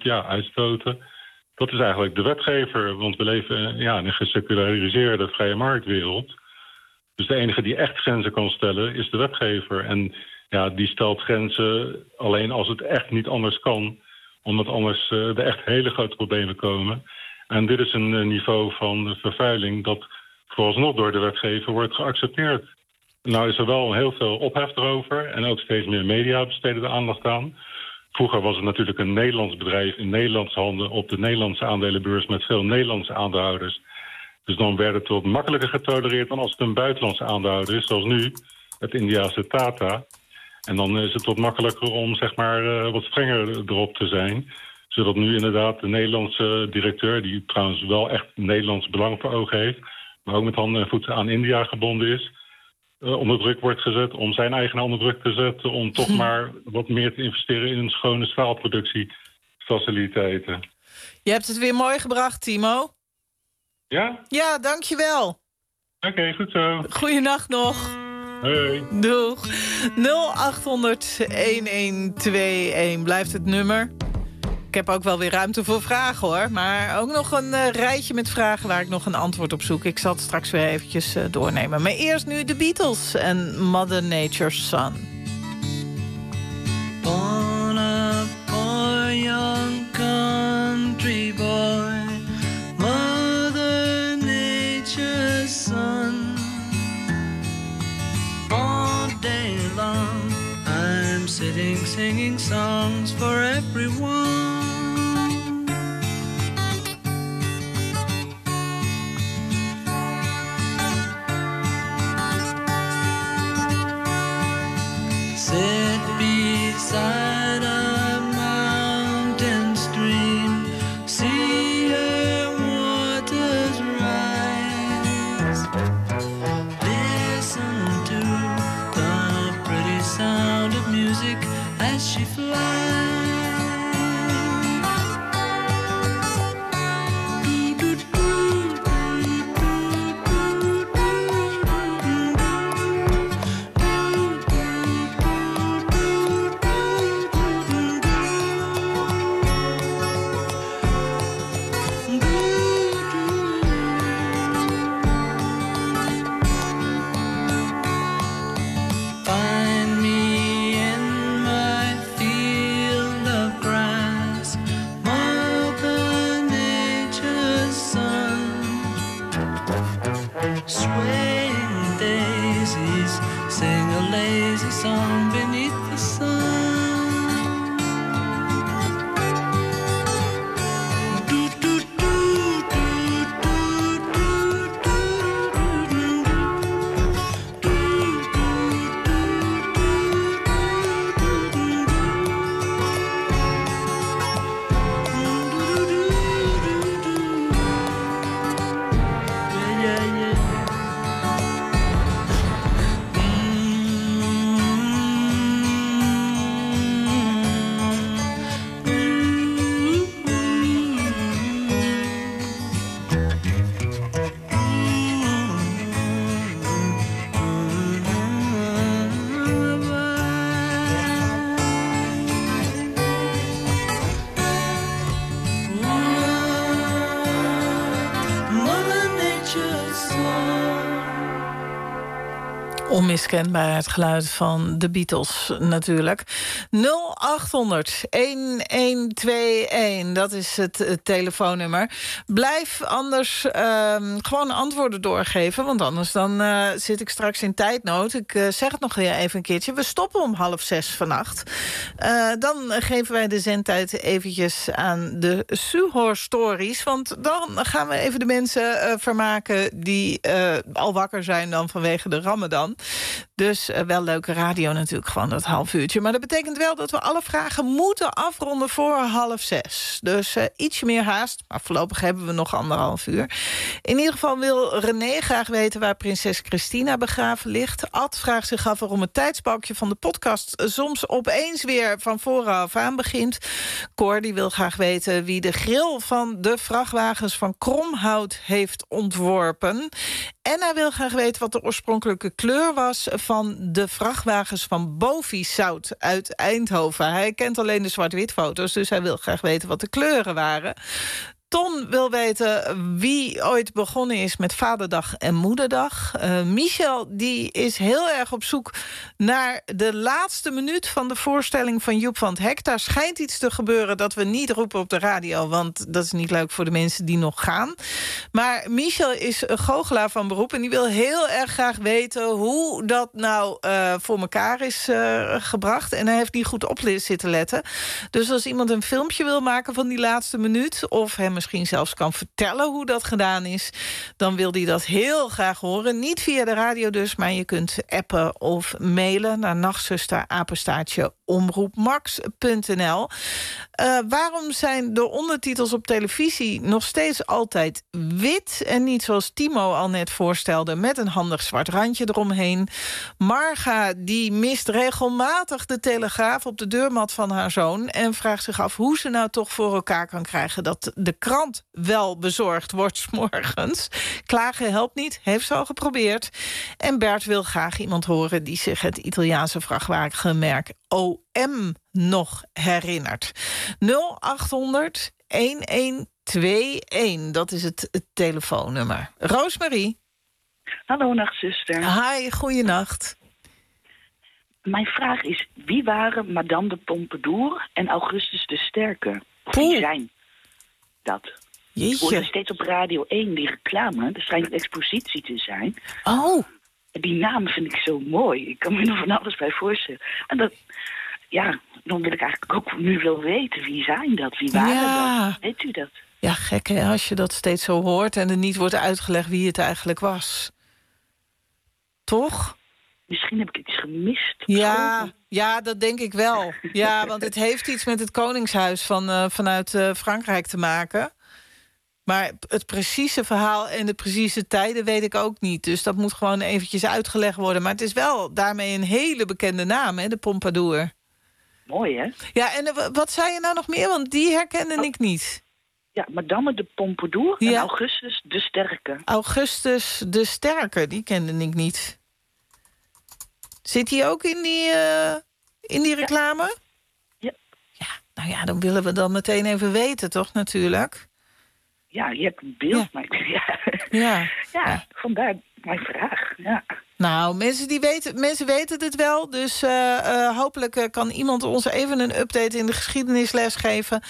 dat is eigenlijk de wetgever. Want we leven in een geseculariseerde vrije marktwereld. Dus de enige die echt grenzen kan stellen is de wetgever. En ja, die stelt grenzen alleen als het echt niet anders kan, omdat anders er echt hele grote problemen komen. En dit is een niveau van vervuiling dat vooralsnog door de wetgever wordt geaccepteerd. Nou is er wel heel veel ophef erover en ook steeds meer media besteden de aandacht aan. Vroeger was het natuurlijk een Nederlands bedrijf in Nederlandse handen op de Nederlandse aandelenbeurs met veel Nederlandse aandeelhouders. Dus dan werd het wat makkelijker getolereerd dan als het een buitenlandse aandeelhouder is, zoals nu het Indiase Tata. En dan is het wat makkelijker om, zeg maar, wat strenger erop te zijn. Zodat nu inderdaad de Nederlandse directeur, die trouwens wel echt Nederlands belang voor ogen heeft, maar ook met handen en voeten aan India gebonden is, onder druk wordt gezet om zijn eigen onder druk te zetten om toch maar wat meer te investeren in een schone staalproductiefaciliteiten. Je hebt het weer mooi gebracht, Timo. Ja? Ja, dankjewel. Oké, goed zo. Goeienacht nog. Hoi. Doeg. 0800-1121 blijft het nummer. Ik heb ook wel weer ruimte voor vragen, hoor. Maar ook nog een rijtje met vragen waar ik nog een antwoord op zoek. Ik zal het straks weer eventjes doornemen. Maar eerst nu de Beatles en Mother Nature's Son. Born a poor young country boy, Mother Nature's son. All day long I'm sitting singing songs for everyone. song beneath the sun. Onmiskenbaar het geluid van de Beatles natuurlijk. 0800-1121, dat is het telefoonnummer. Blijf anders gewoon antwoorden doorgeven, want anders dan zit ik straks in tijdnood. Ik zeg het nog even een keertje. We stoppen om 5:30 vannacht. Dan geven wij de zendtijd eventjes aan de Suhoor Stories, want dan gaan we even de mensen vermaken die al wakker zijn dan vanwege de Ramadan. Dus wel leuke radio natuurlijk, gewoon dat half uurtje. Maar dat betekent wel dat we alle vragen moeten afronden voor 5:30. Dus ietsje meer haast, maar voorlopig hebben we nog 1,5 uur. In ieder geval wil René graag weten waar prinses Christina begraven ligt. Ad vraagt zich af waarom het tijdsbalkje van de podcast soms opeens weer van vooraf aan begint. Cor die wil graag weten wie de grill van de vrachtwagens van Kromhout heeft ontworpen. En hij wil graag weten wat de oorspronkelijke kleur was van de vrachtwagens van Bovisout uit Eindhoven. Hij kent alleen de zwart-wit foto's, dus hij wil graag weten wat de kleuren waren. Ton wil weten wie ooit begonnen is met Vaderdag en Moederdag. Michel die is heel erg op zoek naar de laatste minuut van de voorstelling van Joep van het Hek. Daar schijnt iets te gebeuren dat we niet roepen op de radio, want dat is niet leuk voor de mensen die nog gaan. Maar Michel is een goochelaar van beroep en die wil heel erg graag weten hoe dat nou voor elkaar is gebracht. En hij heeft niet goed op zitten letten. Dus als iemand een filmpje wil maken van die laatste minuut, of hem misschien zelfs kan vertellen hoe dat gedaan is, dan wil hij dat heel graag horen. Niet via de radio dus, maar je kunt appen of mailen naar nachtzuster@omroepmax.nl. Waarom zijn de ondertitels op televisie nog steeds altijd wit en niet zoals Timo al net voorstelde met een handig zwart randje eromheen? Marga die mist regelmatig de Telegraaf op de deurmat van haar zoon en vraagt zich af hoe ze nou toch voor elkaar kan krijgen dat de krant wel bezorgd wordt 's morgens. Klagen helpt niet, heeft ze al geprobeerd. En Bert wil graag iemand horen die zich het Italiaanse vrachtwagenmerk OM nog herinnert. 0800-1121, dat is het telefoonnummer. Roosmarie. Hallo, nachtzuster. Hi, goeienacht. Mijn vraag is, wie waren Madame de Pompadour en Augustus de Sterke? Of wie zijn dat? Ik hoor steeds op Radio 1 die reclame. Er schijnt een expositie te zijn. Oh. Die naam vind ik zo mooi. Ik kan me er van alles bij voorstellen. En dat, ja, dan wil ik eigenlijk ook nu wel weten. Wie zijn dat? Wie waren dat? Weet u dat? Ja, gek hè, als je dat steeds zo hoort en er niet wordt uitgelegd wie het eigenlijk was. Toch? Misschien heb ik iets gemist. Ja, dat denk ik wel. Ja, want het heeft iets met het Koningshuis vanuit Frankrijk te maken. Maar het precieze verhaal en de precieze tijden weet ik ook niet. Dus dat moet gewoon eventjes uitgelegd worden. Maar het is wel daarmee een hele bekende naam, hè, de Pompadour. Mooi, hè? Ja, en wat zei je nou nog meer? Want die herkende ik niet. Ja, Madame de Pompadour en Augustus de Sterke. Augustus de Sterke, die kende ik niet. Zit hij ook in die reclame? Ja. Ja, nou ja, dan willen we dan meteen even weten, toch, natuurlijk? Ja, je hebt een beeld, maar ja, vandaar mijn vraag, ja. Nou, mensen weten het wel, dus hopelijk kan iemand ons even een update in de geschiedenisles geven.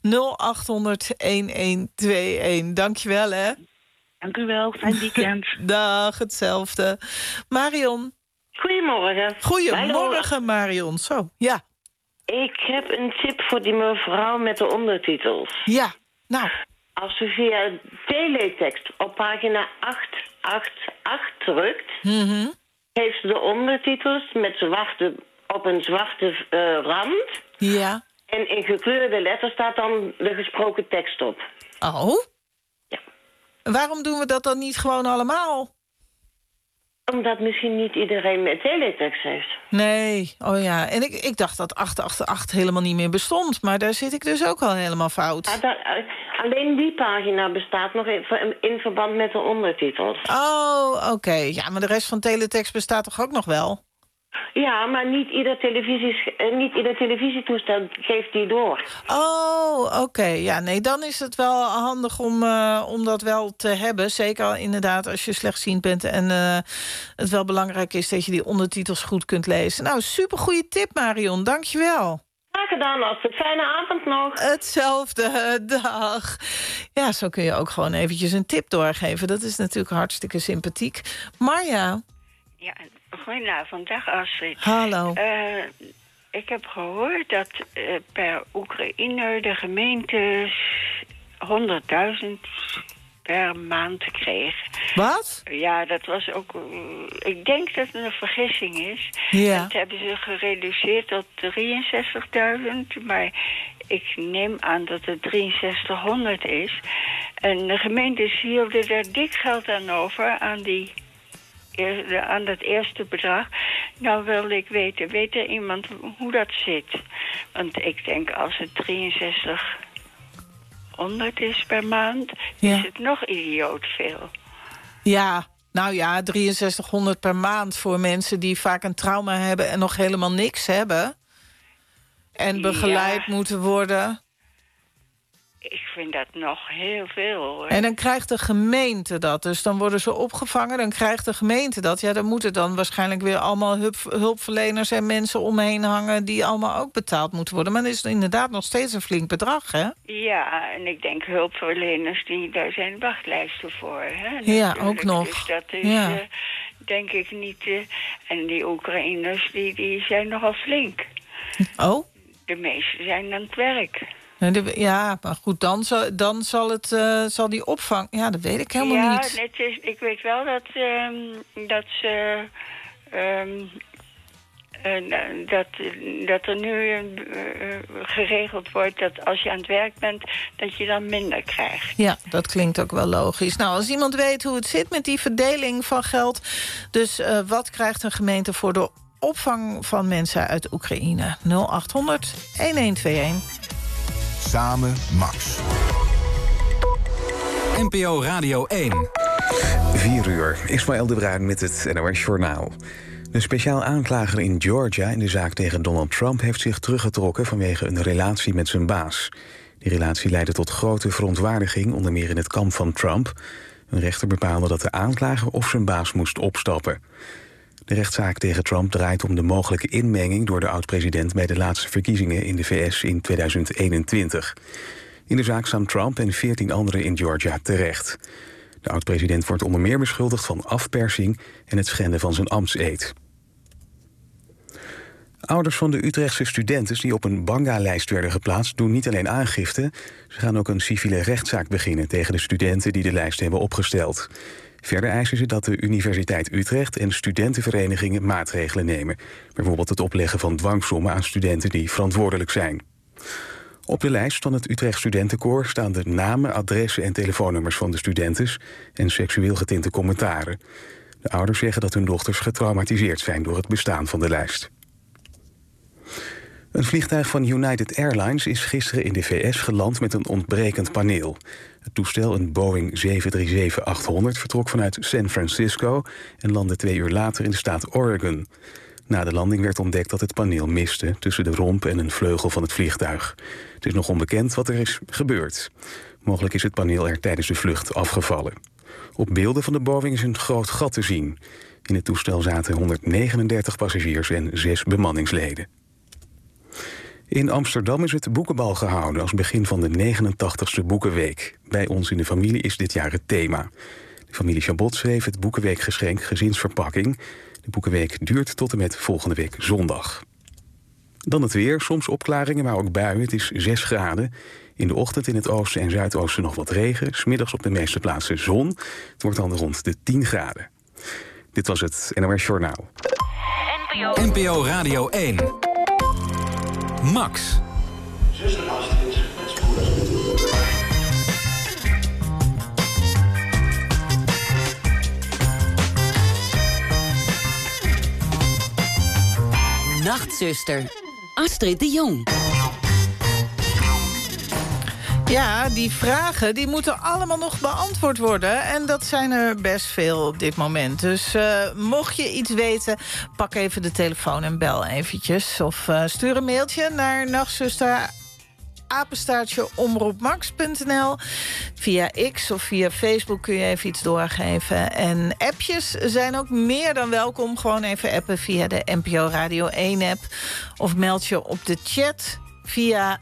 0800-1121. Dankjewel, hè. Dank u wel, fijn weekend. Dag, hetzelfde. Marion. Goedemorgen. Goedemorgen, Marion. Zo, ja. Ik heb een tip voor die mevrouw met de ondertitels. Ja, nou. Als u via teletext op pagina 888 drukt... heeft ze de ondertitels met op een zwarte rand. Ja. En in gekleurde letters staat dan de gesproken tekst op. Oh? Ja. Waarom doen we dat dan niet gewoon allemaal? Omdat misschien niet iedereen met teletext heeft. Nee, oh ja. En ik dacht dat 888 helemaal niet meer bestond. Maar daar zit ik dus ook al helemaal fout. Alleen die pagina bestaat nog in verband met de ondertitels. Oh, oké. Ja, maar de rest van teletext bestaat toch ook nog wel? Ja, maar niet ieder televisietoestel geeft die door. Oh, oké. Ja, nee, dan is het wel handig om dat wel te hebben. Zeker inderdaad als je slechtziend bent en het wel belangrijk is dat je die ondertitels goed kunt lezen. Nou, supergoeie tip, Marion. Dank je wel. Graag gedaan, Astrid. Fijne avond nog. Hetzelfde, dag. Ja, zo kun je ook gewoon eventjes een tip doorgeven. Dat is natuurlijk hartstikke sympathiek. Marja. Ja, goedenavond. Dag, Astrid. Hallo. Ik heb gehoord dat per Oekraïne de gemeente 100.000 per maand kreeg. Wat? Ja, dat was ook... ik denk dat het een vergissing is. Ja. Dat hebben ze gereduceerd tot 63.000. Maar ik neem aan dat het 6300 is. En de gemeentes hielden daar dik geld aan over aan dat eerste bedrag. Nou wilde ik weten, weet er iemand hoe dat zit? Want ik denk als het 6300 is per maand, is het nog idioot veel. Ja, nou ja, 6300 per maand voor mensen die vaak een trauma hebben en nog helemaal niks hebben. En begeleid moeten worden. Ik vind dat nog heel veel, hoor. En dan krijgt de gemeente dat. Dus dan worden ze opgevangen, dan krijgt de gemeente dat. Ja, dan moeten dan waarschijnlijk weer allemaal hulpverleners en mensen omheen hangen die allemaal ook betaald moeten worden. Maar dat is inderdaad nog steeds een flink bedrag, hè? Ja, en ik denk hulpverleners, daar zijn wachtlijsten voor, hè? Ja, ook nog. Dus dat is, denk ik niet... en die Oekraïners, die zijn nogal flink. Oh? De meesten zijn aan het werk. Ja, maar goed, dan zal die opvang... Ja, dat weet ik helemaal niet. Ja, ik weet wel dat ze... dat er nu geregeld wordt dat als je aan het werk bent, dat je dan minder krijgt. Ja, dat klinkt ook wel logisch. Nou, als iemand weet hoe het zit met die verdeling van geld... dus wat krijgt een gemeente voor de opvang van mensen uit Oekraïne? 0800-1121. Samen Max. NPO Radio 1. 4 uur. Ismaël de Bruin met het NOS Journaal. De speciaal aanklager in Georgia in de zaak tegen Donald Trump heeft zich teruggetrokken vanwege een relatie met zijn baas. Die relatie leidde tot grote verontwaardiging, onder meer in het kamp van Trump. Een rechter bepaalde dat de aanklager of zijn baas moest opstappen. De rechtszaak tegen Trump draait om de mogelijke inmenging door de oud-president bij de laatste verkiezingen in de VS in 2021. In de zaak staan Trump en 14 anderen in Georgia terecht. De oud-president wordt onder meer beschuldigd van afpersing en het schenden van zijn ambtseed. Ouders van de Utrechtse studenten die op een Banga-lijst werden geplaatst doen niet alleen aangifte, ze gaan ook een civiele rechtszaak beginnen tegen de studenten die de lijst hebben opgesteld. Verder eisen ze dat de Universiteit Utrecht en studentenverenigingen maatregelen nemen. Bijvoorbeeld het opleggen van dwangsommen aan studenten die verantwoordelijk zijn. Op de lijst van het Utrecht Studentenkoor staan de namen, adressen en telefoonnummers van de studentes en seksueel getinte commentaren. De ouders zeggen dat hun dochters getraumatiseerd zijn door het bestaan van de lijst. Een vliegtuig van United Airlines is gisteren in de VS geland met een ontbrekend paneel. Het toestel, een Boeing 737-800, vertrok vanuit San Francisco en landde 2 uur later in de staat Oregon. Na de landing werd ontdekt dat het paneel miste tussen de romp en een vleugel van het vliegtuig. Het is nog onbekend wat er is gebeurd. Mogelijk is het paneel er tijdens de vlucht afgevallen. Op beelden van de Boeing is een groot gat te zien. In het toestel zaten 139 passagiers en 6 bemanningsleden. In Amsterdam is het boekenbal gehouden als begin van de 89ste Boekenweek. Bij ons in de familie is dit jaar het thema. De familie Chabot schreef het Boekenweekgeschenk Gezinsverpakking. De Boekenweek duurt tot en met volgende week zondag. Dan het weer, soms opklaringen, maar ook buien. Het is 6 graden. In de ochtend in het oosten en zuidoosten nog wat regen. 's Middags op de meeste plaatsen zon. Het wordt dan rond de 10 graden. Dit was het NOS Journaal. NPO Radio 1. Max. Nachtzuster, Astrid de Jong. Ja, die vragen die moeten allemaal nog beantwoord worden. En dat zijn er best veel op dit moment. Dus mocht je iets weten, pak even de telefoon en bel eventjes. Of stuur een mailtje naar nachtzuster@omroepmax.nl. Via X of via Facebook kun je even iets doorgeven. En appjes zijn ook meer dan welkom. Gewoon even appen via de NPO Radio 1-app. Of meld je op de chat via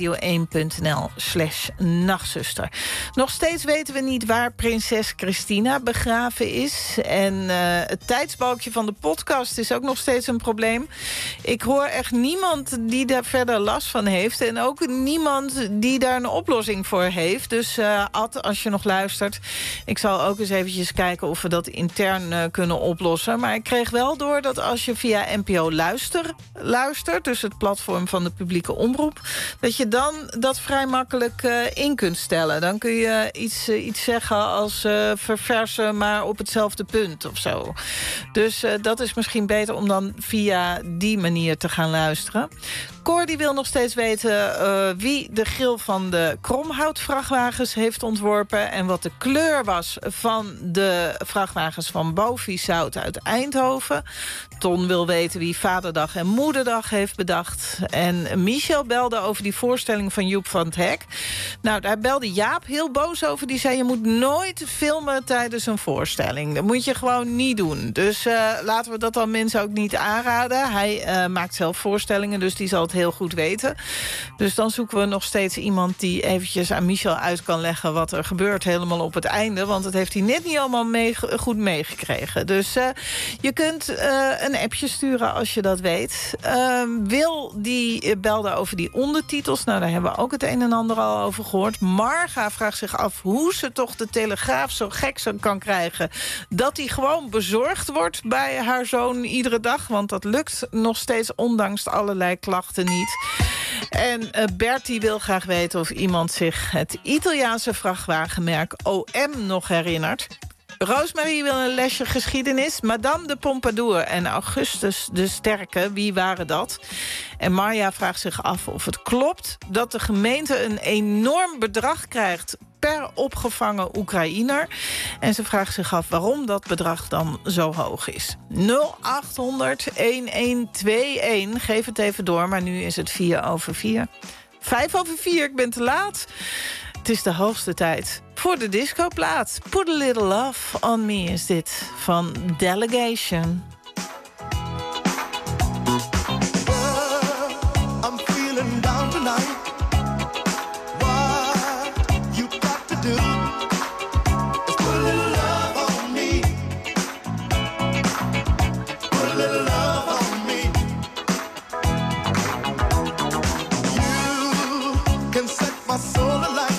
radio1.nl/nachtzuster. Nog steeds weten we niet waar prinses Christina begraven is. En het tijdsbalkje van de podcast is ook nog steeds een probleem. Ik hoor echt niemand die daar verder last van heeft. En ook niemand die daar een oplossing voor heeft. Dus Ad, als je nog luistert, ik zal ook eens eventjes kijken of we dat intern kunnen oplossen. Maar ik kreeg wel door dat als je via NPO luistert, dus het platform van de publieke omroep, dat je dan dat vrij makkelijk in kunt stellen. Dan kun je iets zeggen als verversen, maar op hetzelfde punt of zo. Dus dat is misschien beter om dan via die manier te gaan luisteren. Cor die wil nog steeds weten wie de grill van de kromhoutvrachtwagens heeft ontworpen en wat de kleur was van de vrachtwagens van Bovizout uit Eindhoven. Ton wil weten wie Vaderdag en Moederdag heeft bedacht. En Michel belde over die voorstelling van Joep van het Hek. Nou, daar belde Jaap heel boos over. Die zei, je moet nooit filmen tijdens een voorstelling. Dat moet je gewoon niet doen. Dus laten we dat dan mensen ook niet aanraden. Hij maakt zelf voorstellingen, dus die zal het heel goed weten. Dus dan zoeken we nog steeds iemand die eventjes aan Michel uit kan leggen wat er gebeurt helemaal op het einde. Want dat heeft hij net niet allemaal goed meegekregen. Dus je kunt een appje sturen als je dat weet. Wil die belde over die ondertitels. Nou, daar hebben we ook het een en ander al over gehoord. Marga vraagt zich af hoe ze toch de Telegraaf zo gek kan krijgen dat hij gewoon bezorgd wordt bij haar zoon iedere dag. Want dat lukt nog steeds ondanks allerlei klachten niet. En Bertie wil graag weten of iemand zich het Italiaanse vrachtwagenmerk OM nog herinnert. Roosmarie wil een lesje geschiedenis. Madame de Pompadour en Augustus de Sterke, wie waren dat? En Marja vraagt zich af of het klopt dat de gemeente een enorm bedrag krijgt per opgevangen Oekraïner. En ze vraagt zich af waarom dat bedrag dan zo hoog is. 0800-1121. Geef het even door, maar nu is het 4:04. 5:04, ik ben te laat. Het is de hoogste tijd voor de discoplaat. Put a Little Love on Me is dit van Delegation. I'm feeling down tonight. What you got to do is put a little love on me. Put a little love on me. You can set my soul alight.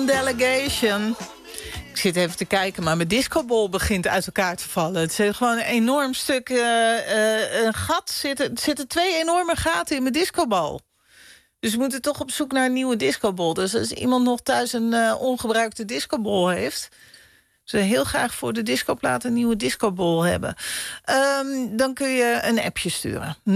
Delegation. Ik zit even te kijken, maar mijn discobol begint uit elkaar te vallen. Het is gewoon een enorm stuk een gat. Er zitten 2 enorme gaten in mijn discobal. Dus we moeten toch op zoek naar een nieuwe discobol. Dus als iemand nog thuis een ongebruikte discobol heeft... ze heel graag voor de discoplaat een nieuwe discobol hebben. Dan kun je een appje sturen. 0800-1121,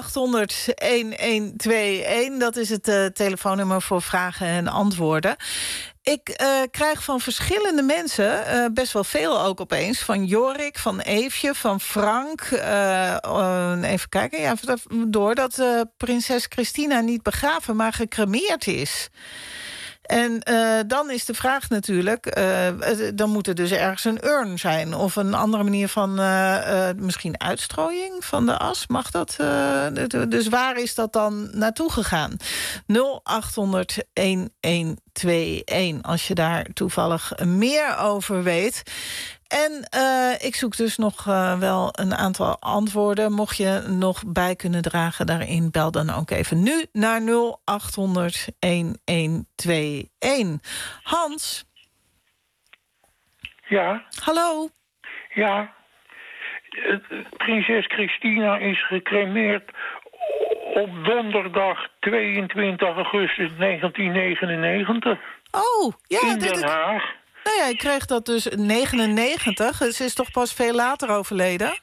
dat is het telefoonnummer voor vragen en antwoorden. Ik krijg van verschillende mensen, best wel veel ook opeens... van Jorik, van Eefje, van Frank. Even kijken, ja, doordat prinses Christina niet begraven... maar gecremeerd is. En dan is de vraag natuurlijk... dan moet er dus ergens een urn zijn... of een andere manier van misschien uitstrooiing van de as. Mag dat? Dus waar is dat dan naartoe gegaan? 0800-1121, als je daar toevallig meer over weet... En ik zoek dus nog wel een aantal antwoorden. Mocht je nog bij kunnen dragen daarin, bel dan ook even nu naar 0800-1121. Hans? Ja? Hallo? Ja. Prinses Christina is gecremeerd op donderdag 22 augustus 1999. Oh, ja. In Den Haag. Nou ja, ik kreeg dat dus 99. Ze is toch pas veel later overleden?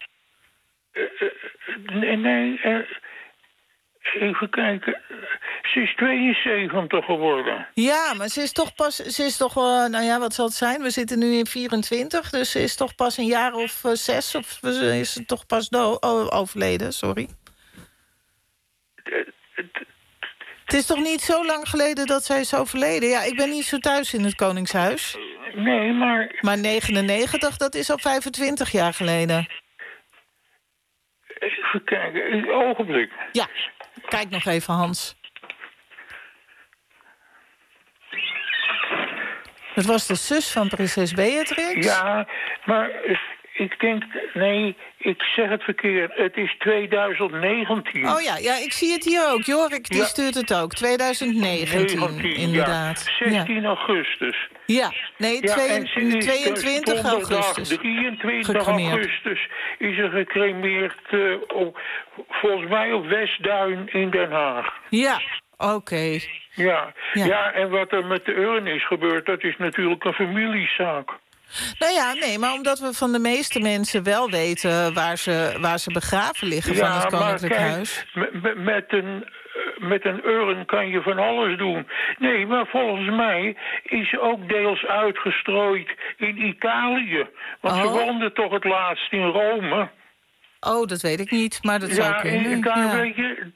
Nee, even kijken. Ze is 72 geworden. Ja, maar ze is toch, nou ja, wat zal het zijn? We zitten nu in 24, dus ze is toch pas een jaar of 6... of is ze toch pas overleden, sorry. Het is toch niet zo lang geleden dat zij is overleden? Ja, ik ben niet zo thuis in het Koningshuis. Nee, maar... Maar 99, dat is al 25 jaar geleden. Even kijken, een ogenblik. Ja, kijk nog even, Hans. Het was de zus van prinses Beatrix. Ja, maar ik denk... Nee, ik zeg het verkeerd. Het is 2019. Oh ja, ik zie het hier ook. Jorik, die stuurt het ook. 2019, inderdaad. Ja, 16 augustus. Ja, nee, 22 augustus. 23 augustus is er gecremeerd, volgens mij op Westduin in Den Haag. Ja, oké. Ja, en wat er met de urn is gebeurd, dat is natuurlijk een familiezaak. Nou ja, nee, maar omdat we van de meeste mensen wel weten waar ze begraven liggen van het Koninklijk Huis. Met een urn kan je van alles doen. Nee, maar volgens mij is ze ook deels uitgestrooid in Italië. Want ze woonde toch het laatst in Rome. Oh, dat weet ik niet, maar dat zou kunnen. Ja, weet je,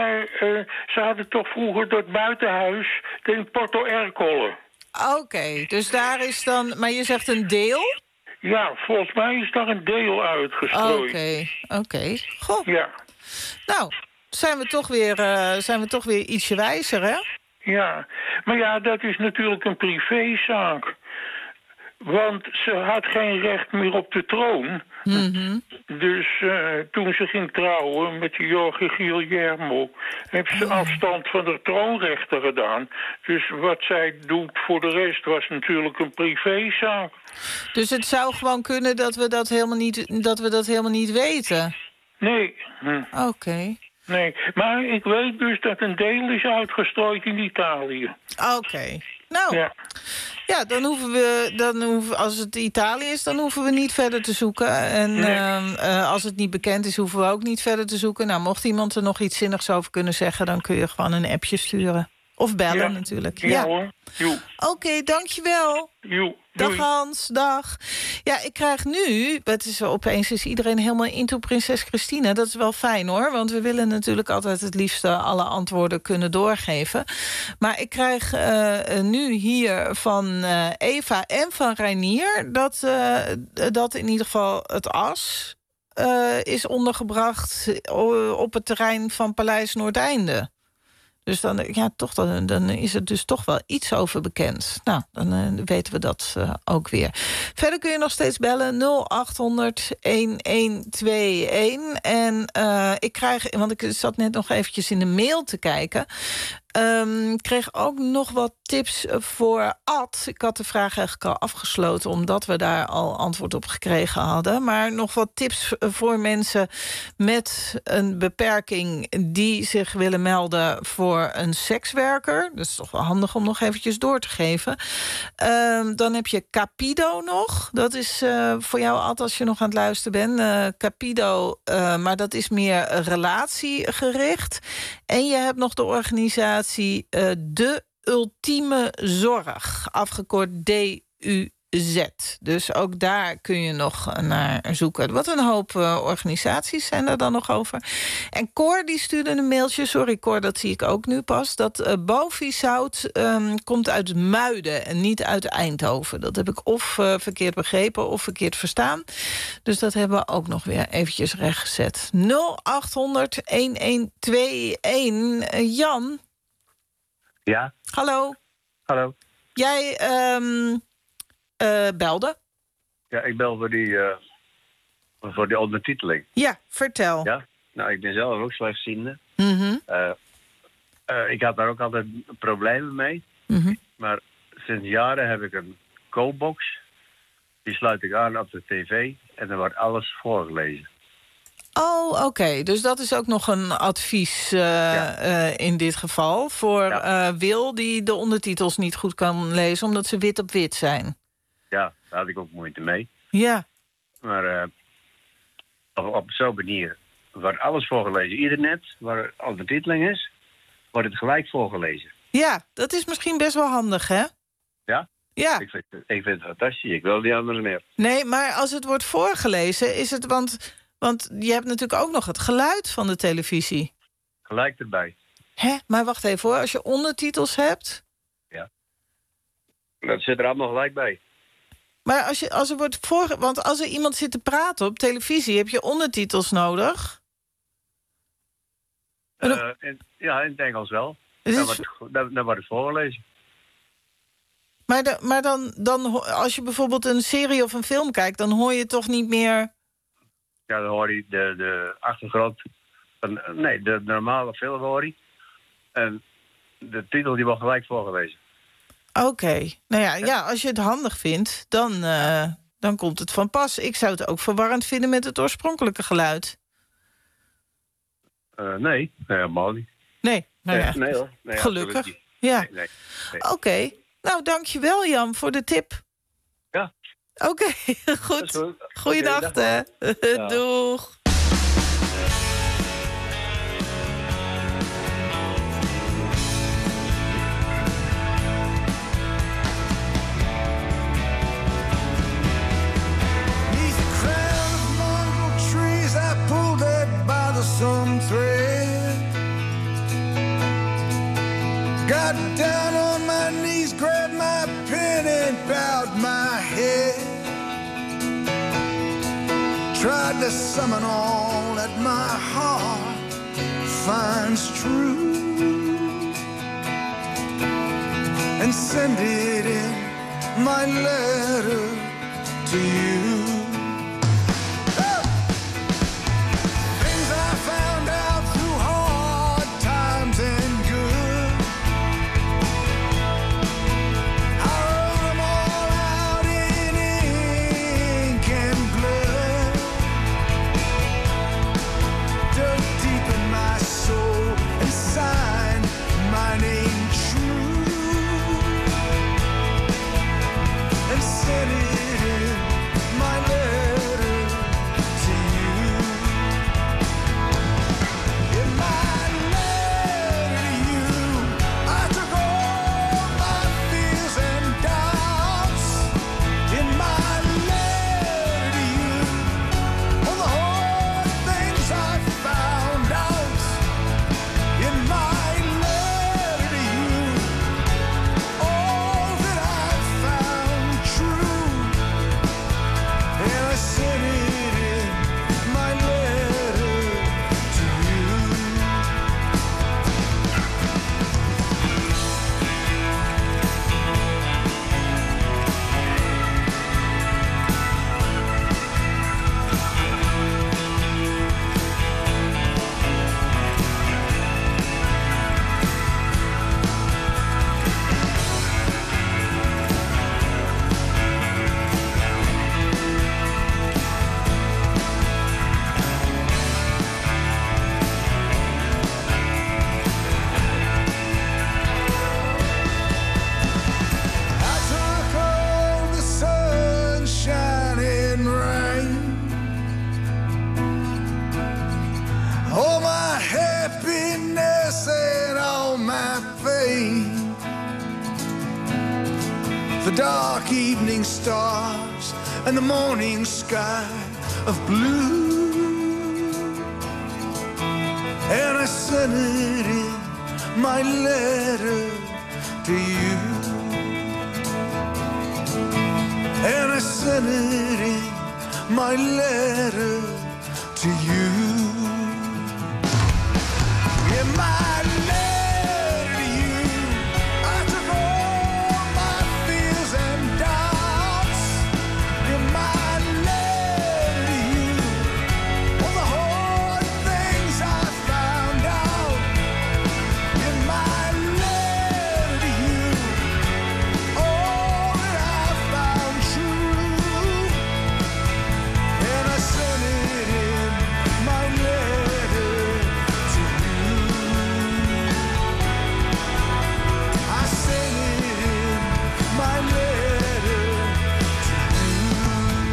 ze hadden toch vroeger dat buitenhuis in Porto Ercole. Oké, dus daar is dan... Maar je zegt een deel? Ja, volgens mij is daar een deel uitgestrooid. Oké. Goh. Ja. Nou, zijn we toch weer ietsje wijzer, hè? Ja, maar ja, dat is natuurlijk een privézaak. Want ze had geen recht meer op de troon. Mm-hmm. Dus toen ze ging trouwen met Jorge Guillermo... heeft ze afstand van de troonrechten gedaan. Dus wat zij doet voor de rest was natuurlijk een privézaak. Dus het zou gewoon kunnen dat we dat helemaal niet weten? Nee. Oké. Nee, maar ik weet dus dat een deel is uitgestrooid in Italië. Oké. Nou, ja, dan hoeven we, als het Italië is, dan hoeven we niet verder te zoeken. En als het niet bekend is, hoeven we ook niet verder te zoeken. Nou, mocht iemand er nog iets zinnigs over kunnen zeggen, dan kun je gewoon een appje sturen. Of bellen natuurlijk. Ja hoor. Oké, dankjewel. Dag Hans, dag. Ja, ik krijg nu... Opeens is iedereen helemaal into prinses Christina. Dat is wel fijn hoor, want we willen natuurlijk altijd het liefst alle antwoorden kunnen doorgeven. Maar ik krijg nu hier van Eva en van Reinier... dat in ieder geval het as is ondergebracht op het terrein van Paleis Noordeinde. Dus dan is er dus toch wel iets over bekend. Nou, dan weten we dat ook weer. Verder kun je nog steeds bellen 0800-1121. En ik krijg, want ik zat net nog eventjes in de mail te kijken... Ik kreeg ook nog wat tips voor Ad. Ik had de vraag eigenlijk al afgesloten, omdat we daar al antwoord op gekregen hadden. Maar nog wat tips voor mensen met een beperking die zich willen melden voor een sekswerker. Dat is toch wel handig om nog eventjes door te geven. Dan heb je Capido nog. Dat is voor jou, Ad, als je nog aan het luisteren bent. Capido, maar dat is meer relatiegericht. En je hebt nog de organisatie De Ultieme Zorg, afgekort DUZ. Dus ook daar kun je nog naar zoeken. Wat een hoop organisaties zijn er dan nog over. En Cor die stuurde een mailtje. Sorry Cor, dat zie ik ook nu pas. Dat bovizout komt uit Muiden en niet uit Eindhoven. Dat heb ik of verkeerd begrepen of verkeerd verstaan. Dus dat hebben we ook nog weer eventjes rechtgezet. 0800-1121. Jan? Ja? Hallo? Hallo? Jij belde? Ja, ik bel voor die ondertiteling. Ja, vertel. Ja? Nou, ik ben zelf ook slechtziende. Mm-hmm. Ik had daar ook altijd problemen mee. Mm-hmm. Maar sinds jaren heb ik een co-box. Die sluit ik aan op de tv en dan wordt alles voorgelezen. Oh, oké. Dus dat is ook nog een advies in dit geval. Voor Wil die de ondertitels niet goed kan lezen, omdat ze wit op wit zijn. Ja, daar had ik ook moeite mee. Ja. Maar op zo'n manier wordt alles voorgelezen. Ieder net waar ondertiteling is, wordt het gelijk voorgelezen. Ja, dat is misschien best wel handig, hè? Ja? Ja. Ik vind het fantastisch. Ik wil niet anders meer. Nee, maar als het wordt voorgelezen, is het... Want je hebt natuurlijk ook nog het geluid van de televisie. Gelijk erbij. Hè? Maar wacht even hoor, als je ondertitels hebt... Ja. Dat zit er allemaal gelijk bij. Maar als er wordt want als er iemand zit te praten op televisie, heb je ondertitels nodig? In het Engels wel. Dan wordt het voorgelezen. Maar dan, als je bijvoorbeeld een serie of een film kijkt, dan hoor je toch niet meer... Ja, dan hoor je de achtergrond. Nee, de normale film hoor je. En de titel die wordt gelijk voorgelezen. Oké. Nou ja, als je het handig vindt, dan komt het van pas. Ik zou het ook verwarrend vinden met het oorspronkelijke geluid. Nee, helemaal niet. Nee, nou ja. Nee hoor. Nee, gelukkig. Ja. Nee. Oké. Nou, dankjewel Jan voor de tip. Ja. Oké, goed. Goeiedag, hè. Ja. Doeg. Some thread. Got down on my knees, grabbed my pen and bowed my head. Tried to summon all that my heart finds true and send it in my letter to you. My dark evening stars and the morning sky of blue. And I sent it in my letter to you. And I sent it in my letter to you. In my letter to you, I took all my fears and doubts. In my letter to you, all the hard things I found out. In my letter to you, all that I found true. And I sent it in my letter to you. I sent it in my letter to you.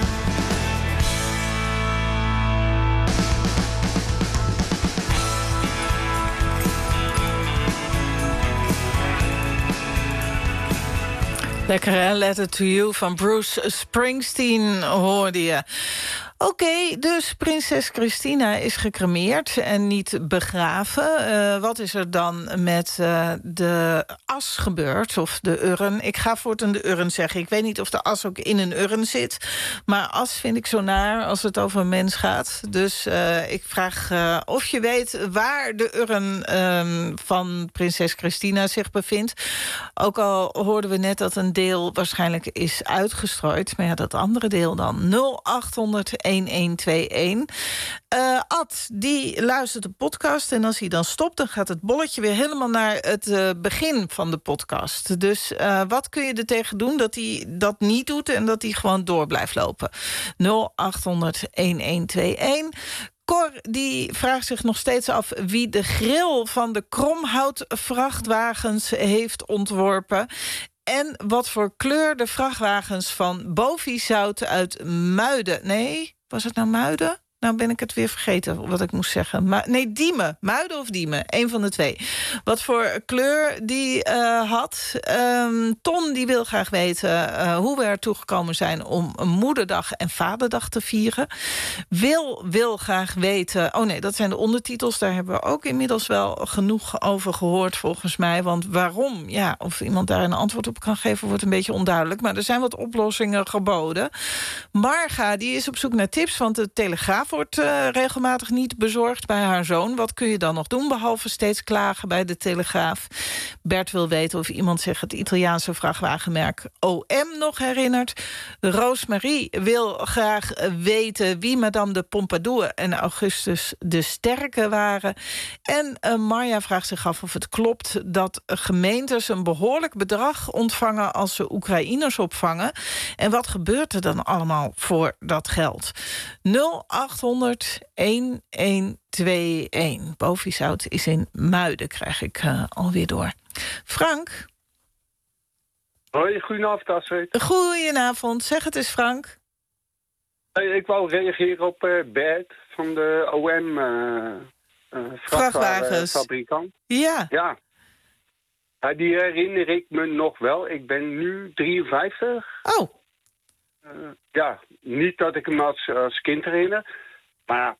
Lekker hè, Letter to You van Bruce Springsteen hoorde je. Oké, dus prinses Christina is gecremeerd en niet begraven. Wat is er dan met de as gebeurd, of de urn? Ik ga voortaan de urn zeggen. Ik weet niet of de as ook in een urn zit. Maar as vind ik zo naar als het over een mens gaat. Dus ik vraag of je weet waar de urn van prinses Christina zich bevindt. Ook al hoorden we net dat een deel waarschijnlijk is uitgestrooid. Maar ja, dat andere deel dan. 0800-1121. Ad, die luistert de podcast en als hij dan stopt, dan gaat het bolletje weer helemaal naar het begin van de podcast. Dus wat kun je er tegen doen dat hij dat niet doet en dat hij gewoon door blijft lopen? 0800-1121. Cor die vraagt zich nog steeds af wie de grill van de kromhoutvrachtwagens heeft ontworpen. En wat voor kleur de vrachtwagens van Bovizout uit Muiden. Nee, was het nou Muiden? Nou ben ik het weer vergeten wat ik moest zeggen. Nee, Diemen. Muiden of Diemen. Eén van de twee. Wat voor kleur die had. Ton die wil graag weten hoe we ertoe gekomen zijn om een moederdag en vaderdag te vieren. Wil graag weten. Oh nee, dat zijn de ondertitels. Daar hebben we ook inmiddels wel genoeg over gehoord volgens mij. Want waarom? Ja, of iemand daar een antwoord op kan geven wordt een beetje onduidelijk. Maar er zijn wat oplossingen geboden. Marga die is op zoek naar tips, want de Telegraaf wordt regelmatig niet bezorgd bij haar zoon. Wat kun je dan nog doen, behalve steeds klagen bij de Telegraaf? Bert wil weten of iemand zich het Italiaanse vrachtwagenmerk OM nog herinnert. Roosmarie wil graag weten wie Madame de Pompadour en Augustus de Sterke waren. En Marja vraagt zich af of het klopt dat gemeentes een behoorlijk bedrag ontvangen als ze Oekraïners opvangen. En wat gebeurt er dan allemaal voor dat geld? 0800-1121. Bovizout is in Muiden, krijg ik alweer door. Frank? Hoi, goedenavond, Astrid. Goedenavond, zeg het eens, Frank. Ik wou reageren op Bert van de OM vrachtwagenfabrikant. Ja. Ja. Die herinner ik me nog wel. Ik ben nu 53. Oh. Ja, niet dat ik hem als kind herinner. Maar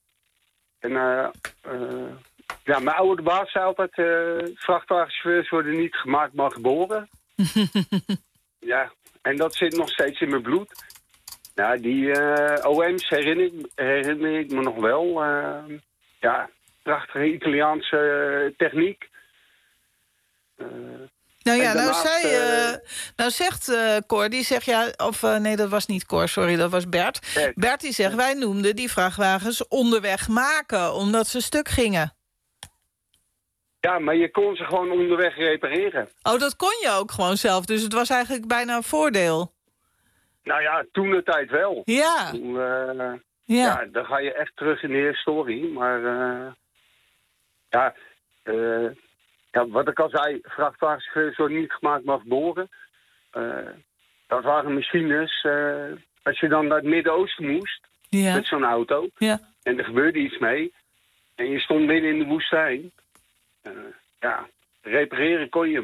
ja, mijn oude baas zei altijd, vrachtwagenchauffeurs worden niet gemaakt, maar geboren. Ja, en dat zit nog steeds in mijn bloed. Ja, die OM's herinner ik me nog wel. Ja, prachtige Italiaanse techniek. Nou ja, nou zegt Cor, die zegt ja, of nee, dat was niet Cor, sorry, dat was Bert. Bert die zegt, wij noemden die vrachtwagens onderweg maken, omdat ze stuk gingen. Ja, maar je kon ze gewoon onderweg repareren. Oh, dat kon je ook gewoon zelf, dus het was eigenlijk bijna een voordeel. Nou ja, toen de tijd wel. Ja. Toen, ja, dan ga je echt terug in de historie, maar ja, wat ik al zei, vrachtwagenchauffeurs worden niet gemaakt, maar geboren. Dat waren machines. Als je dan naar het Midden-Oosten moest, met zo'n auto, en er gebeurde iets mee, en je stond midden in de woestijn, ja, repareren kon je hem.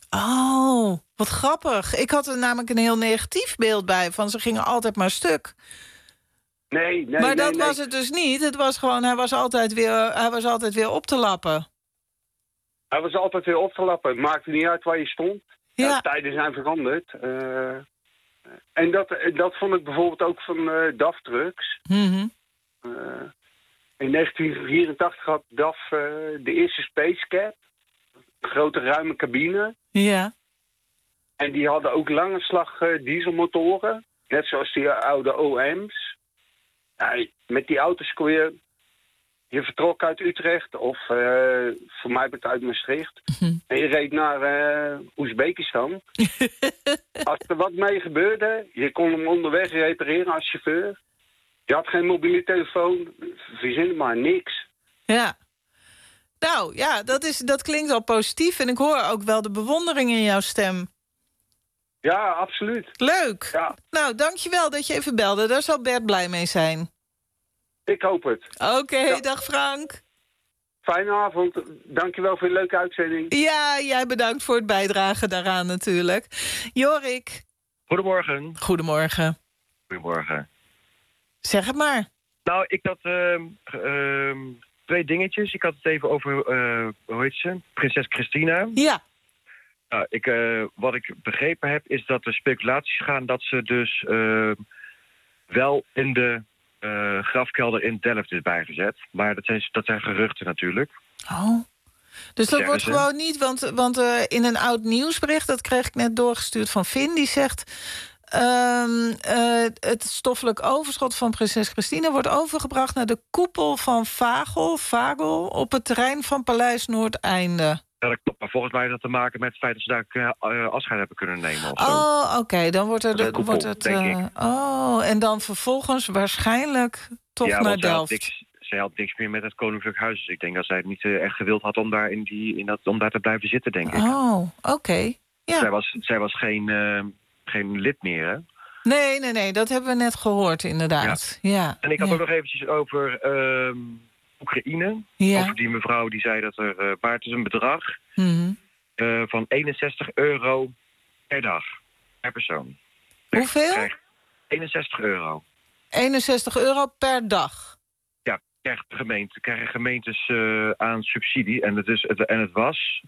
Oh, wat grappig. Ik had er namelijk een heel negatief beeld bij. Van ze gingen altijd maar stuk. Nee. Maar dat was het dus niet. Het was gewoon, hij was altijd weer op te lappen. Hij was altijd weer op te lappen. Het maakte niet uit waar je stond. Ja. De tijden zijn veranderd. En dat vond ik bijvoorbeeld ook van DAF Trucks. Mm-hmm. In 1984 had DAF de eerste Space Cab. Een grote ruime cabine. Ja. En die hadden ook lange slag dieselmotoren. Net zoals die oude OM's. Ja, met die auto's kon je vertrok uit Utrecht of voor mij ben ik uit Maastricht. En je reed naar Oezbekistan. Als er wat mee gebeurde, je kon hem onderweg repareren als chauffeur. Je had geen mobiele telefoon, verzin het maar, niks. Ja. Nou, ja, dat klinkt al positief. En ik hoor ook wel de bewondering in jouw stem. Ja, absoluut. Leuk. Ja. Nou, dankjewel dat je even belde. Daar zal Bert blij mee zijn. Ik hoop het. Oké, dag Frank. Fijne avond. Dankjewel voor de leuke uitzending. Ja, jij bedankt voor het bijdragen daaraan natuurlijk. Jorik. Goedemorgen. Goedemorgen. Goedemorgen. Zeg het maar. Nou, ik had 2 dingetjes. Ik had het even over, hoe heet ze? Prinses Christina. Ja. Nou, wat ik begrepen heb, is dat er speculaties gaan dat ze dus wel in de grafkelder in Delft is bijgezet. Maar dat zijn geruchten natuurlijk. Oh. Dus dat wordt gewoon niet, want in een oud nieuwsbericht, dat kreeg ik net doorgestuurd van Finn, die zegt het stoffelijk overschot van prinses Christina wordt overgebracht naar de koepel van Vagel op het terrein van Paleis Noordeinde. Ja, dat klopt. Maar volgens mij heeft dat te maken met het feit dat ze daar afscheid hebben kunnen nemen. Of zo. Oh, oké. Dan wordt het denk ik. En dan vervolgens waarschijnlijk toch naar Delft. Zij had niks meer met het Koninklijk Huis. Dus ik denk dat zij het niet echt gewild had om daar, om daar te blijven zitten, denk ik. Oh, oké. Ja. Zij was geen lid meer, hè? Nee, dat hebben we net gehoord, inderdaad. Ja. En ik had ook nog eventjes over Oekraïne. Ja. Over die mevrouw die zei dat er... maar het is een bedrag van €61 per dag. Per persoon. Hoeveel? €61. €61 per dag? Ja, krijgen gemeentes aan subsidie. En het was...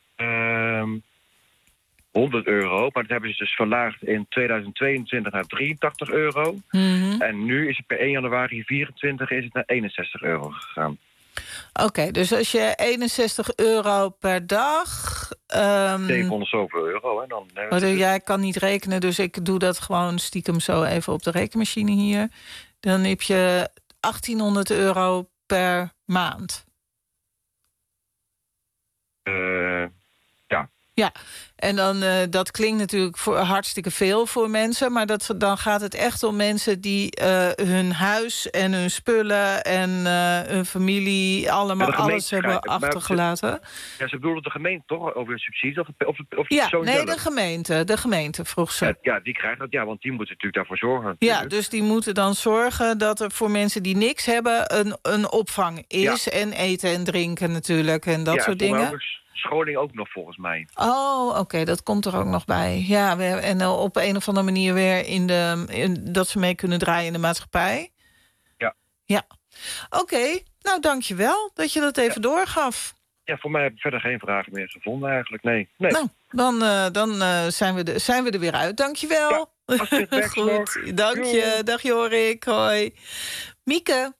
€100, maar dat hebben ze dus verlaagd in 2022 naar €83. En nu is het per 1 januari 2024 is het naar €61 gegaan. Oké, dus als je €61 per dag... 700 zoveel euro. En dan, jij kan niet rekenen, dus ik doe dat gewoon stiekem zo even op de rekenmachine hier. Dan heb je €1800 per maand. Ja. Ja, en dan dat klinkt natuurlijk hartstikke veel voor mensen, maar dan gaat het echt om mensen die hun huis en hun spullen en hun familie alles hebben achtergelaten. Ze bedoelen de gemeente toch over subsidies of ja, nee, de gemeente vroeg ze. Ja, die krijgen dat, want die moeten natuurlijk daarvoor zorgen. Ja, dus die moeten dan zorgen dat er voor mensen die niks hebben een opvang is en eten en drinken natuurlijk en dat soort dingen. Scholing ook nog, volgens mij. Oh, oké, dat komt er ook nog bij. Ja, en op een of andere manier weer dat ze mee kunnen draaien in de maatschappij. Ja. Oké, nou dankjewel dat je dat even doorgaf. Ja, voor mij heb ik verder geen vragen meer gevonden eigenlijk, nee. Nou, dan zijn we er weer uit. Dankjewel. Ja, goed, dank je. Dag Jorik, hoi. Mieke.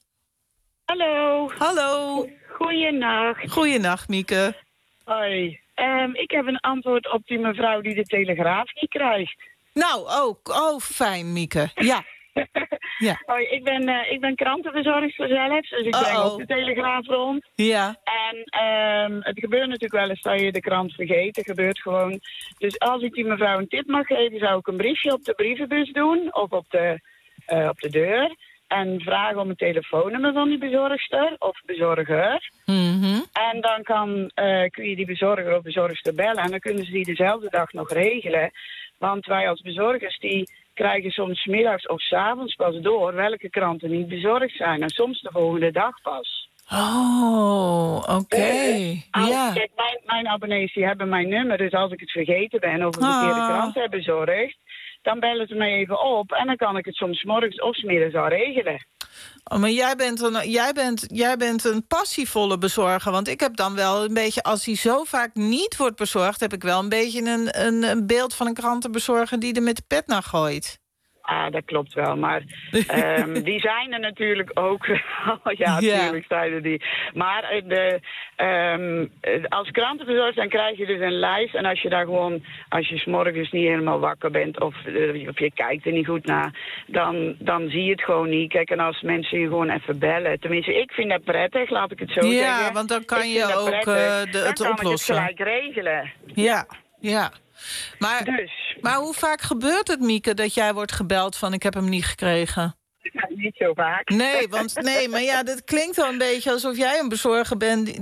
Hallo. Goeienacht, Mieke. Hoi. Ik heb een antwoord op die mevrouw die de Telegraaf niet krijgt. Nou, fijn, Mieke. Ja. Ja. Hoi, ik ben krantenverzorgster zelf, dus ik breng ook de Telegraaf rond. Ja. En het gebeurt natuurlijk wel eens dat je de krant vergeet. Dat gebeurt gewoon. Dus als ik die mevrouw een tip mag geven, zou ik een briefje op de brievenbus doen of op de deur. En vragen om een telefoonnummer van die bezorgster of bezorger. En dan kun je die bezorger of bezorgster bellen. En dan kunnen ze die dezelfde dag nog regelen. Want wij als bezorgers die krijgen soms 's middags of 's avonds pas door welke kranten niet bezorgd zijn. En soms de volgende dag pas. Oh, oké. Ja. Kijk, mijn abonnees die hebben mijn nummer. Dus als ik het vergeten ben of een verkeerde krant heb bezorgd... dan bellen ze mij even op en dan kan ik het soms 's morgens of 's middags al regelen. Oh, maar jij bent een passievolle bezorger. Want ik heb dan wel een beetje... als die zo vaak niet wordt bezorgd... heb ik wel een beetje een beeld van een krantenbezorger... die er met de pet naar gooit. Ah, dat klopt wel. Maar die zijn er natuurlijk ook. Ja, natuurlijk zijn er die. Maar als krantenbezorger dan krijg je dus een lijst. En als je daar gewoon, als je 's morgens niet helemaal wakker bent... of je kijkt er niet goed naar, dan zie je het gewoon niet. Kijk, en als mensen je gewoon even bellen. Tenminste, ik vind dat prettig, laat ik het zo zeggen. Ja, want dan kan je ook het oplossen. Dan kan ik het gelijk regelen. Ja. Maar hoe vaak gebeurt het, Mieke, dat jij wordt gebeld van... ik heb hem niet gekregen? Ja, niet zo vaak. Nee, maar ja, dat klinkt wel een beetje alsof jij een bezorger bent...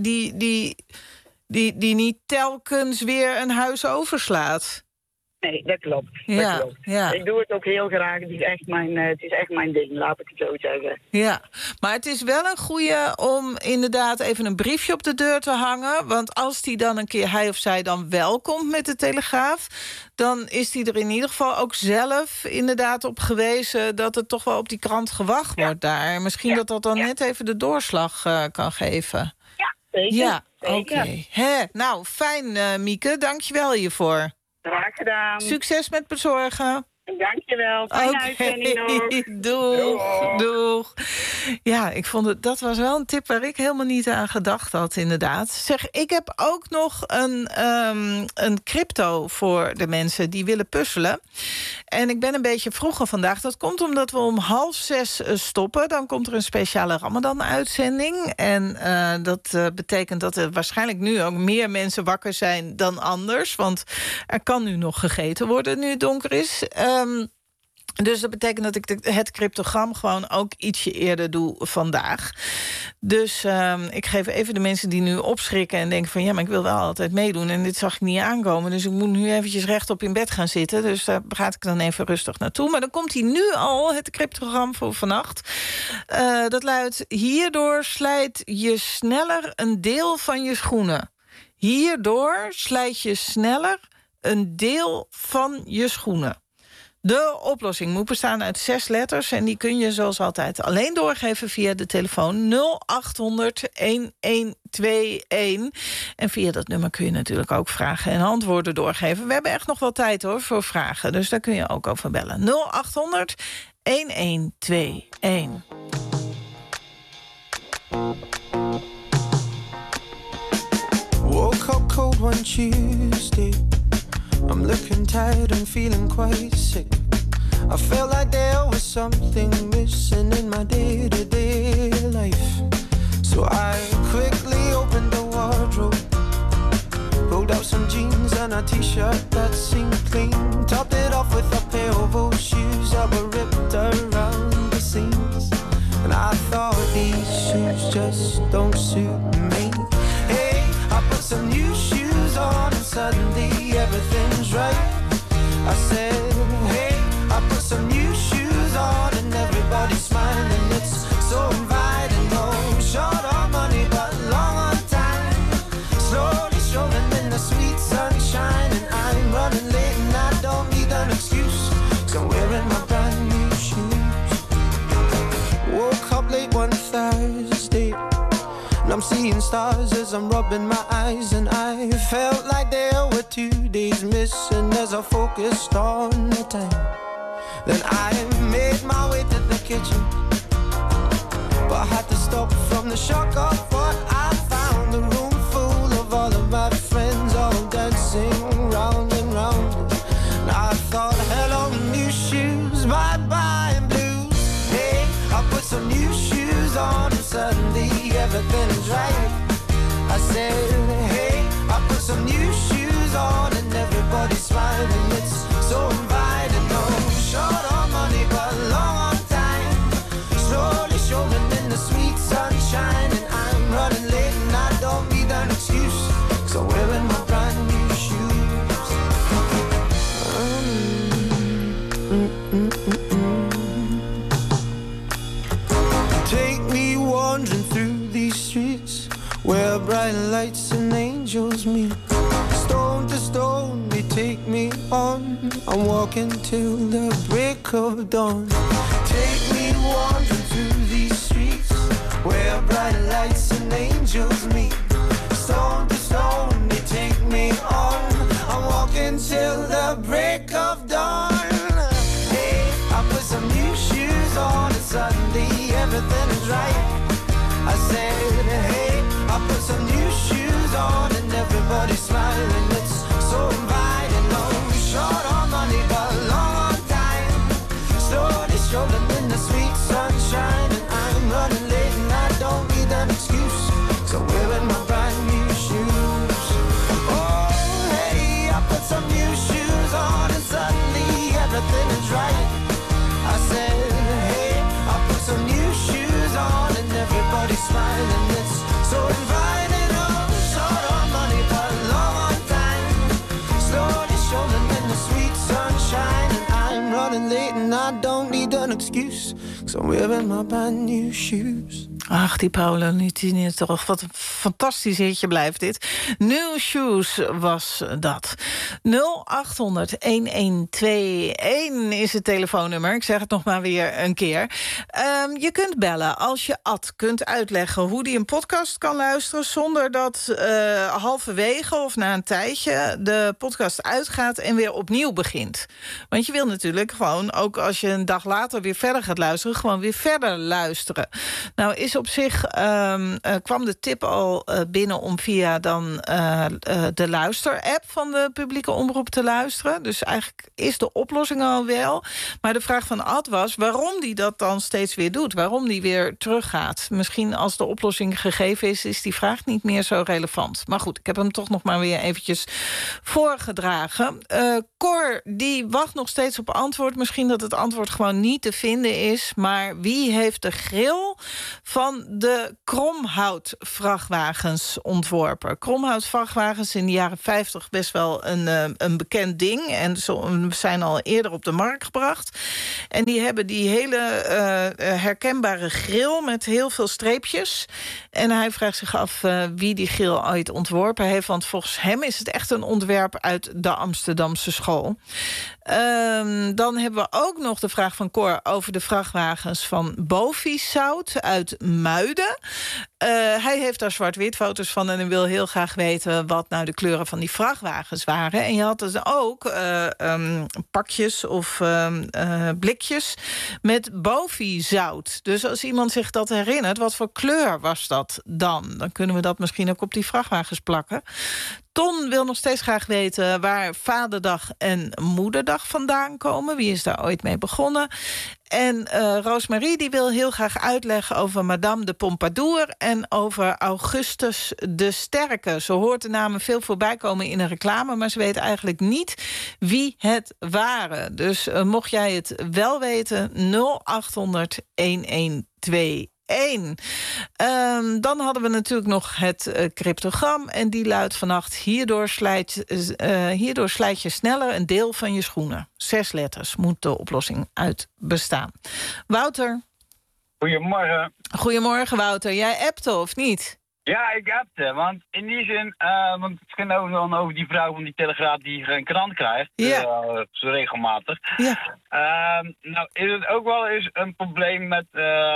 die niet telkens weer een huis overslaat. Nee, dat klopt. Ja. Ik doe het ook heel graag. Het is echt mijn ding, laat ik het zo zeggen. Ja, maar het is wel een goeie om inderdaad even een briefje op de deur te hangen. Want als die dan een keer, hij of zij dan wel komt met de Telegraaf... dan is die er in ieder geval ook zelf inderdaad op gewezen... dat er toch wel op die krant gewacht wordt daar. Misschien dat dan net even de doorslag kan geven. Ja, zeker. Ja, oké. Nou, fijn, Mieke. Dank je wel hiervoor. Graag gedaan. Succes met bezorgen. Dankjewel. Fijne uitzending nog. Doeg. Ja, ik vond dat was wel een tip waar ik helemaal niet aan gedacht had, inderdaad. Zeg, ik heb ook nog een crypto voor de mensen die willen puzzelen. En ik ben een beetje vroeger vandaag. Dat komt omdat we om 5:30 stoppen. Dan komt er een speciale Ramadan-uitzending. En dat betekent dat er waarschijnlijk nu ook meer mensen wakker zijn dan anders. Want er kan nu nog gegeten worden nu het donker is. Dus dat betekent dat ik het cryptogram gewoon ook ietsje eerder doe vandaag. Dus ik geef even de mensen die nu opschrikken en denken van... ja, maar ik wil wel altijd meedoen en dit zag ik niet aankomen. Dus ik moet nu eventjes rechtop in bed gaan zitten. Dus daar ga ik dan even rustig naartoe. Maar dan komt hij nu al, het cryptogram voor vannacht. Dat luidt: hierdoor slijt je sneller een deel van je schoenen. Hierdoor slijt je sneller een deel van je schoenen. De oplossing moet bestaan uit 6 letters... en die kun je zoals altijd alleen doorgeven via de telefoon 0800-1121. En via dat nummer kun je natuurlijk ook vragen en antwoorden doorgeven. We hebben echt nog wel tijd hoor voor vragen, dus daar kun je ook over bellen. 0800-1121. Woke up cold one Tuesday. I'm looking tired and feeling quite sick. I felt like there was something missing in my day-to-day life. So I quickly opened the wardrobe, pulled out some jeans and a t-shirt that seemed clean, topped it off with a pair of old shoes that were ripped around the seams. And I thought these shoes just don't suit me. Hey, I put some new shoes on and suddenly everything's right. I said, hey, I put some new shoes on and everybody's smiling. It's so inviting. No, short on money but long on time. Slowly strolling in the sweet sunshine, and I'm running late and I don't need an excuse, 'cause I'm wearing my brand new shoes. Woke up late one Thursday and I'm seeing stars as I'm rubbing my eyes, and I felt like there were 2 days missing as I focused on the time. Then I made my way to the kitchen, but I had to stop from the shock of what I found. A room full of all of my friends, all dancing round and round. And I thought, hello new shoes, bye bye blues. Hey, I put some new shoes on and suddenly everything is right. I said, hey, I put some new shoes on and everybody's smiling. It's so inviting. No, short on money but long on time. Slowly strolling in the sweet sunshine, and I'm running late and I don't need an excuse, 'cause I'm wearing my brand new shoes. Take me wandering through these streets, walking till the break of dawn. Take me wandering through these streets where bright lights and angels meet. Stone to stone, they take me on. I'm walking till the break of dawn. Hey, I put some new shoes on and suddenly everything is right. I said, hey, I put some new shoes on and everybody's smiling. It's so inviting. No short on money, but long on time. Slowly strolling in the sweet sunshine, and I'm running late and I don't need an excuse. So wearing my brand new shoes. Oh, hey, I put some new shoes on and suddenly everything is right. I said, hey, I put some new shoes on and everybody's smiling. It's so inviting. Oh, short on money, but long on time. Slowly strolling in the sweet sunshine, and I'm running late and I don't need an excuse. So I'm wearing my brand new shoes. Ach, die Paolo Nutini, toch. Wat een fantastisch hitje blijft dit. New Shoes was dat. 0800-1121 is het telefoonnummer. Ik zeg het nog maar weer een keer. Je kunt bellen als je Ad kunt uitleggen hoe die een podcast kan luisteren, zonder dat halverwege of na een tijdje de podcast uitgaat en weer opnieuw begint. Want je wil natuurlijk gewoon, ook als je een dag later weer verder gaat luisteren, gewoon weer verder luisteren. Nou is op zich kwam de tip al binnen om via dan de luister-app van de publieke omroep te luisteren. Dus eigenlijk is de oplossing al wel. Maar de vraag van Ad was waarom die dat dan steeds weer doet. Waarom die weer teruggaat. Misschien als de oplossing gegeven is die vraag niet meer zo relevant. Maar goed, ik heb hem toch nog maar weer eventjes voorgedragen. Cor, die wacht nog steeds op antwoord. Misschien dat het antwoord gewoon niet te vinden is. Maar wie heeft de grill van de kromhoutvrachtwagens ontworpen? Kromhoutvrachtwagens in de jaren 50 best wel een bekend ding. En zijn al eerder op de markt gebracht. En die hebben die hele herkenbare grill met heel veel streepjes. En hij vraagt zich af wie die grill ooit ontworpen heeft. Want volgens hem is het echt een ontwerp uit de Amsterdamse school. Dan hebben we ook nog de vraag van Cor over de vrachtwagens van Bovisout uit Muiden. Hij heeft daar zwart-wit foto's van en hij wil heel graag weten wat nou de kleuren van die vrachtwagens waren. En je had dus ook pakjes of blikjes met Bovisout. Dus als iemand zich dat herinnert, wat voor kleur was dat dan? Dan kunnen we dat misschien ook op die vrachtwagens plakken. Ton wil nog steeds graag weten waar Vaderdag en Moederdag vandaan komen. Wie is daar ooit mee begonnen? En Roosmarie die wil heel graag uitleggen over Madame de Pompadour en over Augustus de Sterke. Ze hoort de namen veel voorbij komen in een reclame, maar ze weet eigenlijk niet wie het waren. Dus mocht jij het wel weten, 0800-1121. Dan hadden we natuurlijk nog het cryptogram. En die luidt vannacht: hierdoor slijt je sneller een deel van je schoenen. 6 letters moet de oplossing uit bestaan. Wouter. Goedemorgen. Goedemorgen, Wouter. Jij appte of niet? Ja, ik appte. Want in die zin, want het ging dan over die vrouw van die Telegraaf die geen krant krijgt. Ja. Zo regelmatig. Ja. Nou is het ook wel eens een probleem met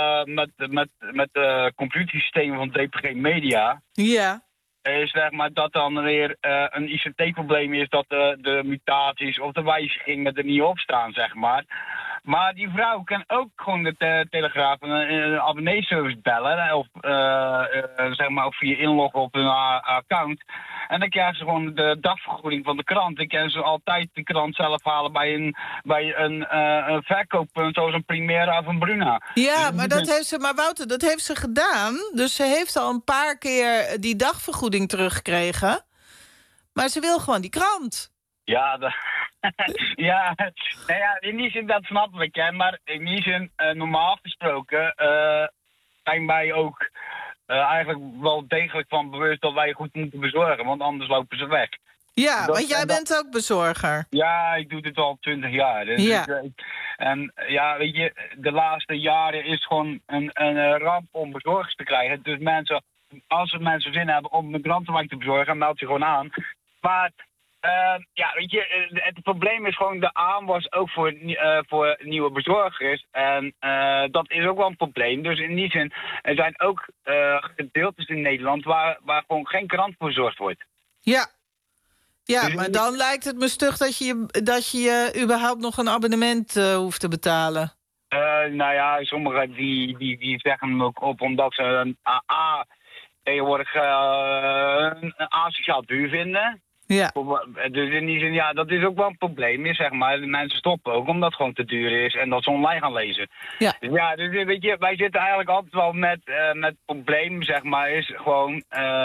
computersystemen van DPG Media. Ja. Zeg maar dat dan weer een ICT-probleem is dat de mutaties of de wijzigingen er niet op staan, zeg maar. Maar die vrouw kan ook gewoon de Telegraaf een abonneeservice bellen. Of zeg maar ook via inloggen op hun account. En dan krijgen ze gewoon de dagvergoeding van de krant. Dan kunnen ze altijd de krant zelf halen bij een verkooppunt zoals een Primera of een Bruna. Ja, maar maar Wouter, dat heeft ze gedaan. Dus ze heeft al een paar keer die dagvergoeding teruggekregen. Maar ze wil gewoon die krant. Ja, ja, nou ja, in die zin dat snap ik, hè. Maar in die zin, normaal gesproken, zijn wij ook eigenlijk wel degelijk van bewust dat wij goed moeten bezorgen, want anders lopen ze weg. Ja, want jij bent ook bezorger. Ja, ik doe dit al 20 jaar. Dus ja. En ja, weet je, de laatste jaren is gewoon een ramp om bezorgers te krijgen. Dus mensen, als er mensen zin hebben om een krantenwijk te bezorgen, meld je gewoon aan. Maar Ja, weet je, het probleem is gewoon de aanwas ook voor nieuwe bezorgers. En dat is ook wel een probleem. Dus in die zin, er zijn ook gedeeltes in Nederland waar gewoon geen krant bezorgd wordt. Ja. Ja, dus maar dan lijkt het me stug dat je überhaupt nog een abonnement hoeft te betalen. Nou ja, sommigen die zeggen hem ook op omdat ze een tegenwoordig een asociaal duur vinden. Ja. Dus in die zin, ja, dat is ook wel een probleem, zeg maar. De mensen stoppen ook omdat het gewoon te duur is en dat ze online gaan lezen. Ja. Dus ja, dus weet je, wij zitten eigenlijk altijd wel met het probleem, zeg maar, is gewoon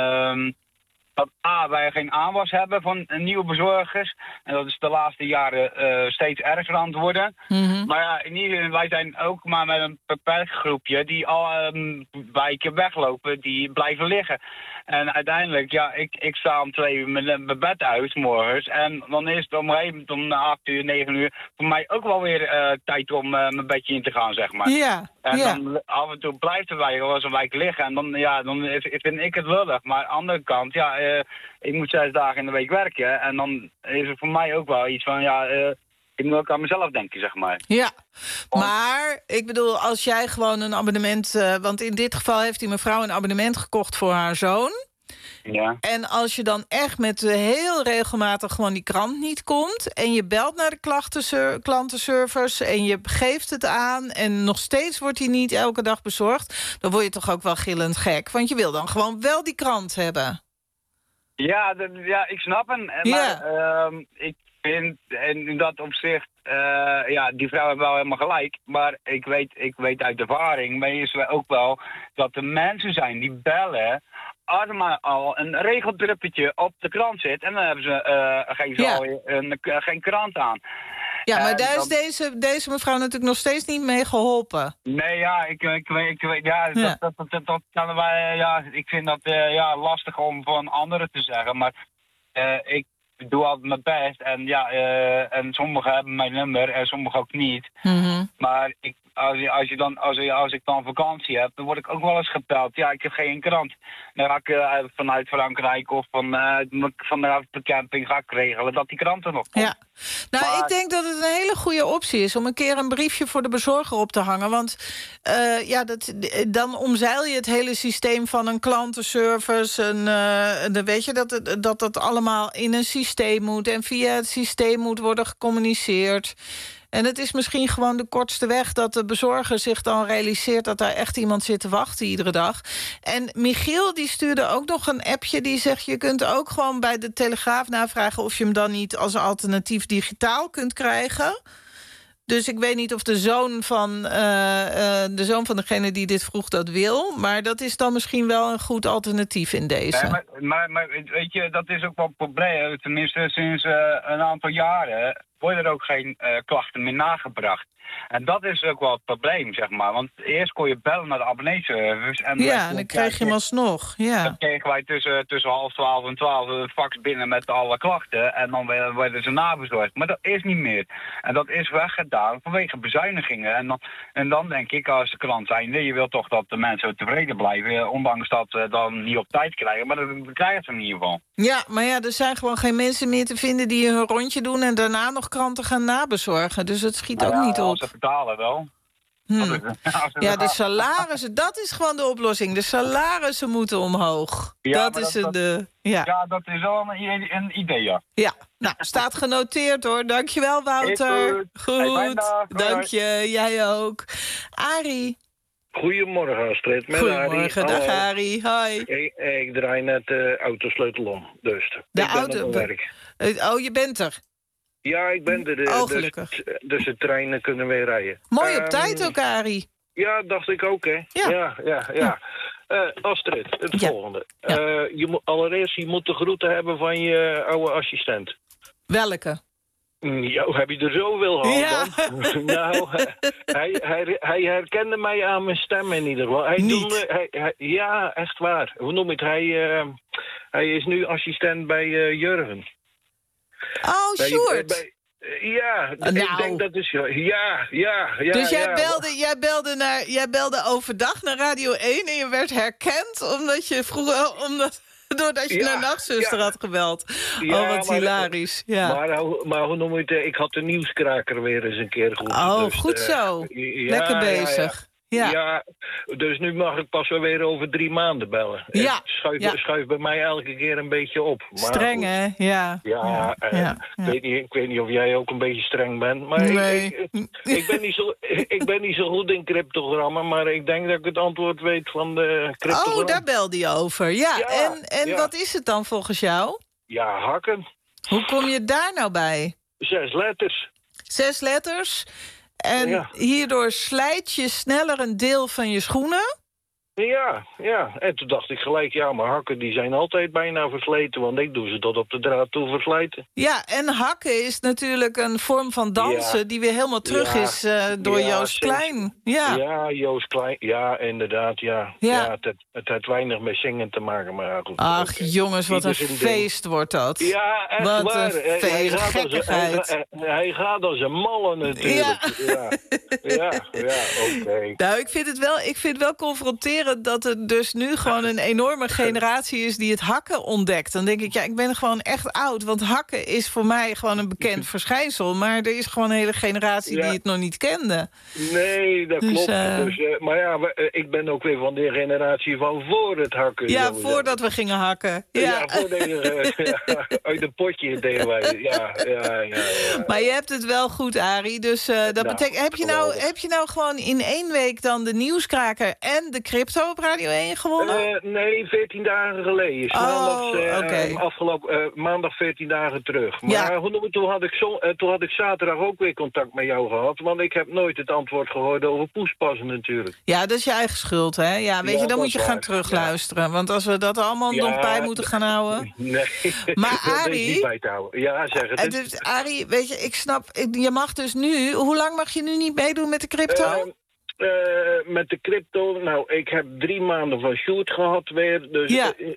dat wij geen aanwas hebben van nieuwe bezorgers. En dat is de laatste jaren steeds erger aan het worden. Mm-hmm. Maar ja, in ieder geval, wij zijn ook maar met een beperkt groepje die al wijken weglopen, die blijven liggen. En uiteindelijk, ja, ik sta om 2 uur mijn bed uit morgens. En dan is het om 8 uur, 9 uur voor mij ook wel weer tijd om mijn bedje in te gaan, zeg maar. Ja. En dan af en toe blijft er wel eens een wijk liggen. En dan vind ik het lullig. Maar aan de andere kant, ja, ik moet 6 dagen in de week werken. En dan is het voor mij ook wel iets van, ik moet ook aan mezelf denken, zeg maar. Ja, maar ik bedoel, als jij gewoon een abonnement... want in dit geval heeft die mevrouw een abonnement gekocht voor haar zoon. Ja. En als je dan echt met heel regelmatig gewoon die krant niet komt... en je belt naar de klantenservice en je geeft het aan... en nog steeds wordt die niet elke dag bezorgd... dan word je toch ook wel gillend gek. Want je wil dan gewoon wel die krant hebben. Ja, ik snap hem. Maar ik vind in dat opzicht... die vrouw heeft wel helemaal gelijk. Maar ik weet uit ervaring... meestal ook wel dat er mensen zijn die bellen... als er maar al een regeldruppetje op de krant zit... en dan hebben ze geen krant aan. Ja, maar daar is deze mevrouw natuurlijk nog steeds niet mee geholpen. Nee, ja, ik weet, ja, dat kan wij, ja, ik vind dat lastig om van anderen te zeggen, maar ik doe altijd mijn best en en sommigen hebben mijn nummer en sommigen ook niet. Mm-hmm. Maar als ik dan vakantie heb, dan word ik ook wel eens gebeld. Ja, ik heb geen krant. Dan ga ik vanuit Frankrijk of vanuit de camping ga ik regelen dat die krant er nog komt. Ja. Nou, maar ik denk dat het een hele goede optie is om een keer een briefje voor de bezorger op te hangen. Want dan omzeil je het hele systeem van een klantenservice. Dan weet je dat allemaal in een systeem moet. En via het systeem moet worden gecommuniceerd. En het is misschien gewoon de kortste weg dat de bezorger zich dan realiseert dat daar echt iemand zit te wachten iedere dag. En Michiel die stuurde ook nog een appje die zegt... je kunt ook gewoon bij de Telegraaf navragen of je hem dan niet als alternatief digitaal kunt krijgen. Dus ik weet niet of de zoon van degene die dit vroeg dat wil. Maar dat is dan misschien wel een goed alternatief in deze. Nee, maar weet je, dat is ook wel een probleem. Tenminste, sinds een aantal jaren worden er ook geen klachten meer nagebracht. En dat is ook wel het probleem, zeg maar. Want eerst kon je bellen naar de abonneeservice. En dan kreeg je hem alsnog. Ja. Dan kregen wij tussen 11:30 en 12 een fax binnen met alle klachten. En dan werden ze nabezorgd. Maar dat is niet meer. En dat is weggedaan vanwege bezuinigingen. En dan denk ik als klant zijnde, je wilt toch dat de mensen tevreden blijven. Ondanks dat ze dan niet op tijd krijgen. Maar dat krijgen ze in ieder geval. Ja, maar ja, er zijn gewoon geen mensen meer te vinden die hun rondje doen... en daarna nog kranten gaan nabezorgen. Dus het schiet ook niet op. Ze betalen wel. Ja, de salarissen, dat is gewoon de oplossing. De salarissen moeten omhoog. Ja, dat is dat is wel een idee, ja. Ja, nou, staat genoteerd hoor. Dankjewel, Wouter. Goed, dank je. Jij ook. Arie. Goedemorgen, Astrid. Goedemorgen, dag Arie. Hoi. Ik draai net de autosleutel om, dus. De auto? Oh, je bent er. Ja, ik ben er. Gelukkig. Dus de treinen kunnen weer rijden. Mooi op tijd ook, Arie. Ja, dacht ik ook, hè. Ja. Astrid, het volgende. Ja. Allereerst, je moet de groeten hebben van je oude assistent. Welke? Ja, heb je er zoveel van? Ja. Nou, hij herkende mij aan mijn stem in ieder geval. Ja, echt waar. Hoe noem ik het? Hij is nu assistent bij Jurgen. Oh, Sjoerd. Ik denk dat is... Ja. Dus jij belde overdag naar Radio 1 en je werd herkend omdat je vroeger... Doordat je naar Nachtzuster had gebeld. Wat hilarisch. Ja. Maar hoe noem je het? Ik had de nieuwskraker weer eens een keer goed. Dus, goed zo. Lekker bezig. Ja, dus nu mag ik pas wel weer over 3 maanden bellen. Ja. Schuif bij mij elke keer een beetje op. Maar streng, hè? Ja. Ik weet niet of jij ook een beetje streng bent. Maar nee. ik ben niet zo goed in cryptogrammen, maar ik denk dat ik het antwoord weet van de cryptogram. Oh, daar belde je over. Ja, en wat is het dan volgens jou? Ja, hakken. Hoe kom je daar nou bij? 6 letters. 6 letters? En hierdoor slijt je sneller een deel van je schoenen? Ja. En toen dacht ik gelijk, maar hakken die zijn altijd bijna versleten, want ik doe ze tot op de draad toe verslijten. Ja, en hakken is natuurlijk een vorm van dansen die weer helemaal terug is door Joost Klein. Ja, Joost Klein. Ja, inderdaad, het heeft weinig met zingen te maken, maar goed. Ach, jongens, wat een feest wordt dat. Ja, echt wat waar. Een feest, gekkigheid. Hij gaat als een malle natuurlijk. Ja, oké. Nou, ik vind het wel confronterend dat er dus nu gewoon een enorme generatie is die het hakken ontdekt. Dan denk ik, ik ben gewoon echt oud. Want hakken is voor mij gewoon een bekend verschijnsel. Maar er is gewoon een hele generatie die het nog niet kende. Nee, dat klopt. Maar ik ben ook weer van de generatie van voor het hakken. Ja, voordat we gingen hakken. Ja, voordat uit een potje deden wij. Ja. Maar je hebt het wel goed, Arie. Dus dat betekent, heb je nou gewoon in 1 week dan de nieuwskraker en de crypto op Radio 1 gewonnen? Nee, 14 dagen geleden. Afgelopen maandag 14 dagen terug. Maar toen had ik zaterdag ook weer contact met jou gehad. Want ik heb nooit het antwoord gehoord over poespassen natuurlijk. Ja, dat is je eigen schuld, hè? Ja, weet je, dan moet je gaan terugluisteren. Want als we dat allemaal nog bij moeten gaan houden... Nee, maar Arie... niet bij te houden. Ja, zeg het. Dus Arie, weet je, ik snap... Je mag dus nu... Hoe lang mag je nu niet meedoen met de crypto? Met de crypto, ik heb 3 maanden van Sjoerd gehad weer. Dus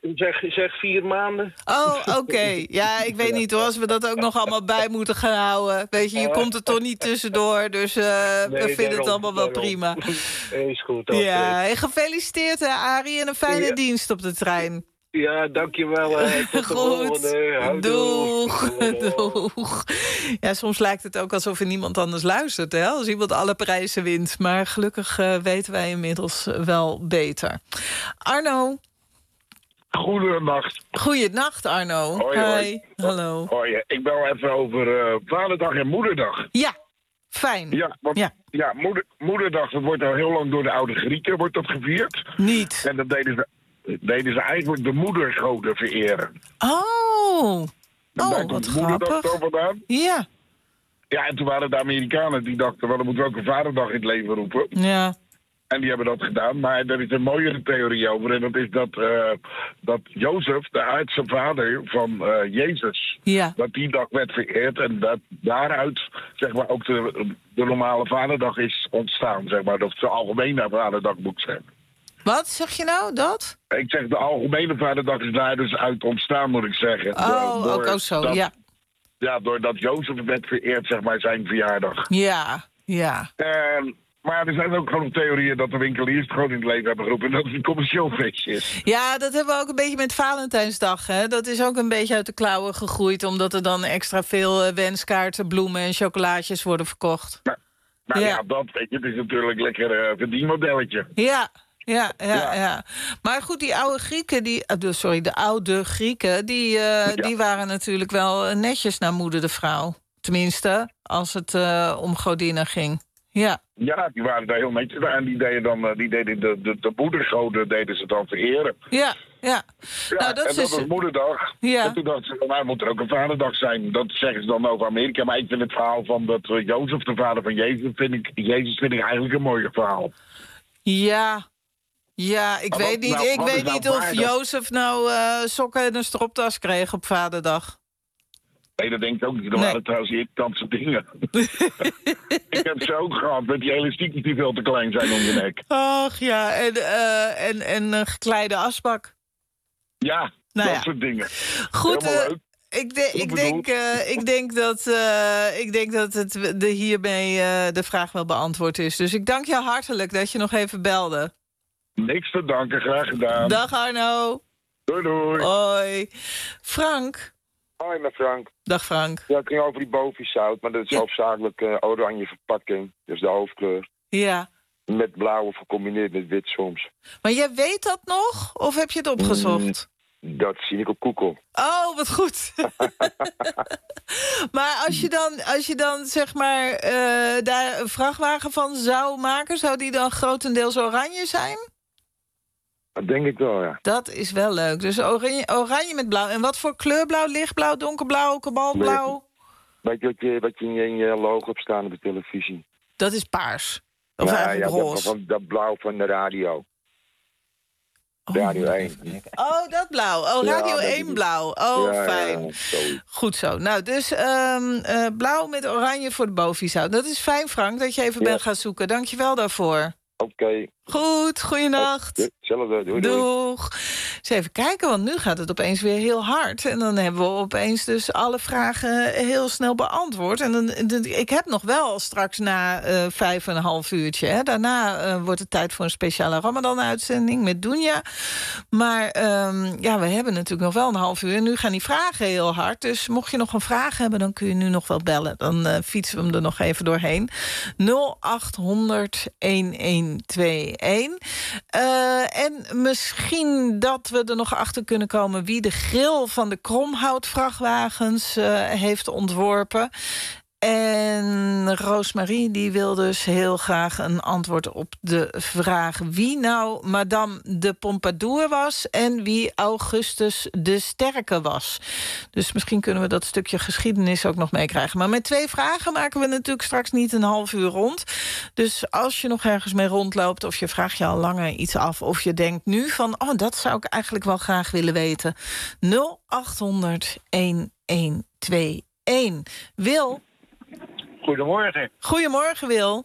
zeg 4 maanden. Oh, oké. Ja, ik weet niet hoor, als we dat ook nog allemaal bij moeten gaan houden. Weet je komt er toch niet tussendoor. Dus we vinden het allemaal wel prima. Is goed. Ja, en gefeliciteerd hè, Arie. En een fijne dienst op de trein. Ja, dankjewel. Tot de volgende. Doeg. Ja, soms lijkt het ook alsof er niemand anders luistert, hè, als iemand alle prijzen wint. Maar gelukkig weten wij inmiddels wel beter. Arno. Goedenacht. Goedenacht, Arno. Hoi. Hallo. Hoi, ik bel even over Vaderdag en Moederdag. Ja, fijn. Ja, Moederdag, dat wordt al heel lang door de oude Grieken wordt dat gevierd. Niet. En dat deden ze eigenlijk de moedersgoden vereren. Oh, wat grappig. Vandaan. Ja. Ja, en toen waren de Amerikanen die dachten, dan moeten we ook een Vaderdag in het leven roepen. Ja. En die hebben dat gedaan. Maar er is een mooiere theorie over. En dat is dat Jozef, de aardse vader van Jezus, dat die dag werd vereerd. En dat daaruit zeg maar ook de normale Vaderdag is ontstaan. Zeg maar, dat het de algemene Vaderdag moet zijn. Wat zeg je nou, dat? Ik zeg, de algemene Vaderdag is daar dus uit ontstaan, moet ik zeggen. Ook zo, ja. Ja, doordat Jozef werd vereerd, zeg maar, zijn verjaardag. Ja. Maar er zijn ook gewoon theorieën dat de winkeliers het gewoon in het leven hebben geroepen en dat het een commercieel feestje is. Ja, dat hebben we ook een beetje met Valentijnsdag. Hè? Dat is ook een beetje uit de klauwen gegroeid, omdat er dan extra veel wenskaarten, bloemen en chocolaatjes worden verkocht. Ja, dat weet je, het is natuurlijk lekker verdienmodelletje. Ja. Maar goed, die oude Grieken, de oude Grieken, die waren natuurlijk wel netjes naar moeder de vrouw. Tenminste, als het om godinnen ging. Ja, die waren daar heel netjes bij. En die deden de moedersgoden deden ze dan vereren. Ja. Nou, dat was Moederdag. Ja. En toen dachten ze, moet er ook een Vaderdag zijn. Dat zeggen ze dan over Amerika. Maar ik vind het verhaal van dat Jozef, de vader van Jezus, vind ik eigenlijk een mooi verhaal. Ja, ik weet niet of Jozef nou sokken en een stropdas kreeg op Vaderdag. Nee, dat denk ik ook niet. Dat waren trouwens irritantse dingen. Ik heb ze ook gehad met die elastiekjes die veel te klein zijn om je nek. Ach ja, en een gekleide asbak. Ja, dat soort dingen. Goed, ik denk dat het hiermee de vraag wel beantwoord is. Dus ik dank je hartelijk dat je nog even belde. Niks te danken, graag gedaan. Dag Arno. Doei, doei. Hoi. Frank. Hoi, met Frank. Dag Frank. Ja, het ging over die bovieszout, maar dat is hoofdzakelijk oranje verpakking. Dus de hoofdkleur. Ja. Met blauw gecombineerd met wit soms. Maar jij weet dat nog? Of heb je het opgezocht? Dat zie ik op Google. Oh, wat goed. Maar als je dan zeg maar daar een vrachtwagen van zou maken... zou die dan grotendeels oranje zijn? Dat denk ik wel, ja. Dat is wel leuk. Dus oranje met blauw. En wat voor kleur blauw? Lichtblauw, donkerblauw, kobaltblauw? Weet je wat je in je logo hebt staan op de televisie? Dat is paars. Of eigenlijk roze. Dat blauw van de radio. Radio 1. Oh, dat blauw. Oh, Radio 1 blauw. Oh, ja, fijn. Ja, goed zo. Nou, dus blauw met oranje voor de bovieszout. Dat is fijn, Frank, dat je even bent gaan zoeken. Dank je wel daarvoor. Oké. Goed, goeienacht. Hetzelfde, doei. Doeg. Eens even kijken, want nu gaat het opeens weer heel hard. En dan hebben we opeens dus alle vragen heel snel beantwoord. En ik heb nog wel straks na 5,5 uurtje. Hè. Daarna wordt het tijd voor een speciale Ramadan-uitzending met Dunja. Maar we hebben natuurlijk nog wel een half uur. En nu gaan die vragen heel hard. Dus mocht je nog een vraag hebben, dan kun je nu nog wel bellen. Dan fietsen we hem er nog even doorheen. 0800 1121. En misschien dat we er nog achter kunnen komen wie de grill van de kromhoutvrachtwagens heeft ontworpen. En Roosmarie die wil dus heel graag een antwoord op de vraag wie nou Madame de Pompadour was en wie Augustus de Sterke was. Dus misschien kunnen we dat stukje geschiedenis ook nog meekrijgen. Maar met 2 vragen maken we natuurlijk straks niet een half uur rond. Dus als je nog ergens mee rondloopt of je vraagt je al langer iets af of je denkt nu van dat zou ik eigenlijk wel graag willen weten. 0800 1121. Wil? Goedemorgen. Goedemorgen, Wil.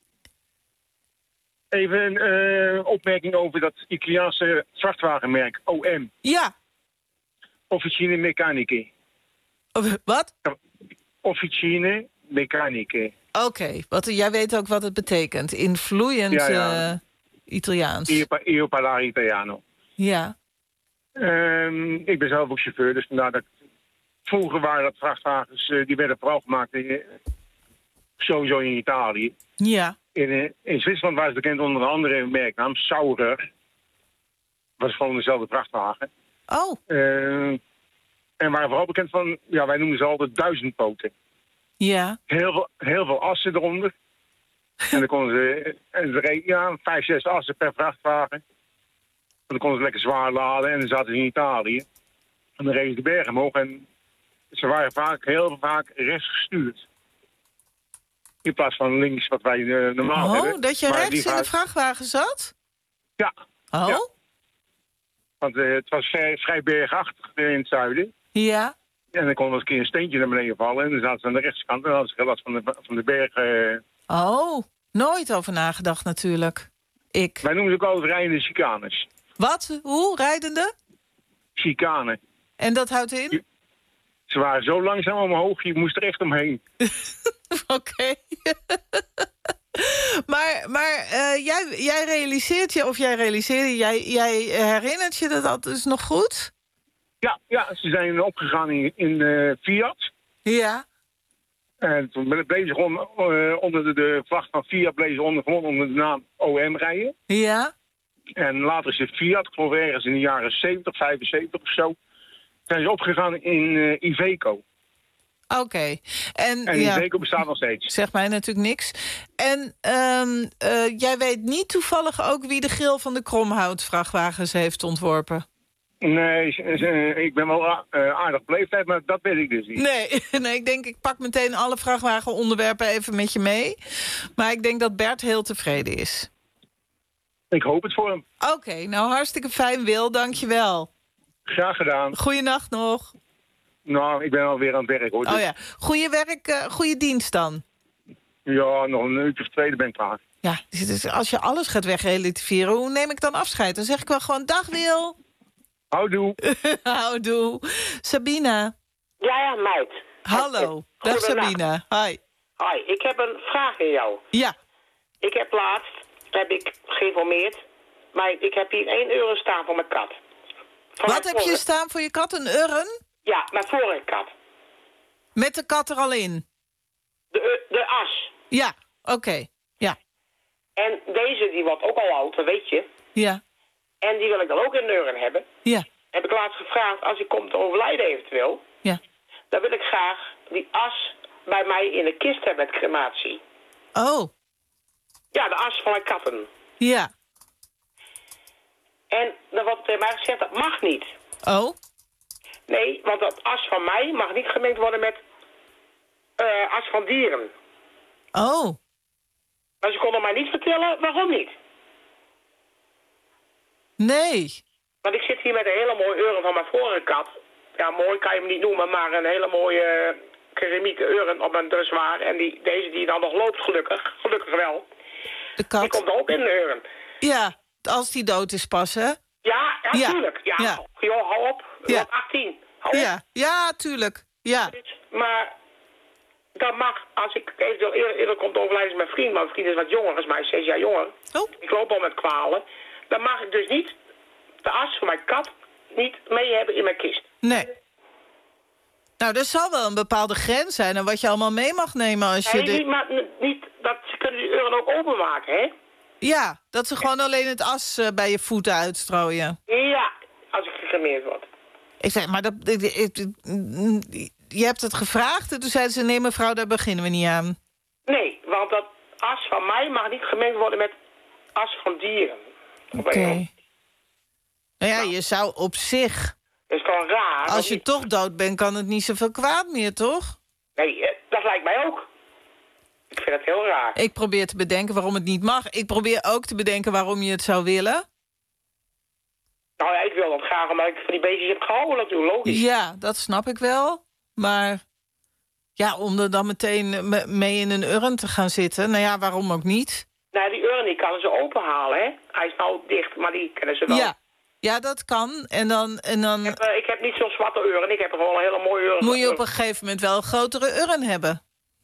Even een opmerking over dat Italiaanse vrachtwagenmerk OM. Ja. Officine Meccaniche. Wat? Officine Meccaniche. Oké, jij weet ook wat het betekent. In vloeiend Italiaans. Io parlare Italiano. Ja. Ik ben zelf ook chauffeur, dus vandaar dat vroeger waren dat vrachtwagens, die werden vooral gemaakt sowieso in Italië. Ja. In Zwitserland waren ze bekend onder een andere merknaam, Saurer. Was gewoon dezelfde vrachtwagen. Oh. En waren vooral bekend van, wij noemen ze altijd 1000 poten. Ja. Heel veel assen eronder. En dan konden ze 5, 6 assen per vrachtwagen. En dan konden ze lekker zwaar laden en dan zaten ze in Italië. En dan reden ze de bergen omhoog en ze waren heel vaak rechts gestuurd. In plaats van links, wat wij normaal hebben. Oh, dat je maar rechts in de vrachtwagen zat? Ja. Oh? Ja. Want het was vrij bergachtig in het zuiden. Ja. En dan kon er eens een keer een steentje naar beneden vallen. En dan zaten ze aan de rechterkant en dan hadden ze last van de berg. Oh, nooit over nagedacht natuurlijk. Wij noemen ze ook altijd rijdende chicanes. Wat? Hoe? Rijdende? Chicane. En dat houdt in? Ze waren zo langzaam omhoog, je moest er echt omheen. Oké. Maar jij realiseert je, of jij jij herinnert je dat dus nog goed? Ja, ze zijn opgegaan in Fiat. Ja. En toen bleef ze gewoon onder de vlag van Fiat bleef ze gewoon onder de naam OM rijden. Ja. En later is het Fiat, ik geloof ergens in de jaren 70, 75 of zo, zijn ze opgegaan in Iveco. Oké. En Iveco bestaat nog steeds. Zegt mij natuurlijk niks. En jij weet niet toevallig ook wie de grill van de kromhoutvrachtwagens heeft ontworpen? Nee, ik ben wel aardig op leeftijd, maar dat weet ik dus niet. Nee, ik denk ik pak meteen alle vrachtwagenonderwerpen even met je mee. Maar ik denk dat Bert heel tevreden is. Ik hoop het voor hem. Oké, nou hartstikke fijn, Wil. Dank je wel. Graag gedaan. Goeienacht nog. Nou, ik ben alweer aan het werk, hoor. Oh ja, goede dienst dan. Ja, nog een uurtje of 2 ben ik klaar. Ja, dus als je alles gaat wegrelativeren, hoe neem ik dan afscheid? Dan zeg ik wel gewoon dag, Wil. Houdoe. Houdoe. Sabina. Ja, meid. Hallo. Dag Sabina. Hi. Hoi, ik heb een vraag aan jou. Ja. Ik heb laatst, geïnformeerd, maar ik heb hier €1 staan voor mijn kat. Wat heb je staan voor je kat? Een urn? Ja, mijn vorige kat. Met de kat er al in? De as. Ja, oké. Ja. En deze, die wordt ook al oud, dat weet je. Ja. En die wil ik dan ook in de urn hebben. Ja. Heb ik laatst gevraagd, als hij komt te overlijden eventueel... Ja. Dan wil ik graag die as bij mij in de kist hebben met crematie. Oh. Ja, de as van mijn katten. Ja. En dan wordt tegen mij gezegd, dat mag niet. Oh? Nee, want dat as van mij mag niet gemengd worden met as van dieren. Oh. Maar ze konden mij niet vertellen waarom niet. Nee. Want ik zit hier met een hele mooie urn van mijn vorige kat. Ja, mooi kan je hem niet noemen, maar een hele mooie keramieke urn op mijn dressoir. En deze die dan nog loopt, gelukkig wel. De kat. Die komt ook in de urn. Ja, als die dood is pas, hè? Ja, tuurlijk. Ja. Joh, hou op. Ja. 18. Hou op. Ja, tuurlijk. Ja. Maar dat mag, als ik eventueel eerder komt overlijden is mijn vriend. Maar mijn vriend is wat jonger, is mij 6 jaar jonger. Oh. Ik loop al met kwalen. Dan mag ik dus niet de as van mijn kat niet mee hebben in mijn kist. Nee. Nou, er zal wel een bepaalde grens zijn aan wat je allemaal mee mag nemen als je... niet dat ze kunnen die urn ook openmaken, hè? Ja, dat ze gewoon alleen het as bij je voeten uitstrooien. Ja, als ik gecremeerd word. Ik zei, maar je hebt het gevraagd en toen zeiden ze... nee, mevrouw, daar beginnen we niet aan. Nee, want dat as van mij mag niet gemengd worden met as van dieren. Oké. Nou ja, je zou op zich... Dat is gewoon raar. Als je toch dood bent, kan het niet zoveel kwaad meer, toch? Nee, dat lijkt mij ook. Ik vind het heel raar. Ik probeer te bedenken waarom het niet mag. Ik probeer ook te bedenken waarom je het zou willen. Nou ja, ik wil dat graag omdat ik van die beestjes heb gehouden natuurlijk, logisch. Ja, dat snap ik wel. Maar ja, om er dan meteen mee in een urn te gaan zitten... nou ja, waarom ook niet? Nou, die urn die kan ze openhalen, hè. Hij is nou dicht, maar die kennen ze wel. Ja, dat kan. En dan... Ik heb niet zo'n zwarte urn, ik heb gewoon een hele mooie urn. Moet je op een gegeven moment wel een grotere urn hebben?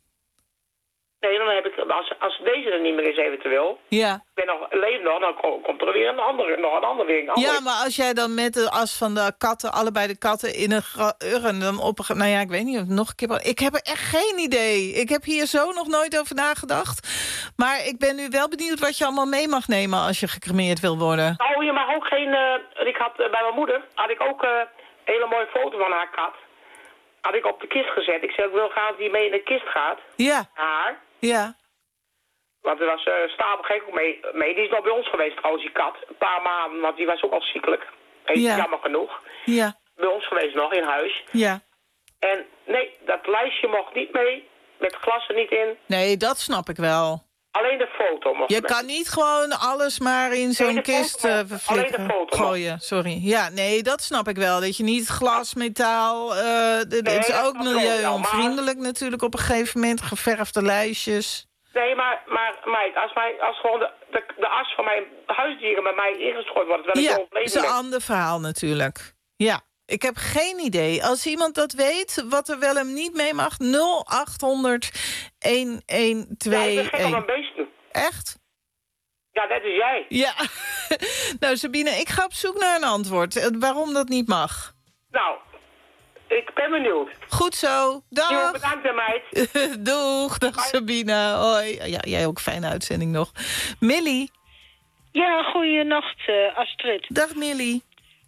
Nee, dan heb ik, als deze er niet meer is eventueel... Ja. Ik ben nog leef nog, dan komt er weer een andere. Ja, maar als jij dan met de as van de katten... allebei de katten in een urn... dan nou ja, ik weet niet of nog een keer... Ik heb er echt geen idee. Ik heb hier zo nog nooit over nagedacht. Maar ik ben nu wel benieuwd wat je allemaal mee mag nemen... als je gecremeerd wil worden. Nou, je mag ook geen... ik had bij mijn moeder had ik ook een hele mooie foto van haar kat. Had ik op de kist gezet. Ik zei, ik wil graag dat die mee in de kist gaat. Ja. Haar. Ja. Want er was stapelgek ook mee. Die is nog bij ons geweest trouwens, die kat. Een paar maanden, want die was ook al ziekelijk. Jammer genoeg. Ja. Bij ons geweest nog, in huis. Ja. En nee, dat lijstje mocht niet mee. Met glassen niet in. Nee, dat snap ik wel. Alleen de foto mocht Je kan niet gewoon alles maar in zo'n kist gooien. Sorry. Ja, nee, dat snap ik wel. Dat je niet glas, metaal... het is ook milieuonvriendelijk natuurlijk op een gegeven moment. Geverfde lijstjes. Nee, maar meid, als gewoon de as van mijn huisdieren bij mij ingestrooid wordt... Ja, dat is een ander verhaal natuurlijk. Ja, ik heb geen idee. Als iemand dat weet, wat er wel en niet mee mag... 0800 1121. Ja, ik ben gek op een beesten. Echt? Ja, dat is jij. Ja. Nou, Sabine, ik ga op zoek naar een antwoord. Waarom dat niet mag. Nou, ik ben benieuwd. Goed zo. Dag. Jo, bedankt, meid. Doeg. Dag, Sabine. Hoi. Ja, jij ook fijne uitzending nog. Millie. Ja, goeienacht, Astrid. Dag, Millie.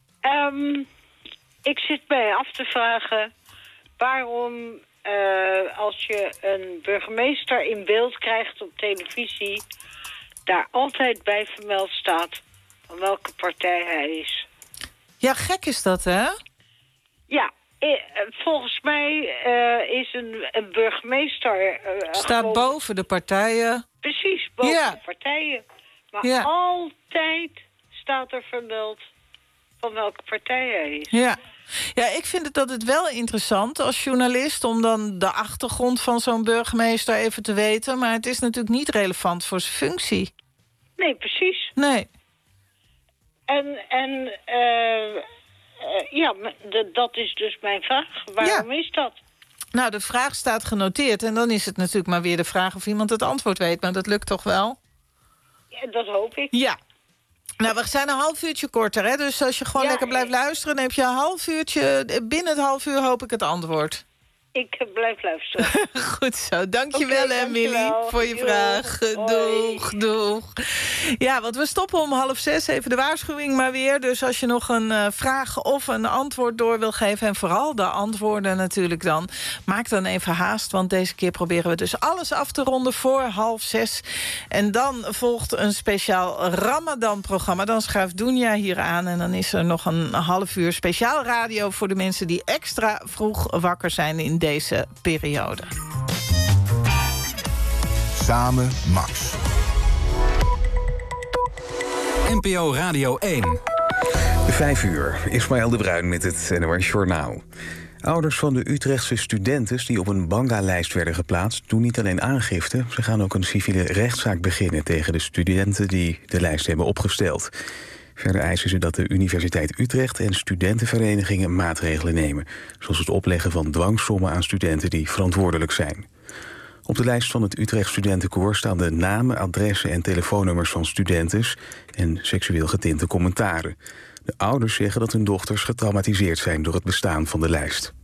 Ik zit mij af te vragen waarom als je een burgemeester in beeld krijgt op televisie... daar altijd bij vermeld staat van welke partij hij is. Ja, gek is dat, hè? Ja, volgens mij is een burgemeester... staat gewoon boven de partijen. Precies, boven de partijen. Maar altijd staat er vermeld van welke partij hij is. Ja. Ja, ik vind het altijd wel interessant als journalist... om dan de achtergrond van zo'n burgemeester even te weten. Maar het is natuurlijk niet relevant voor zijn functie. Nee, precies. Nee. Dat is dus mijn vraag. Waarom is dat? Nou, de vraag staat genoteerd. En dan is het natuurlijk maar weer de vraag of iemand het antwoord weet. Maar dat lukt toch wel? Ja, dat hoop ik. Ja. Nou, we zijn een half uurtje korter, hè? Dus als je gewoon lekker blijft luisteren... dan heb je een half uurtje. Binnen het half uur hoop ik het antwoord. Ik blijf luisteren. Goed zo. Dankjewel, Millie, voor je vraag. Doeg. Ja, want we stoppen om 5:30. Even de waarschuwing maar weer. Dus als je nog een vraag of een antwoord door wil geven... en vooral de antwoorden natuurlijk dan... maak dan even haast, want deze keer proberen we dus alles af te ronden voor 5:30. En dan volgt een speciaal Ramadan-programma. Dan schuift Dunja hier aan en dan is er nog een half uur speciaal radio... voor de mensen die extra vroeg wakker zijn in deze periode. Samen Max. NPO Radio 1. 5 uur. Ismaël de Bruin met het NOS Journaal. Ouders van de Utrechtse studenten die op een banga-lijst werden geplaatst... doen niet alleen aangifte, ze gaan ook een civiele rechtszaak beginnen... tegen de studenten die de lijst hebben opgesteld. Verder eisen ze dat de Universiteit Utrecht en studentenverenigingen maatregelen nemen... zoals het opleggen van dwangsommen aan studenten die verantwoordelijk zijn. Op de lijst van het Utrecht Studentenkoor staan de namen, adressen en telefoonnummers van studenten... en seksueel getinte commentaren. De ouders zeggen dat hun dochters getraumatiseerd zijn door het bestaan van de lijst.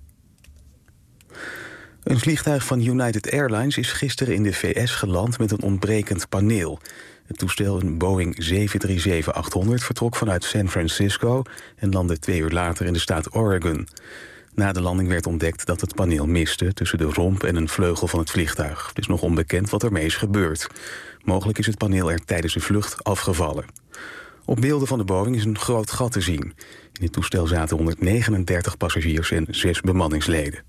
Een vliegtuig van United Airlines is gisteren in de VS geland met een ontbrekend paneel. Het toestel, een Boeing 737-800, vertrok vanuit San Francisco... en landde 2 uur later in de staat Oregon. Na de landing werd ontdekt dat het paneel miste... tussen de romp en een vleugel van het vliegtuig. Het is nog onbekend wat ermee is gebeurd. Mogelijk is het paneel er tijdens de vlucht afgevallen. Op beelden van de Boeing is een groot gat te zien. In het toestel zaten 139 passagiers en 6 bemanningsleden.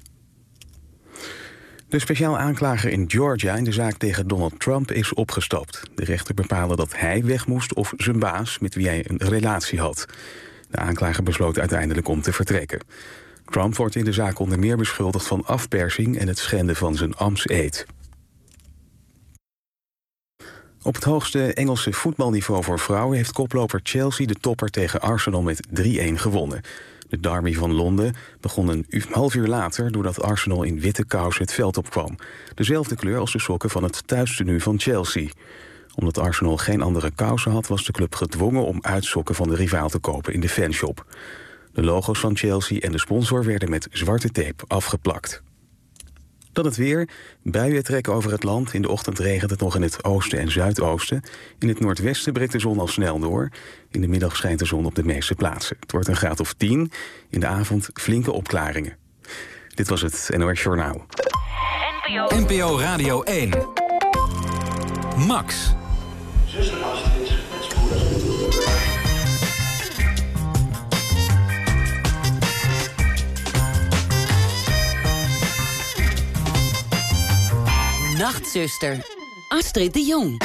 De speciaal aanklager in Georgia in de zaak tegen Donald Trump is opgestapt. De rechter bepaalde dat hij weg moest of zijn baas met wie hij een relatie had. De aanklager besloot uiteindelijk om te vertrekken. Trump wordt in de zaak onder meer beschuldigd van afpersing en het schenden van zijn ambtseed. Op het hoogste Engelse voetbalniveau voor vrouwen heeft koploper Chelsea de topper tegen Arsenal met 3-1 gewonnen. De derby van Londen begon een half uur later doordat Arsenal in witte kousen het veld opkwam. Dezelfde kleur als de sokken van het thuistenu van Chelsea. Omdat Arsenal geen andere kousen had, was de club gedwongen om uitsokken van de rivaal te kopen in de fanshop. De logo's van Chelsea en de sponsor werden met zwarte tape afgeplakt. Dan het weer. Buien trekken over het land. In de ochtend regent het nog in het oosten en zuidoosten. In het noordwesten breekt de zon al snel door. In de middag schijnt de zon op de meeste plaatsen. Het wordt een graad of 10. In de avond flinke opklaringen. Dit was het NOS Journaal. NPO Radio 1. Max. Zuster Astrid, met spoed. Nachtzuster, Astrid de Jong.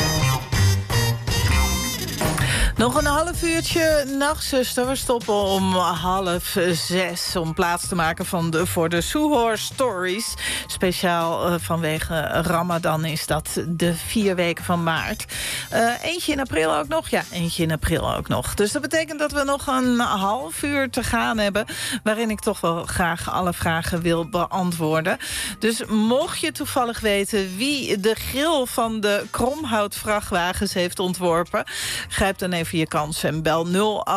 Nog een half uurtje Nachtzuster. We stoppen om 5:30 om plaats te maken voor de Suhoor Stories. Speciaal vanwege Ramadan is dat de 4 weken van maart. Eentje in april ook nog? Ja, eentje in april ook nog. Dus dat betekent dat we nog een half uur te gaan hebben... waarin ik toch wel graag alle vragen wil beantwoorden. Dus mocht je toevallig weten wie de grill van de Kromhout-vrachtwagens heeft ontworpen... grijp dan even je kans en bel 0800-1121.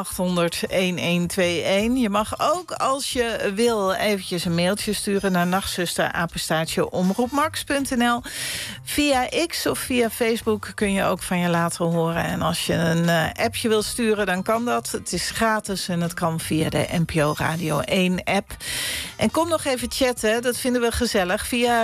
Je mag ook, als je wil, eventjes een mailtje sturen naar nachtzuster@omroepmax.nl. Via X of via Facebook kun je ook van je laten horen. En als je een appje wil sturen, dan kan dat. Het is gratis en het kan via de NPO Radio 1 app. En kom nog even chatten, dat vinden we gezellig, via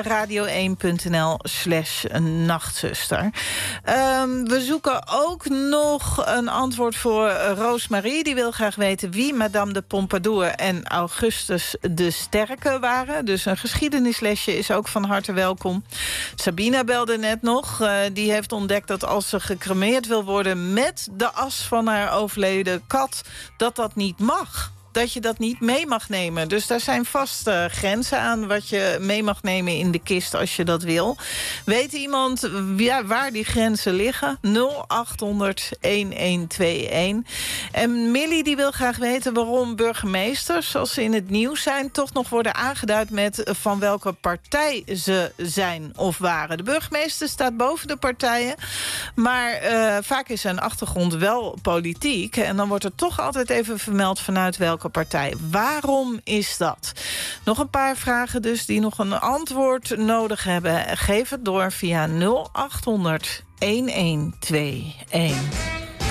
radio1.nl/nachtzuster. We zoeken ook nog een antwoord voor Roosmarie. Die wil graag weten wie Madame de Pompadour en Augustus de Sterke waren. Dus een geschiedenislesje is ook van harte welkom. Sabina belde net nog. Die heeft ontdekt dat als ze gecremeerd wil worden met de as van haar overleden kat, dat niet mag. dat je dat niet mee mag nemen. Dus daar zijn vast grenzen aan wat je mee mag nemen in de kist als je dat wil. Weet iemand waar die grenzen liggen? 0800-1121. En Millie die wil graag weten waarom burgemeesters, als ze in het nieuws zijn, toch nog worden aangeduid met van welke partij ze zijn of waren. De burgemeester staat boven de partijen, maar vaak is zijn achtergrond wel politiek. En dan wordt er toch altijd even vermeld vanuit welke partij. Waarom is dat? Nog een paar vragen dus die nog een antwoord nodig hebben. Geef het door via 0800 1121.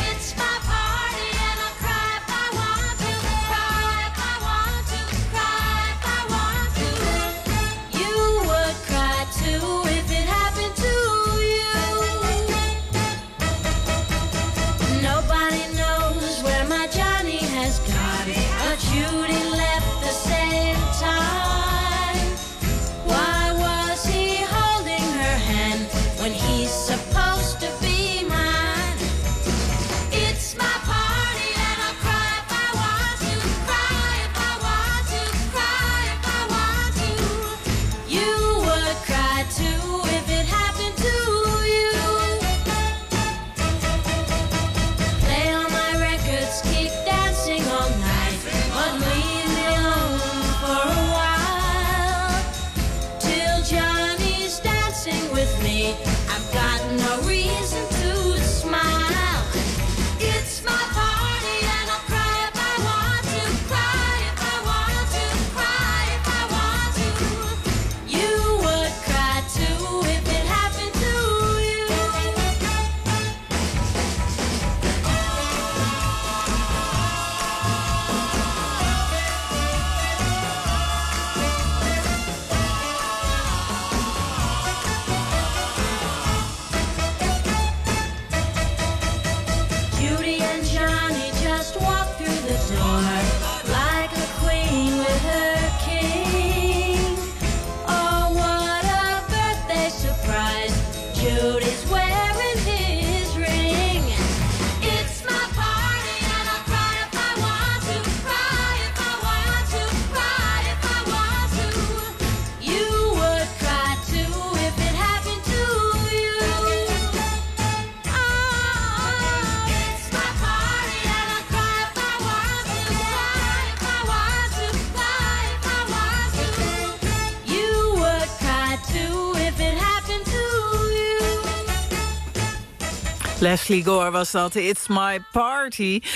Leslie Gore was dat. It's my party. 0800-1121.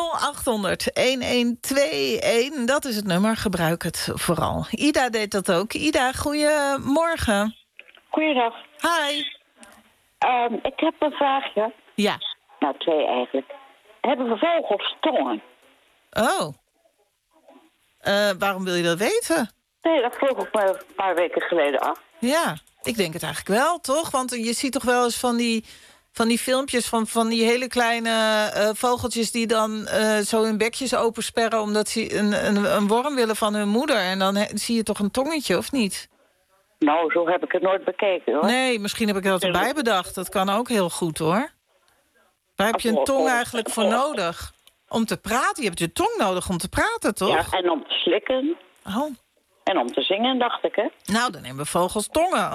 Dat is het nummer. Gebruik het vooral. Ida deed dat ook. Ida, goedemorgen. Goeiedag. Hi. Ik heb een vraagje. Ja. Nou, 2 eigenlijk. Hebben vogels tongen? Oh. Waarom wil je dat weten? Nee, dat vroeg ik me een paar weken geleden af. Ja, ik denk het eigenlijk wel, toch? Want je ziet toch wel eens van die filmpjes van die hele kleine vogeltjes die dan zo hun bekjes opensperren omdat ze een worm willen van hun moeder. En dan zie je toch een tongetje, of niet? Nou, zo heb ik het nooit bekeken, hoor. Nee, misschien heb ik dat erbij bedacht. Dat kan ook heel goed, hoor. Waar heb je een tong eigenlijk voor nodig? Om te praten? Je hebt je tong nodig om te praten, toch? Ja, en om te slikken. Oh. En om te zingen, dacht ik, hè? Nou, dan hebben vogels tongen.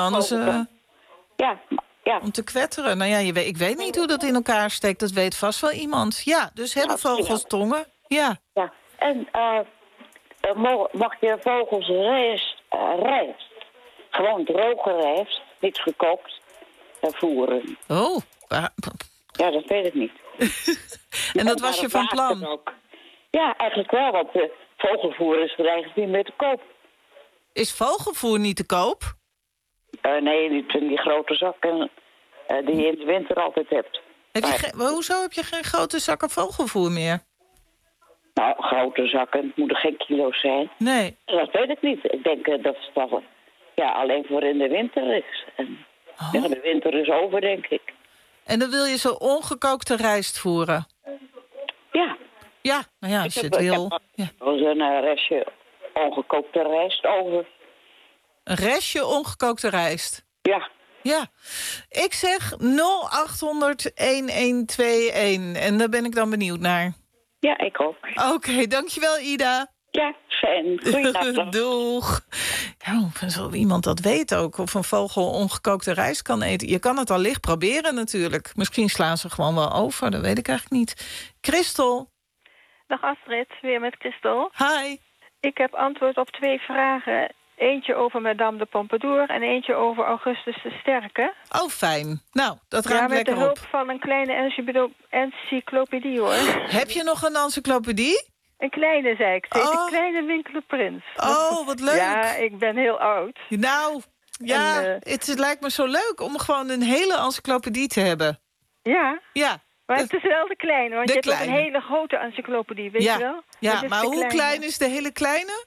Ja. Om te kwetteren. Nou ja, ik weet niet hoe dat in elkaar steekt. Dat weet vast wel iemand. Ja, dus hebben vogels tongen? Ja. Ja. En mag je vogels rijst, gewoon droge rijst, niet gekookt, voeren? Oh. Ja, dat weet ik niet. En dat was je van plan? Ook. Ja, eigenlijk wel, want vogelvoer is er eigenlijk niet meer te koop. Is vogelvoer niet te koop? Nee, niet in die grote zakken die je in de winter altijd hebt. Hoezo heb je geen grote zakken vogelvoer meer? Nou, grote zakken, het moeten geen kilo's zijn. Nee. Dat weet ik niet. Ik denk dat het toch alleen voor in de winter is. En, ja, de winter is over, denk ik. En dan wil je zo ongekookte rijst voeren? Ja. Ja, nou ja, als je het wil. Er was een restje ongekookte rijst over. Een restje ongekookte rijst? Ja. Ja. Ik zeg 0800-1121. En daar ben ik dan benieuwd naar. Ja, ik ook. Oké, dankjewel Ida. Ja, fijn. Goeienacht. Doeg. Ja, zal iemand dat weet ook, of een vogel ongekookte rijst kan eten. Je kan het al licht proberen natuurlijk. Misschien slaan ze gewoon wel over, dat weet ik eigenlijk niet. Christel. Dag Astrid, weer met Christel. Hi. Ik heb antwoord op 2 vragen. Eentje over Madame de Pompadour en eentje over Augustus de Sterke. Oh, fijn. Nou, dat ruimt lekker op. Ja, met de hulp van een kleine encyclopedie, hoor. Heb je nog een encyclopedie? Een kleine, zei ik. Een kleine winkelprins. Oh, wat leuk. Ja, ik ben heel oud. Nou, ja, het lijkt me zo leuk om gewoon een hele encyclopedie te hebben. Ja? Ja. Maar het is wel de kleine, want je hebt ook een hele grote encyclopedie, weet je wel? Ja, maar hoe klein is de hele kleine?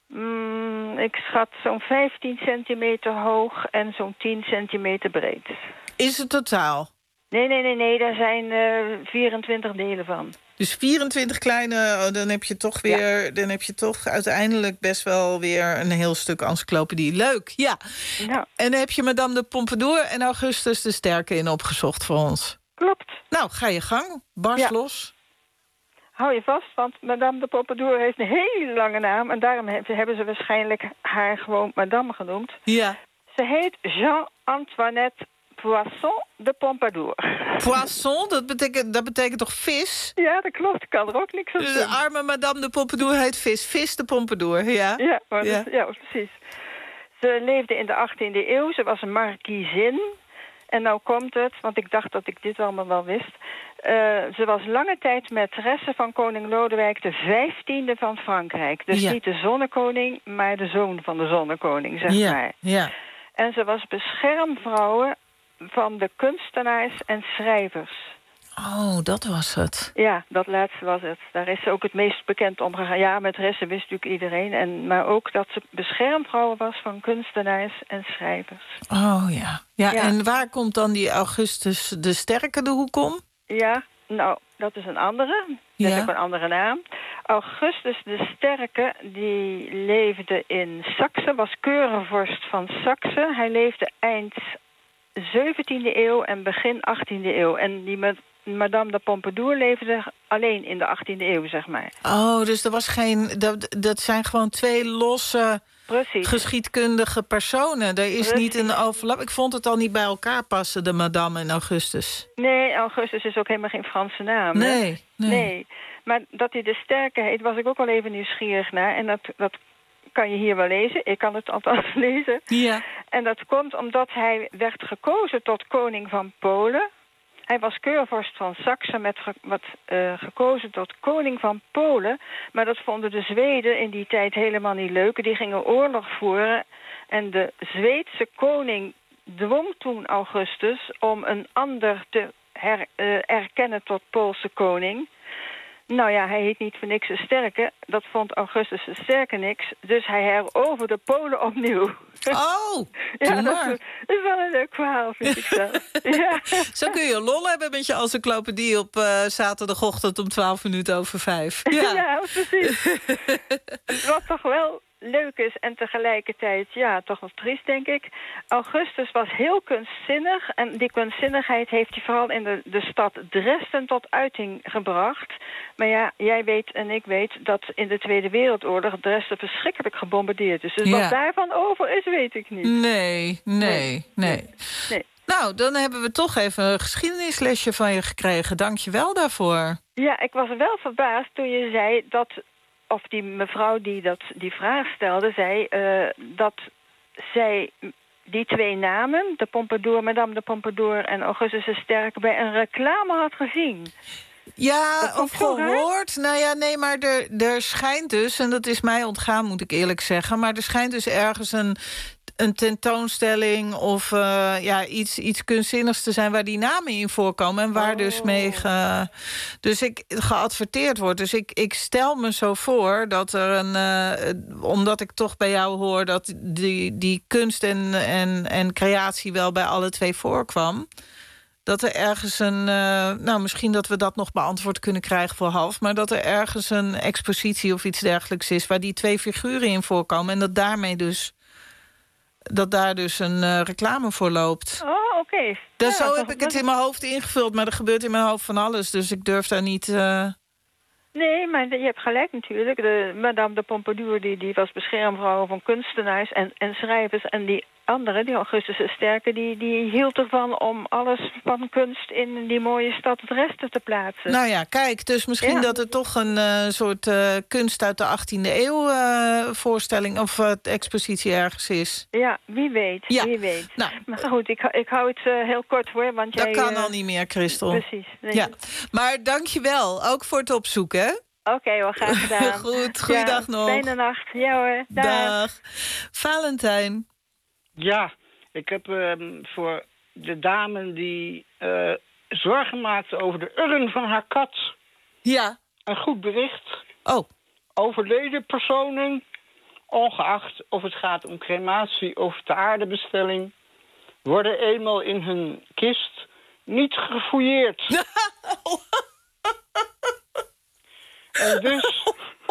Ik schat zo'n 15 centimeter hoog en zo'n 10 centimeter breed. Is het totaal? Nee, daar zijn 24 delen van. Dus 24 kleine, dan heb je toch weer, dan heb je toch uiteindelijk best wel weer een heel stuk encyclopedie. Leuk, ja. En dan heb je Madame de Pompadour en Augustus de Sterke in opgezocht voor ons. Klopt. Nou, ga je gang. Barst los. Hou je vast, want Madame de Pompadour heeft een hele lange naam. En daarom hebben ze waarschijnlijk haar gewoon Madame genoemd. Ja. Ze heet Jean-Antoinette Poisson de Pompadour. Poisson, dat betekent toch vis? Ja, dat klopt. Ik kan er ook niks aan doen. De arme Madame de Pompadour heet vis. Vis de Pompadour, ja. Ja, precies. Ze leefde in de 18e eeuw. Ze was een markiezin. En nou komt het, want ik dacht dat ik dit allemaal wel wist. Ze was lange tijd maîtresse van koning Lodewijk XV van Frankrijk. Dus niet de zonnekoning, maar de zoon van de zonnekoning, zeg maar. Ja. En ze was beschermvrouw van de kunstenaars en schrijvers. Oh, dat was het. Ja, dat laatste was het. Daar is ze ook het meest bekend om gegaan. Ja, maîtresse wist natuurlijk iedereen. Maar ook dat ze beschermvrouw was van kunstenaars en schrijvers. Oh ja. En waar komt dan die Augustus de Sterke de hoek om? Ja, nou, dat is een andere. Dat is ook een andere naam. Augustus de Sterke, die leefde in Saxe, was keurvorst van Saxe. Hij leefde eind 17e eeuw en begin 18e eeuw. En die Madame de Pompadour leefde alleen in de 18e eeuw, zeg maar. Oh, dus er was geen... Dat zijn gewoon 2 losse... Precies. Geschiedkundige personen. Er is niet een overlap. Ik vond het al niet bij elkaar passen, de Madame en Augustus. Nee, Augustus is ook helemaal geen Franse naam. Nee. Maar dat hij de Sterke heet, was ik ook wel even nieuwsgierig naar. En dat kan je hier wel lezen. Ik kan het althans lezen. Ja. En dat komt omdat hij werd gekozen tot koning van Polen. Hij was keurvorst van Saxe, gekozen tot koning van Polen. Maar dat vonden de Zweden in die tijd helemaal niet leuk. Die gingen oorlog voeren. En de Zweedse koning dwong toen Augustus om een ander te erkennen tot Poolse koning. Nou ja, hij heet niet voor niks de Sterke. Dat vond Augustus de Sterke niks. Dus hij heroverde Polen opnieuw. Oh, ja, dat is wel een leuk verhaal, vind ik zelf. Ja. Zo kun je lol hebben met je encyclopedie op zaterdagochtend om 5:12. Ja, precies. Wat toch wel leuk is en tegelijkertijd, toch wel triest, denk ik. Augustus was heel kunstzinnig. En die kunstzinnigheid heeft hij vooral in de stad Dresden tot uiting gebracht. Maar ja, jij weet en ik weet dat in de Tweede Wereldoorlog Dresden verschrikkelijk gebombardeerd is. Dus wat daarvan over is, weet ik niet. Nee. Nou, dan hebben we toch even een geschiedenislesje van je gekregen. Dank je wel daarvoor. Ja, ik was wel verbaasd toen je zei dat... Of die mevrouw die vraag stelde, zei dat zij die 2 namen, de Pompadour, Madame de Pompadour en Augustus de Sterke, bij een reclame had gezien. Ja, of gehoord. Nou ja, nee, maar er schijnt dus, en dat is mij ontgaan, moet ik eerlijk zeggen, maar er schijnt dus ergens een tentoonstelling of iets kunstzinnigs te zijn waar die namen in voorkomen en waar dus mee geadverteerd wordt. Dus ik stel me zo voor dat er omdat ik toch bij jou hoor dat die kunst en creatie wel bij alle 2 voorkwam, dat er ergens misschien dat we dat nog beantwoord kunnen krijgen voor half, maar dat er ergens een expositie of iets dergelijks is waar die 2 figuren in voorkomen en dat daar dus een reclame voor loopt. Oh, oké. Zo heb ik het in mijn hoofd ingevuld, maar er gebeurt in mijn hoofd van alles. Dus ik durf daar niet... Nee, maar je hebt gelijk natuurlijk. Madame de Pompadour die was beschermvrouw van kunstenaars en schrijvers. En die andere, die Augustus de Sterke, die hield ervan om alles van kunst in die mooie stad het resten te plaatsen. Nou ja, kijk, dus misschien dat het toch een soort kunst uit de 18e eeuw voorstelling of expositie ergens is. Ja, wie weet. Ja. Wie weet. Nou, maar goed, ik hou het heel kort hoor. Want dat kan al niet meer, Christel. Precies. Nee. Ja. Maar dank je wel, ook voor het opzoeken, hè? Oké, wel graag gedaan. Goed, goeiedag nog. Fijne nacht. Ja hoor, dag. Valentijn. Ja, ik heb voor de dame die zorgen maakte over de urn van haar kat. Ja. Een goed bericht. Oh. Overleden personen, ongeacht of het gaat om crematie of de aardebestelling, worden eenmaal in hun kist niet gefouilleerd. En dus,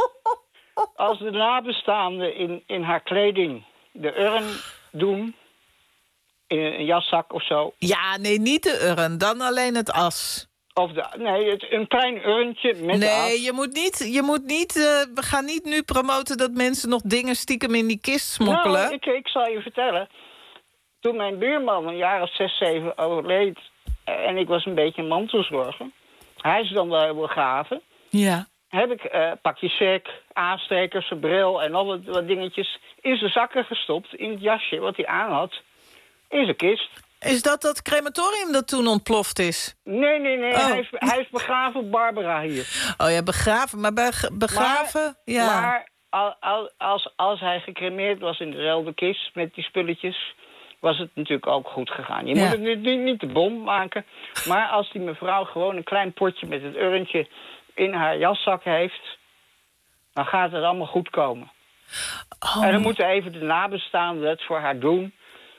als de nabestaanden in haar kleding de urn doen, in een jaszak of zo. Ja, nee, niet de urn, dan alleen het as. Of een klein urntje met as. Nee, je moet niet we gaan niet nu promoten dat mensen nog dingen stiekem in die kist smokkelen. Nou, ik zal je vertellen. Toen mijn buurman een jaar of 6, 7 overleed en ik was een beetje mantelzorger. Hij is dan wel begraven. Ja. Heb ik pakje sec, aanstekers, een bril en al wat dingetjes in zijn zakken gestopt, in het jasje wat hij aan had, in zijn kist. Is dat crematorium dat toen ontploft is? Nee. Oh. Hij is begraven op Barbara hier. Oh ja, begraven. Maar begraven? Maar als hij gecremeerd was in dezelfde kist met die spulletjes, was het natuurlijk ook goed gegaan. Je moet het niet de bom maken. Maar als die mevrouw gewoon een klein potje met het urntje in haar jaszak heeft, dan gaat het allemaal goed komen. Oh. En dan moeten even de nabestaanden het voor haar doen.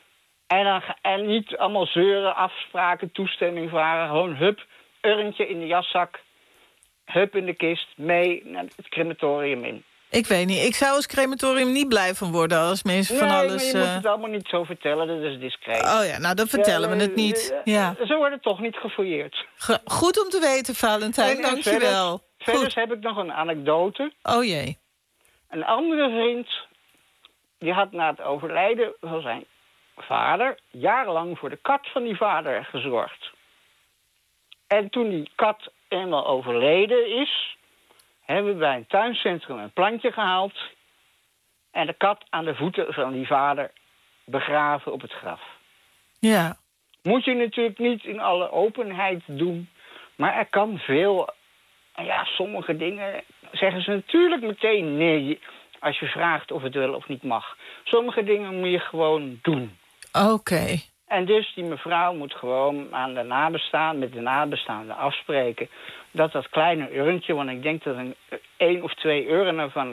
En niet allemaal zeuren, afspraken, toestemming vragen. Gewoon hup, urntje in de jaszak, hup in de kist, mee naar het crematorium in. Ik weet niet, ik zou als crematorium niet blij van worden als mensen van alles... Nee, maar je moet het allemaal niet zo vertellen, dat is discreet. Oh ja, nou dan vertellen we het niet. Ja. Ze worden toch niet gefouilleerd. Goed om te weten, Valentijn, dank je wel. Verder heb ik nog een anekdote. Oh jee. Een andere vriend, die had na het overlijden van zijn vader jarenlang voor de kat van die vader gezorgd. En toen die kat eenmaal overleden is, hebben we bij een tuincentrum een plantje gehaald en de kat aan de voeten van die vader begraven op het graf. Ja. Moet je natuurlijk niet in alle openheid doen, maar er kan veel. Ja, sommige dingen zeggen ze natuurlijk meteen nee als je vraagt of het wel of niet mag. Sommige dingen moet je gewoon doen. Oké. En dus die mevrouw moet gewoon aan de nabestaanden, met de nabestaanden afspreken dat kleine urntje, want ik denk dat 1 of 2 urnen van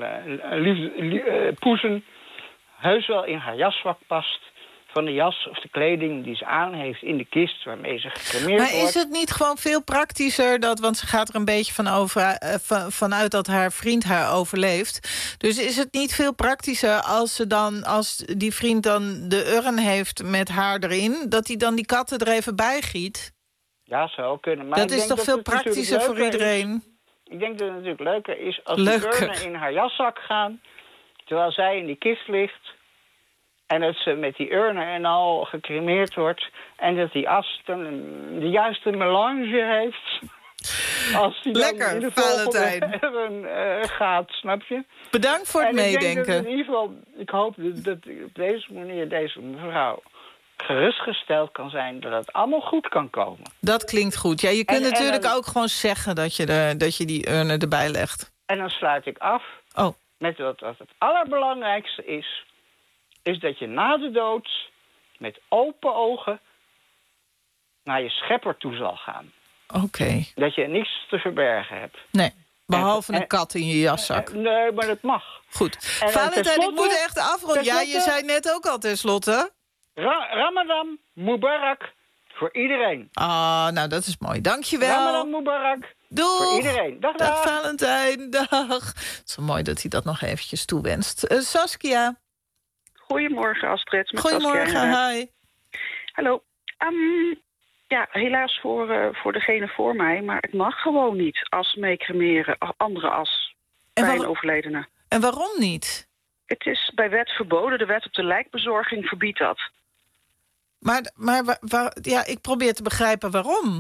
poezen heus wel in haar jasvak past, van de jas of de kleding die ze aan heeft in de kist waarmee ze gecremeerd wordt. Maar is het niet gewoon veel praktischer, want ze gaat er een beetje vanuit dat haar vriend haar overleeft. Dus is het niet veel praktischer als die vriend dan de urn heeft met haar erin, dat hij dan die katten er even bij giet? Ja, zou kunnen. Maar dat is toch veel praktischer voor iedereen? Ik denk dat het natuurlijk leuker is als die urnen in haar jaszak gaan, terwijl zij in die kist ligt. En dat ze met die urnen en al gecremeerd wordt. En dat die as dan de juiste melange heeft. Als die lekker, dan in de Valentijn. Gaat, snap je? Bedankt voor het meedenken. Ik hoop dat op deze manier deze mevrouw gerustgesteld kan zijn dat het allemaal goed kan komen. Dat klinkt goed. Ja, je kunt natuurlijk ook gewoon zeggen dat je die urnen erbij legt. En dan sluit ik af met wat het allerbelangrijkste is dat je na de dood met open ogen naar je schepper toe zal gaan. Oké. Dat je niks te verbergen hebt. Nee, behalve een kat in je jaszak. Nee, maar dat mag. Goed. Valentijn, ik moet echt afronden. Ja, je zei net ook al tenslotte. Ramadan Mubarak voor iedereen. Ah, nou dat is mooi. Dank je wel. Ramadan Mubarak. Doeg. Voor iedereen. Dag, dag. Valentijn, dag. Het is wel mooi dat hij dat nog eventjes toewenst. Saskia. Goedemorgen, Astrid. Goedemorgen, Saskia, hi. Hallo. Ja, helaas voor degene voor mij, maar het mag gewoon niet. As mee cremeren, andere as bij een overledene. En waarom niet? Het is bij wet verboden. De wet op de lijkbezorging verbiedt dat. Maar ik probeer te begrijpen waarom.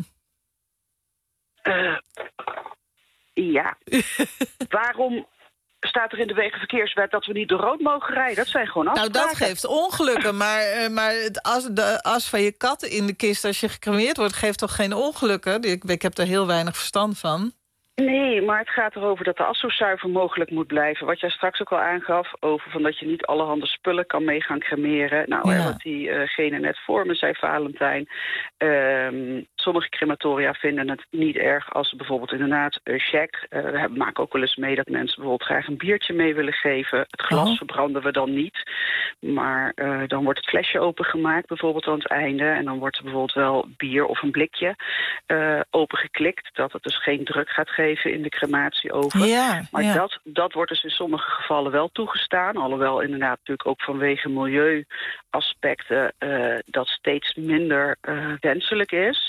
Ja. Waarom staat er in de Wegenverkeerswet dat we niet door rood mogen rijden? Dat zijn gewoon afspraken. Nou, dat geeft ongelukken. Maar de as van je kat in de kist als je gecremeerd wordt, geeft toch geen ongelukken? Ik heb er heel weinig verstand van. Nee, maar het gaat erover dat de as zo zuiver mogelijk moet blijven. Wat jij straks ook al aangaf, over van dat je niet allerhande spullen kan mee gaan cremeren. Nou, wat diegene net voor me zei, Valentijn. Sommige crematoria vinden het niet erg als ze bijvoorbeeld inderdaad check. We maken ook wel eens mee dat mensen bijvoorbeeld graag een biertje mee willen geven. Het glas verbranden we dan niet. Maar dan wordt het flesje opengemaakt, bijvoorbeeld aan het einde. En dan wordt er bijvoorbeeld wel bier of een blikje opengeklikt. Dat het dus geen druk gaat geven in de crematieoven. Maar dat wordt dus in sommige gevallen wel toegestaan. Alhoewel inderdaad natuurlijk ook vanwege milieuaspecten dat steeds minder wenselijk is.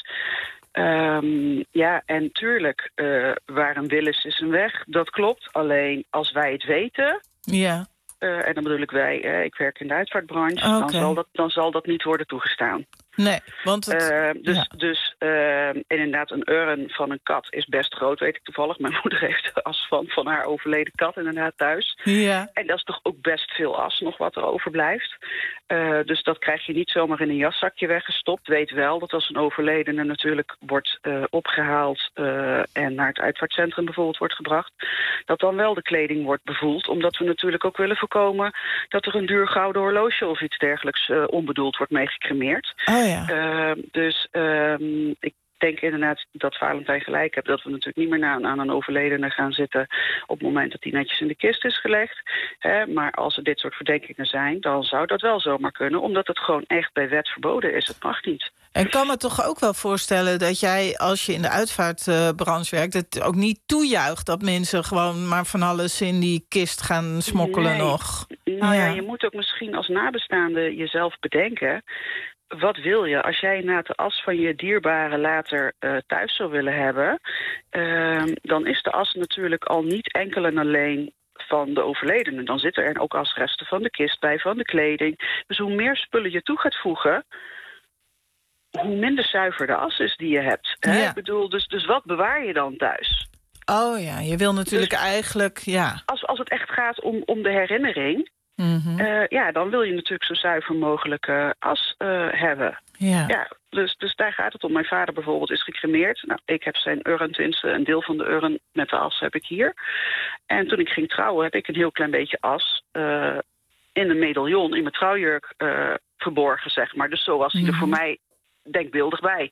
En tuurlijk, waar een wil is een weg. Dat klopt. Alleen als wij het weten... Ja. En dan bedoel ik wij, ik werk in de uitvaartbranche... Dan zal dat niet worden toegestaan. Nee, want inderdaad, een urn van een kat is best groot, weet ik toevallig. Mijn moeder heeft de as van haar overleden kat inderdaad thuis. Ja. En dat is toch ook best veel as nog wat er overblijft. Dus dat krijg je niet zomaar in een jaszakje weggestopt. Weet wel dat als een overledene natuurlijk wordt opgehaald... en naar het uitvaartcentrum bijvoorbeeld wordt gebracht... dat dan wel de kleding wordt bevoeld. Omdat we natuurlijk ook willen voorkomen... dat er een duur gouden horloge of iets dergelijks onbedoeld wordt meegecremeerd. Oh ja. Ik denk inderdaad dat Valentijn gelijk heeft... dat we natuurlijk niet meer aan een overledene gaan zitten... op het moment dat die netjes in de kist is gelegd. Maar als er dit soort verdenkingen zijn... dan zou dat wel zomaar kunnen... omdat het gewoon echt bij wet verboden is. Het mag niet. En ik kan me toch ook wel voorstellen dat jij, als je in de uitvaartbranche werkt... het ook niet toejuicht dat mensen gewoon maar van alles in die kist gaan smokkelen nog. Nou ja, je moet ook misschien als nabestaande jezelf bedenken... Wat wil je? Als jij na de as van je dierbare later thuis zou willen hebben... dan is de as natuurlijk al niet enkel en alleen van de overledene. Dan zitten er ook asresten van de kist bij, van de kleding. Dus hoe meer spullen je toe gaat voegen... hoe minder zuiver de as is die je hebt. Hè? Ja. Ik bedoel, dus wat bewaar je dan thuis? Oh ja, je wil natuurlijk eigenlijk... Ja. Als het echt gaat om de herinnering... dan wil je natuurlijk zo zuiver mogelijke as hebben. Ja, dus daar gaat het om. Mijn vader bijvoorbeeld is gecremeerd. Nou, ik heb zijn urn, tenminste een deel van de urn met de as heb ik hier. En toen ik ging trouwen heb ik een heel klein beetje as in een medaillon, in mijn trouwjurk verborgen, zeg maar. Dus zo was hij er voor mij denkbeeldig bij.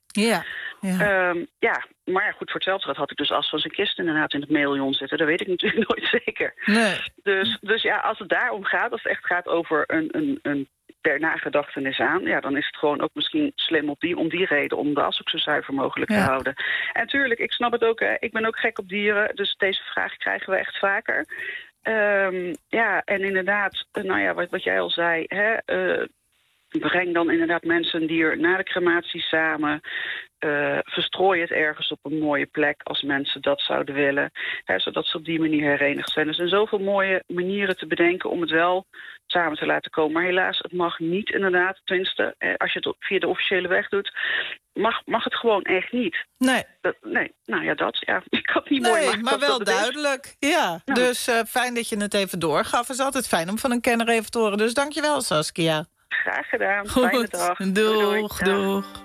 Maar goed, voor hetzelfde had ik dus as van zijn kist inderdaad in het medaillon zitten. Dat weet ik natuurlijk nooit zeker. Nee. Dus ja, als het daarom gaat, als het echt gaat over een ter nagedachtenis aan... ja, dan is het gewoon ook misschien slim om die reden... om de as ook zo zuiver mogelijk te houden. En tuurlijk, ik snap het ook, ik ben ook gek op dieren... dus deze vraag krijgen we echt vaker. En inderdaad, wat jij al zei... breng dan inderdaad mensen een dier na de crematie samen... verstrooi het ergens op een mooie plek als mensen dat zouden willen. Zodat ze op die manier herenigd zijn. Er zijn zoveel mooie manieren te bedenken om het wel samen te laten komen. Maar helaas, het mag niet inderdaad, tenminste, als je het via de officiële weg doet... mag het gewoon echt niet. Nee. Ik had niet mooi maken. Maar wel duidelijk. Ja, nou. Dus fijn dat je het even doorgaf. Het is altijd fijn om van een kenner even te horen. Dus dankjewel, Saskia. Graag gedaan. Goed. Fijne dag. Doeg, doeg.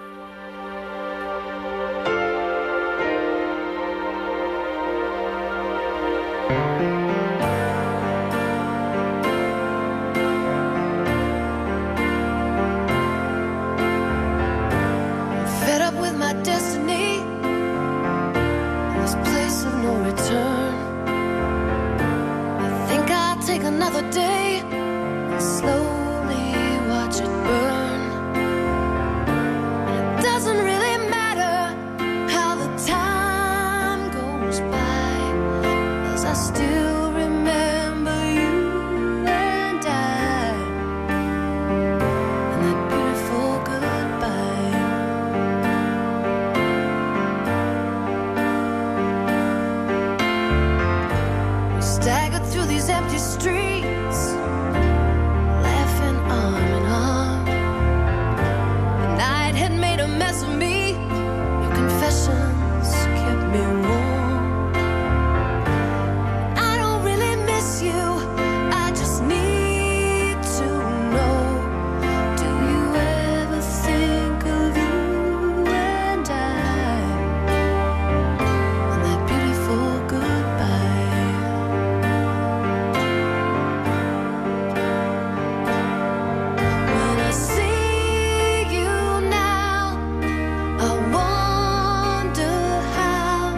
Fed up with my destiny, this place of no return. I think I'll take another day and slowly watch it burn. It doesn't really matter how the time goes by, 'cause I still remember you and I, and that beautiful goodbye. empty streets, laughing arm in arm. The night had made a mess of me. Your confessions kept me warm. I don't really miss you. I just need to know. Do you ever think of you and I on that beautiful goodbye? When I see you now, I wonder how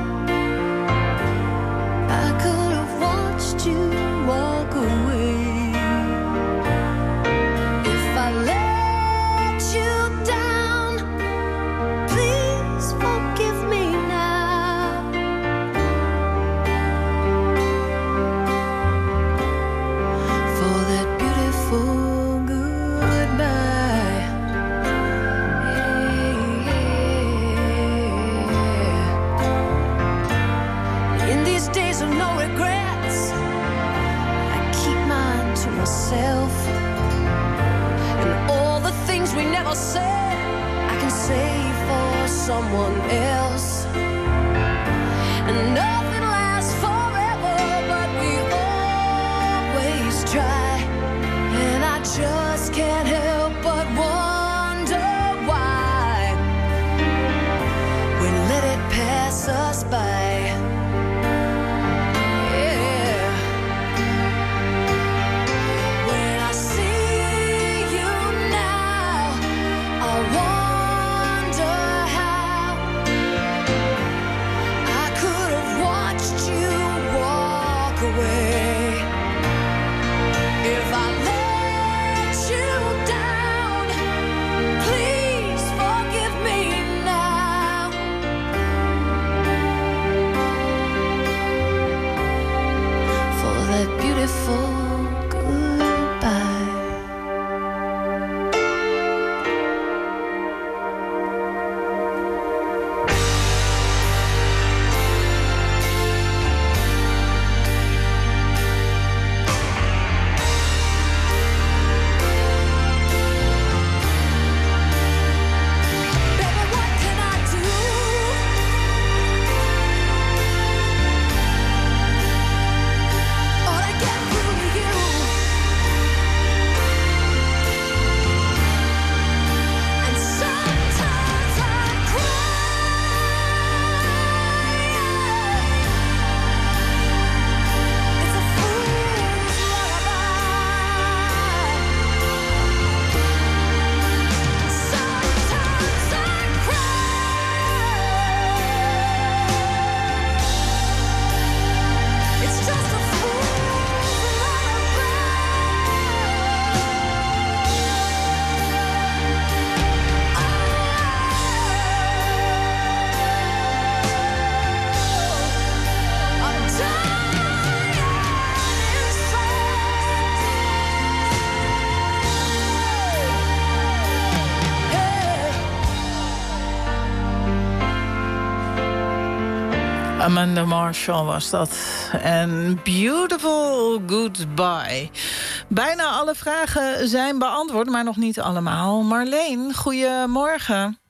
I could have watched you walk away. If I let you down, please forgive me now. For that beautiful goodbye. In these days of no regrets, I keep mine to myself. And all the things we never said, I can say for someone else. And nothing lasts forever, but we always try. And I just can't help but wonder why we let it pass us by. Yeah. When I see you now, I wonder how I could have watched you walk away. If I let you down, please forgive me now. For that beautiful goodbye. Baby, what can I do? Or to get through to you? And sometimes I cry. It's a fool's lullaby. Sometimes I cry. It's just a fool's lullaby. I'm dying Amanda Marshall was dat. En Beautiful Goodbye. Bijna alle vragen zijn beantwoord, maar nog niet allemaal. Marleen, goedemorgen.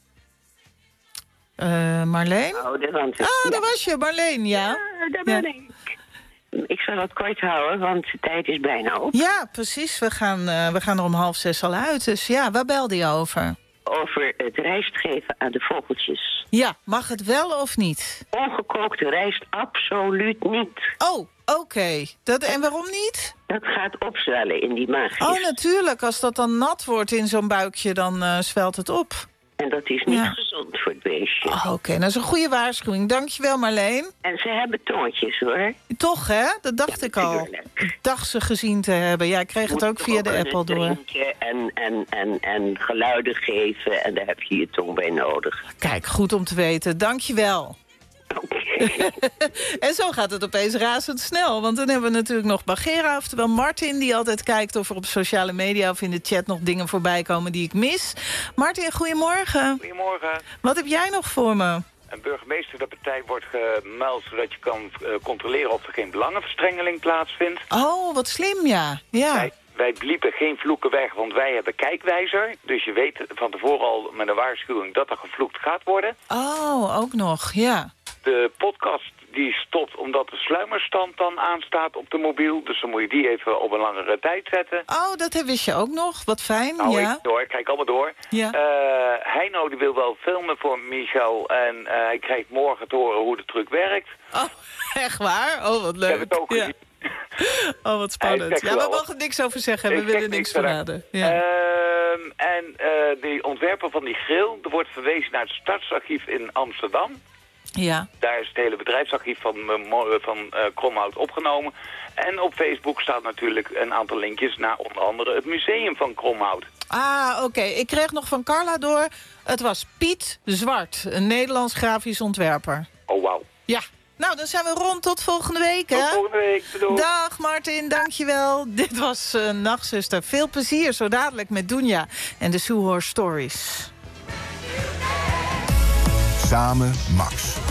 Marleen? Oh, daar was daar was je, Marleen, ja. daar ben ik. Ik zal het kort houden, want de tijd is bijna op. Ja, precies. We gaan er om 5:30 al uit. Dus ja, waar belde je over? Over het rijst geven aan de vogeltjes. Ja, mag het wel of niet? Ongekookte rijst absoluut niet. Oh, oké. En waarom niet? Dat gaat opzwellen in die maagjes. Oh, natuurlijk. Als dat dan nat wordt in zo'n buikje, dan zwelt het op. En dat is niet gezond voor het beestje. Oh, oké, dat is een goede waarschuwing. Dankjewel, Marleen. En ze hebben tongetjes, hoor. Toch, hè? Dat dacht ik al. Ik dacht ze gezien te hebben. Ja, ik kreeg het ook via de app al door. En geluiden geven. En daar heb je je tong bij nodig. Kijk, goed om te weten. Dankjewel. En zo gaat het opeens razendsnel. Want dan hebben we natuurlijk nog Bagheera, oftewel Martin, die altijd kijkt of er op sociale media of in de chat nog dingen voorbij komen die ik mis. Martin, goedemorgen. Goedemorgen. Wat heb jij nog voor me? een burgemeester de partij wordt gemeld... zodat je kan controleren of er geen belangenverstrengeling plaatsvindt. Oh, wat slim, ja. Wij bliepen geen vloeken weg, want wij hebben kijkwijzer. Dus je weet van tevoren al met een waarschuwing dat er gevloekt gaat worden. Oh, ook nog, ja. De podcast die stopt omdat de sluimerstand dan aanstaat op de mobiel. Dus dan moet je die even op een langere tijd zetten. Oh, dat wist je ook nog. Wat fijn, Ik kijk allemaal door. Ja. Heino die wil wel filmen voor Michel. En hij krijgt morgen te horen hoe de truc werkt. Oh, echt waar? Oh, wat leuk. Ik heb het ook gezien. Oh, wat spannend. Ja, we mogen niks over zeggen. We willen niks verraden. Ja. Die ontwerper van die grill... er wordt verwezen naar het Stadsarchief in Amsterdam. Ja. Daar is het hele bedrijfsarchief van Kromhout opgenomen. En op Facebook staat natuurlijk een aantal linkjes... naar onder andere het museum van Kromhout. Ah, oké. Ik kreeg nog van Carla door... het was Piet Zwart, een Nederlands grafisch ontwerper. Oh, wauw. Ja. Nou, dan zijn we rond. Tot volgende week, hè? Tot volgende week. Bedoel. Dag, Martin. Dankjewel. Dit was Nachtzuster. Veel plezier zo dadelijk met Dunja en de Soehor Stories. Samen Max.